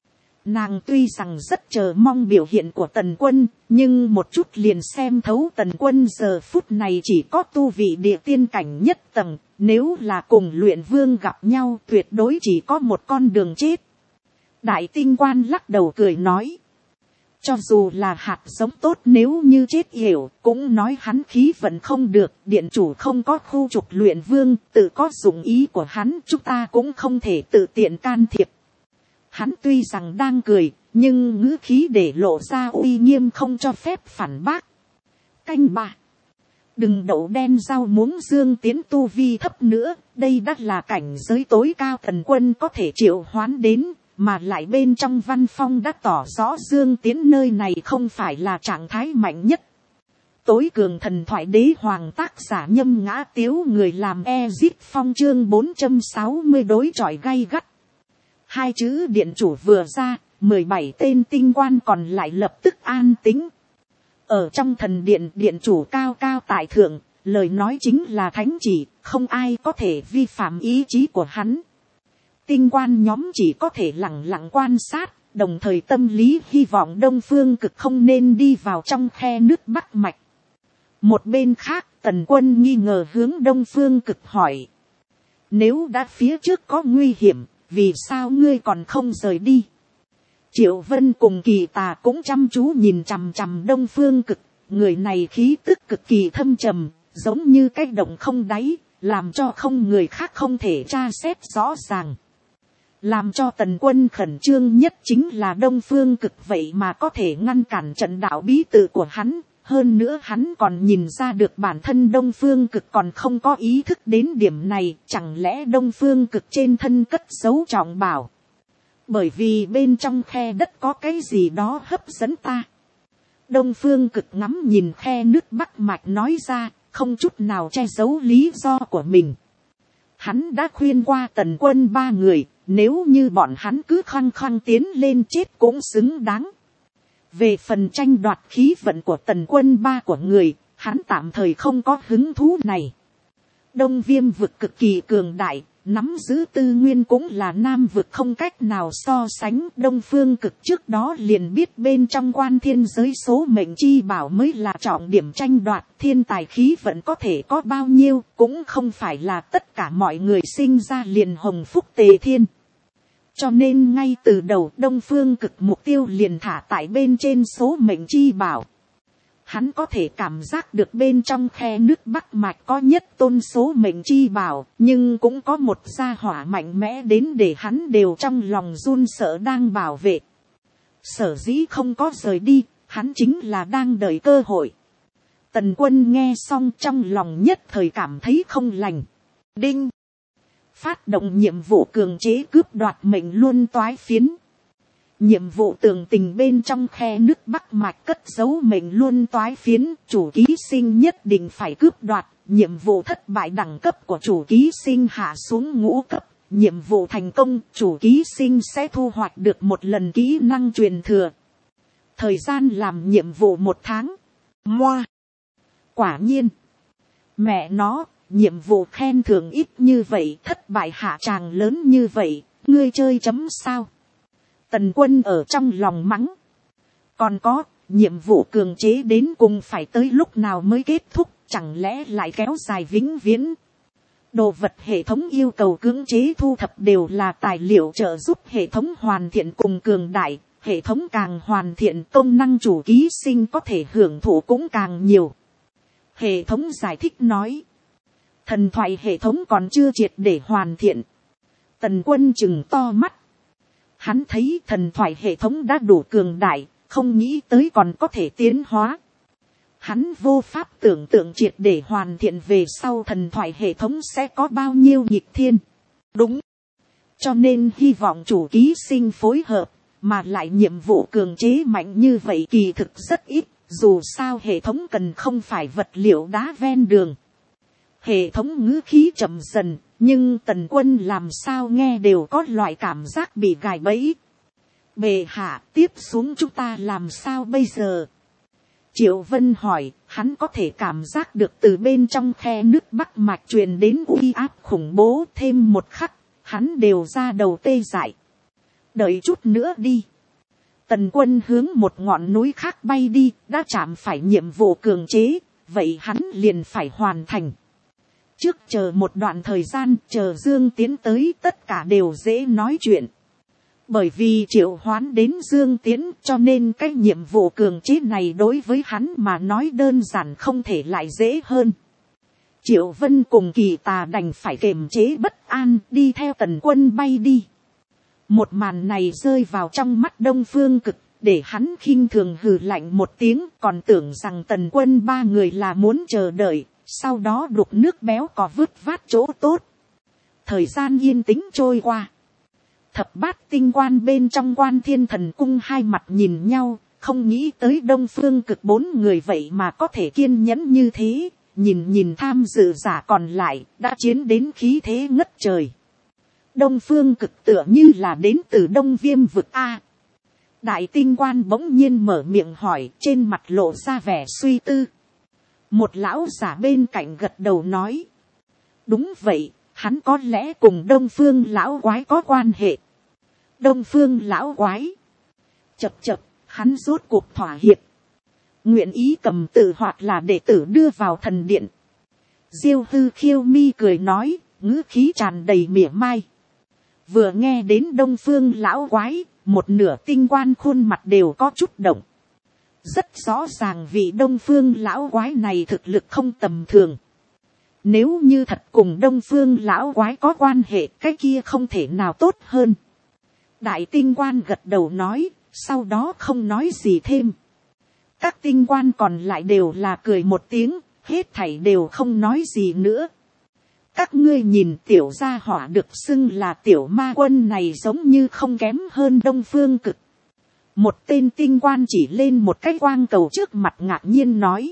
Nàng tuy rằng rất chờ mong biểu hiện của Tần Quân, nhưng một chút liền xem thấu Tần Quân giờ phút này chỉ có tu vị địa tiên cảnh nhất tầng, nếu là cùng luyện vương gặp nhau tuyệt đối chỉ có một con đường chết. Đại tinh quan lắc đầu cười nói, cho dù là hạt giống tốt nếu như chết yểu, cũng nói hắn khí vận không được, điện chủ không có khu trục luyện vương, tự có dụng ý của hắn, chúng ta cũng không thể tự tiện can thiệp. Hắn tuy rằng đang cười, nhưng ngữ khí để lộ ra uy nghiêm không cho phép phản bác. Canh ba. Đừng đậu đen rau muống Dương Tiến tu vi thấp nữa, đây đã là cảnh giới tối cao Tần Quân có thể triệu hoán đến, mà lại bên trong văn phong đã tỏ rõ Dương Tiến nơi này không phải là trạng thái mạnh nhất. Tối cường thần thoại đế hoàng tác giả Nhâm Ngã Tiếu, người làm Ezit Phong chương 460 đối chọi gay gắt. Hai chữ điện chủ vừa ra, 17 tên tinh quan còn lại lập tức an tĩnh. Ở trong thần điện, điện chủ cao cao tại thượng, lời nói chính là thánh chỉ, không ai có thể vi phạm ý chí của hắn. Tinh quan nhóm chỉ có thể lặng lặng quan sát, đồng thời tâm lý hy vọng Đông Phương Cực không nên đi vào trong khe nước Bắc Mạch. Một bên khác, Tần Quân nghi ngờ hướng Đông Phương Cực hỏi, nếu đã phía trước có nguy hiểm, vì sao ngươi còn không rời đi? Triệu Vân cùng Kỳ Tà cũng chăm chú nhìn chằm chằm Đông Phương Cực, người này khí tức cực kỳ thâm trầm, giống như cái động không đáy, làm cho không người khác không thể tra xét rõ ràng. Làm cho Tần Quân khẩn trương nhất chính là Đông Phương Cực vậy mà có thể ngăn cản trận đạo bí tự của hắn, hơn nữa hắn còn nhìn ra được bản thân Đông Phương Cực còn không có ý thức đến điểm này, chẳng lẽ Đông Phương Cực trên thân cất giấu trọng bảo? Bởi vì bên trong khe đất có cái gì đó hấp dẫn ta. Đông Phương Cực ngắm nhìn khe nước Bắc Mạch nói ra, không chút nào che giấu lý do của mình. Hắn đã khuyên qua Tần Quân ba người, nếu như bọn hắn cứ khăng khăng tiến lên chết cũng xứng đáng. Về phần tranh đoạt khí vận của Tần Quân ba của người, hắn tạm thời không có hứng thú này. Đông Viêm vực cực kỳ cường đại, nắm giữ tư nguyên cũng là Nam vực không cách nào so sánh. Đông Phương Cực trước đó liền biết bên trong quan thiên giới số mệnh chi bảo mới là trọng điểm tranh đoạt, thiên tài khí vận có thể có bao nhiêu, cũng không phải là tất cả mọi người sinh ra liền hồng phúc tề thiên. Cho nên ngay từ đầu Đông Phương Cực mục tiêu liền thả tại bên trên số mệnh chi bảo. Hắn có thể cảm giác được bên trong khe nước Bắc Mạch có nhất tôn số mệnh chi bảo, nhưng cũng có một gia hỏa mạnh mẽ đến để hắn đều trong lòng run sợ đang bảo vệ. Sở dĩ không có rời đi, hắn chính là đang đợi cơ hội. Tần Quân nghe xong trong lòng nhất thời cảm thấy không lành. Đinh! Phát động nhiệm vụ cường chế cướp đoạt mệnh luân toái phiến. Nhiệm vụ tường tình bên trong khe nước Bắc Mạch cất giấu mệnh luân toái phiến, chủ ký sinh nhất định phải cướp đoạt. Nhiệm vụ thất bại đẳng cấp của chủ ký sinh hạ xuống ngũ cấp. Nhiệm vụ thành công, chủ ký sinh sẽ thu hoạch được một lần kỹ năng truyền thừa. Thời gian làm nhiệm vụ 1 tháng. Moa! Quả nhiên! Mẹ nó! Nhiệm vụ khen thưởng ít như vậy, thất bại hạ tràng lớn như vậy, ngươi chơi chấm sao? Tần Quân ở trong lòng mắng. Còn có, nhiệm vụ cường chế đến cùng phải tới lúc nào mới kết thúc, chẳng lẽ lại kéo dài vĩnh viễn? Đồ vật hệ thống yêu cầu cưỡng chế thu thập đều là tài liệu trợ giúp hệ thống hoàn thiện cùng cường đại, hệ thống càng hoàn thiện công năng chủ ký sinh có thể hưởng thụ cũng càng nhiều. Hệ thống giải thích nói. Thần thoại hệ thống còn chưa triệt để hoàn thiện. Tần Quân chừng to mắt. Hắn thấy thần thoại hệ thống đã đủ cường đại, không nghĩ tới còn có thể tiến hóa. Hắn vô pháp tưởng tượng triệt để hoàn thiện về sau thần thoại hệ thống sẽ có bao nhiêu nghịch thiên. Đúng. Cho nên hy vọng chủ ký sinh phối hợp, mà lại nhiệm vụ cường chế mạnh như vậy kỳ thực rất ít, dù sao hệ thống cần không phải vật liệu đá ven đường. Hệ thống ngữ khí chậm dần, nhưng Tần Quân làm sao nghe đều có loại cảm giác bị gài bẫy. Bệ hạ, tiếp xuống chúng ta làm sao bây giờ? Triệu Vân hỏi, hắn có thể cảm giác được từ bên trong khe nước Bắc Mạch truyền đến uy áp khủng bố, thêm một khắc, hắn đều ra đầu tê dại. Đợi chút nữa đi. Tần Quân hướng một ngọn núi khác bay đi, đã chạm phải nhiệm vụ cường chế, vậy hắn liền phải hoàn thành. Trước chờ một đoạn thời gian, chờ Dương Tiến tới, tất cả đều dễ nói chuyện. Bởi vì triệu hoán đến Dương Tiến, cho nên cái nhiệm vụ cường chế này đối với hắn mà nói đơn giản không thể lại dễ hơn. Triệu Vân cùng Kỳ Tà đành phải kiềm chế bất an, đi theo Tần Quân bay đi. Một màn này rơi vào trong mắt Đông Phương Cực, để hắn khinh thường hừ lạnh một tiếng, còn tưởng rằng Tần Quân ba người là muốn chờ đợi, sau đó đục nước béo cò vứt vát chỗ tốt. Thời gian yên tĩnh trôi qua. Thập bát tinh quan bên trong Quan Thiên Thần Cung hai mặt nhìn nhau, không nghĩ tới Đông Phương Cực bốn người vậy mà có thể kiên nhẫn như thế, nhìn tham dự giả còn lại, đã chiến đến khí thế ngất trời. Đông Phương Cực tựa như là đến từ Đông Viêm vực A. Đại tinh quan bỗng nhiên mở miệng hỏi, trên mặt lộ ra vẻ suy tư. Một lão giả bên cạnh gật đầu nói. Đúng vậy, hắn có lẽ cùng Đông Phương lão quái có quan hệ. Đông Phương lão quái. Chập chập, hắn rốt cuộc thỏa hiệp. Nguyện ý cầm tử hoặc là đệ tử đưa vào thần điện. Diêu Hư Khiêu Mi cười nói, ngữ khí tràn đầy mỉa mai. Vừa nghe đến Đông Phương lão quái, một nửa tinh quan khuôn mặt đều có chút động. Rất rõ ràng vị Đông Phương lão quái này thực lực không tầm thường. Nếu như thật cùng Đông Phương lão quái có quan hệ, cái kia không thể nào tốt hơn. Đại tinh quan gật đầu nói, sau đó không nói gì thêm. Các tinh quan còn lại đều là cười một tiếng, hết thảy đều không nói gì nữa. Các ngươi nhìn tiểu gia hỏa được xưng là tiểu ma quân này giống như không kém hơn Đông Phương Cực. Một tên tinh quan chỉ lên một cái quang cầu trước mặt ngạc nhiên nói.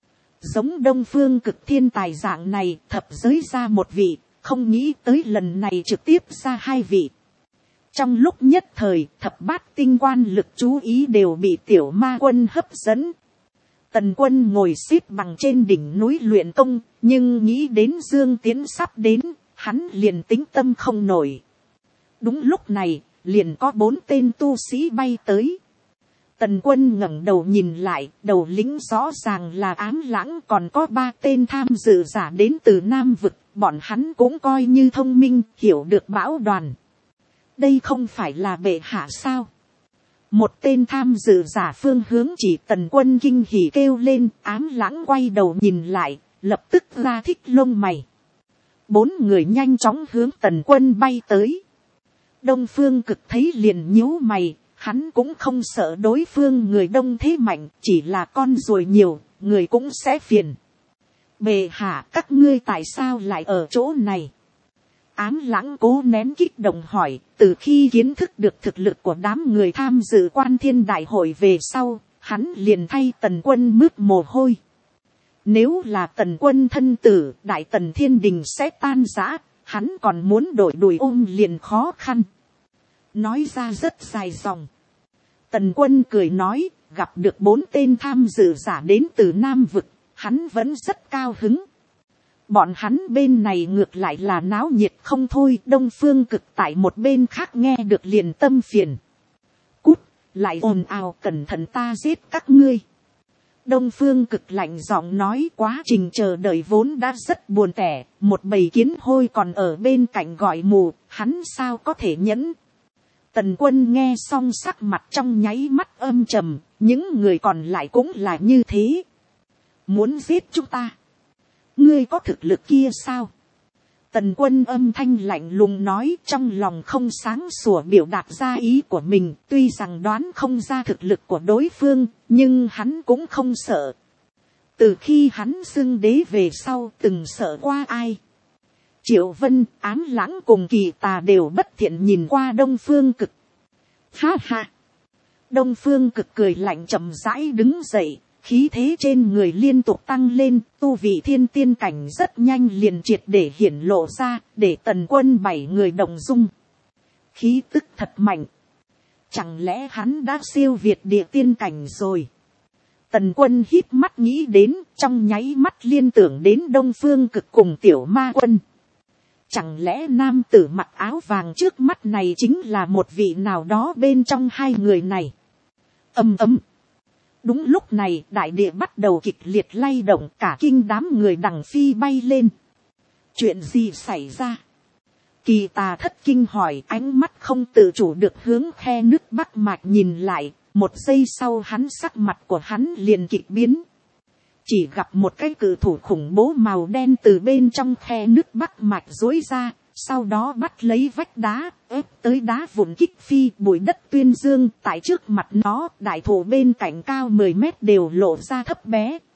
Giống Đông Phương Cực thiên tài dạng này thập giới ra một vị, không nghĩ tới lần này trực tiếp ra hai vị. Trong lúc nhất thời, thập bát tinh quan lực chú ý đều bị tiểu ma quân hấp dẫn. Tần Quân ngồi xếp bằng trên đỉnh núi luyện công, nhưng nghĩ đến Dương Tiến sắp đến, hắn liền tính tâm không nổi. Đúng lúc này, liền có 4 tên tu sĩ bay tới. Tần Quân ngẩng đầu nhìn lại, đầu lĩnh rõ ràng là Ám Lãng, còn có 3 tên tham dự giả đến từ Nam vực, bọn hắn cũng coi như thông minh, hiểu được bão đoàn. Đây không phải là bệ hạ sao? Một tên tham dự giả phương hướng chỉ Tần Quân kinh hỉ kêu lên, Ám Lãng quay đầu nhìn lại, lập tức ra thích lông mày. 4 người nhanh chóng hướng Tần Quân bay tới. Đông Phương Cực thấy liền nhíu mày, hắn cũng không sợ đối phương người đông thế mạnh, chỉ là con ruồi nhiều, người cũng sẽ phiền. Bệ hạ, các ngươi tại sao lại ở chỗ này? Ám Lãng cố nén kích động hỏi, từ khi kiến thức được thực lực của đám người tham dự Quan Thiên đại hội về sau, hắn liền thay Tần Quân mướt mồ hôi. Nếu là Tần Quân thân tử, Đại Tần Thiên Đình sẽ tan rã, hắn còn muốn đổi đuổi ôm liền khó khăn. Nói ra rất dài dòng. Tần Quân cười nói, gặp được 4 tên tham dự giả đến từ Nam vực, hắn vẫn rất cao hứng. Bọn hắn bên này ngược lại là náo nhiệt không thôi. Đông Phương Cực tại một bên khác nghe được liền tâm phiền. Cút, lại ồn ào, cẩn thận ta giết các ngươi. Đông Phương Cực lạnh giọng nói, quá trình chờ đợi vốn đã rất buồn tẻ. Một bầy kiến hôi còn ở bên cạnh gọi mù, hắn sao có thể nhẫn. Tần Quân nghe xong sắc mặt trong nháy mắt âm trầm, những người còn lại cũng là như thế. Muốn giết chúng ta? Ngươi có thực lực kia sao? Tần Quân âm thanh lạnh lùng nói, trong lòng không sáng sủa biểu đạt ra ý của mình, tuy rằng đoán không ra thực lực của đối phương, nhưng hắn cũng không sợ. Từ khi hắn xưng đế về sau từng sợ qua ai? Triệu Vân, Ám Lãng cùng Kỳ Tà đều bất thiện nhìn qua Đông Phương Cực. Ha ha! Đông Phương Cực cười lạnh chậm rãi đứng dậy. Khí thế trên người liên tục tăng lên, tu vị thiên tiên cảnh rất nhanh liền triệt để hiển lộ ra, để Tần Quân 7 người đồng dung. Khí tức thật mạnh. Chẳng lẽ hắn đã siêu việt địa tiên cảnh rồi. Tần Quân híp mắt nghĩ đến, trong nháy mắt liên tưởng đến Đông Phương Cực cùng Tiểu Ma Quân. Chẳng lẽ nam tử mặc áo vàng trước mắt này chính là một vị nào đó bên trong hai người này. Ầm ầm. Đúng lúc này đại địa bắt đầu kịch liệt lay động, cả kinh đám người đằng phi bay lên. Chuyện gì xảy ra? Kỳ Tà thất kinh hỏi, ánh mắt không tự chủ được hướng khe nước Bắc Mạch nhìn lại. Một giây sau hắn sắc mặt của hắn liền kịch biến. Chỉ gặp một cái cự thủ khủng bố màu đen từ bên trong khe nước Bắc Mạch dối ra. Sau đó bắt lấy vách đá, ép tới đá vụn kích phi, bụi đất tuyên dương. Tại trước mặt nó, đại thụ bên cạnh cao 10 mét đều lộ ra thấp bé.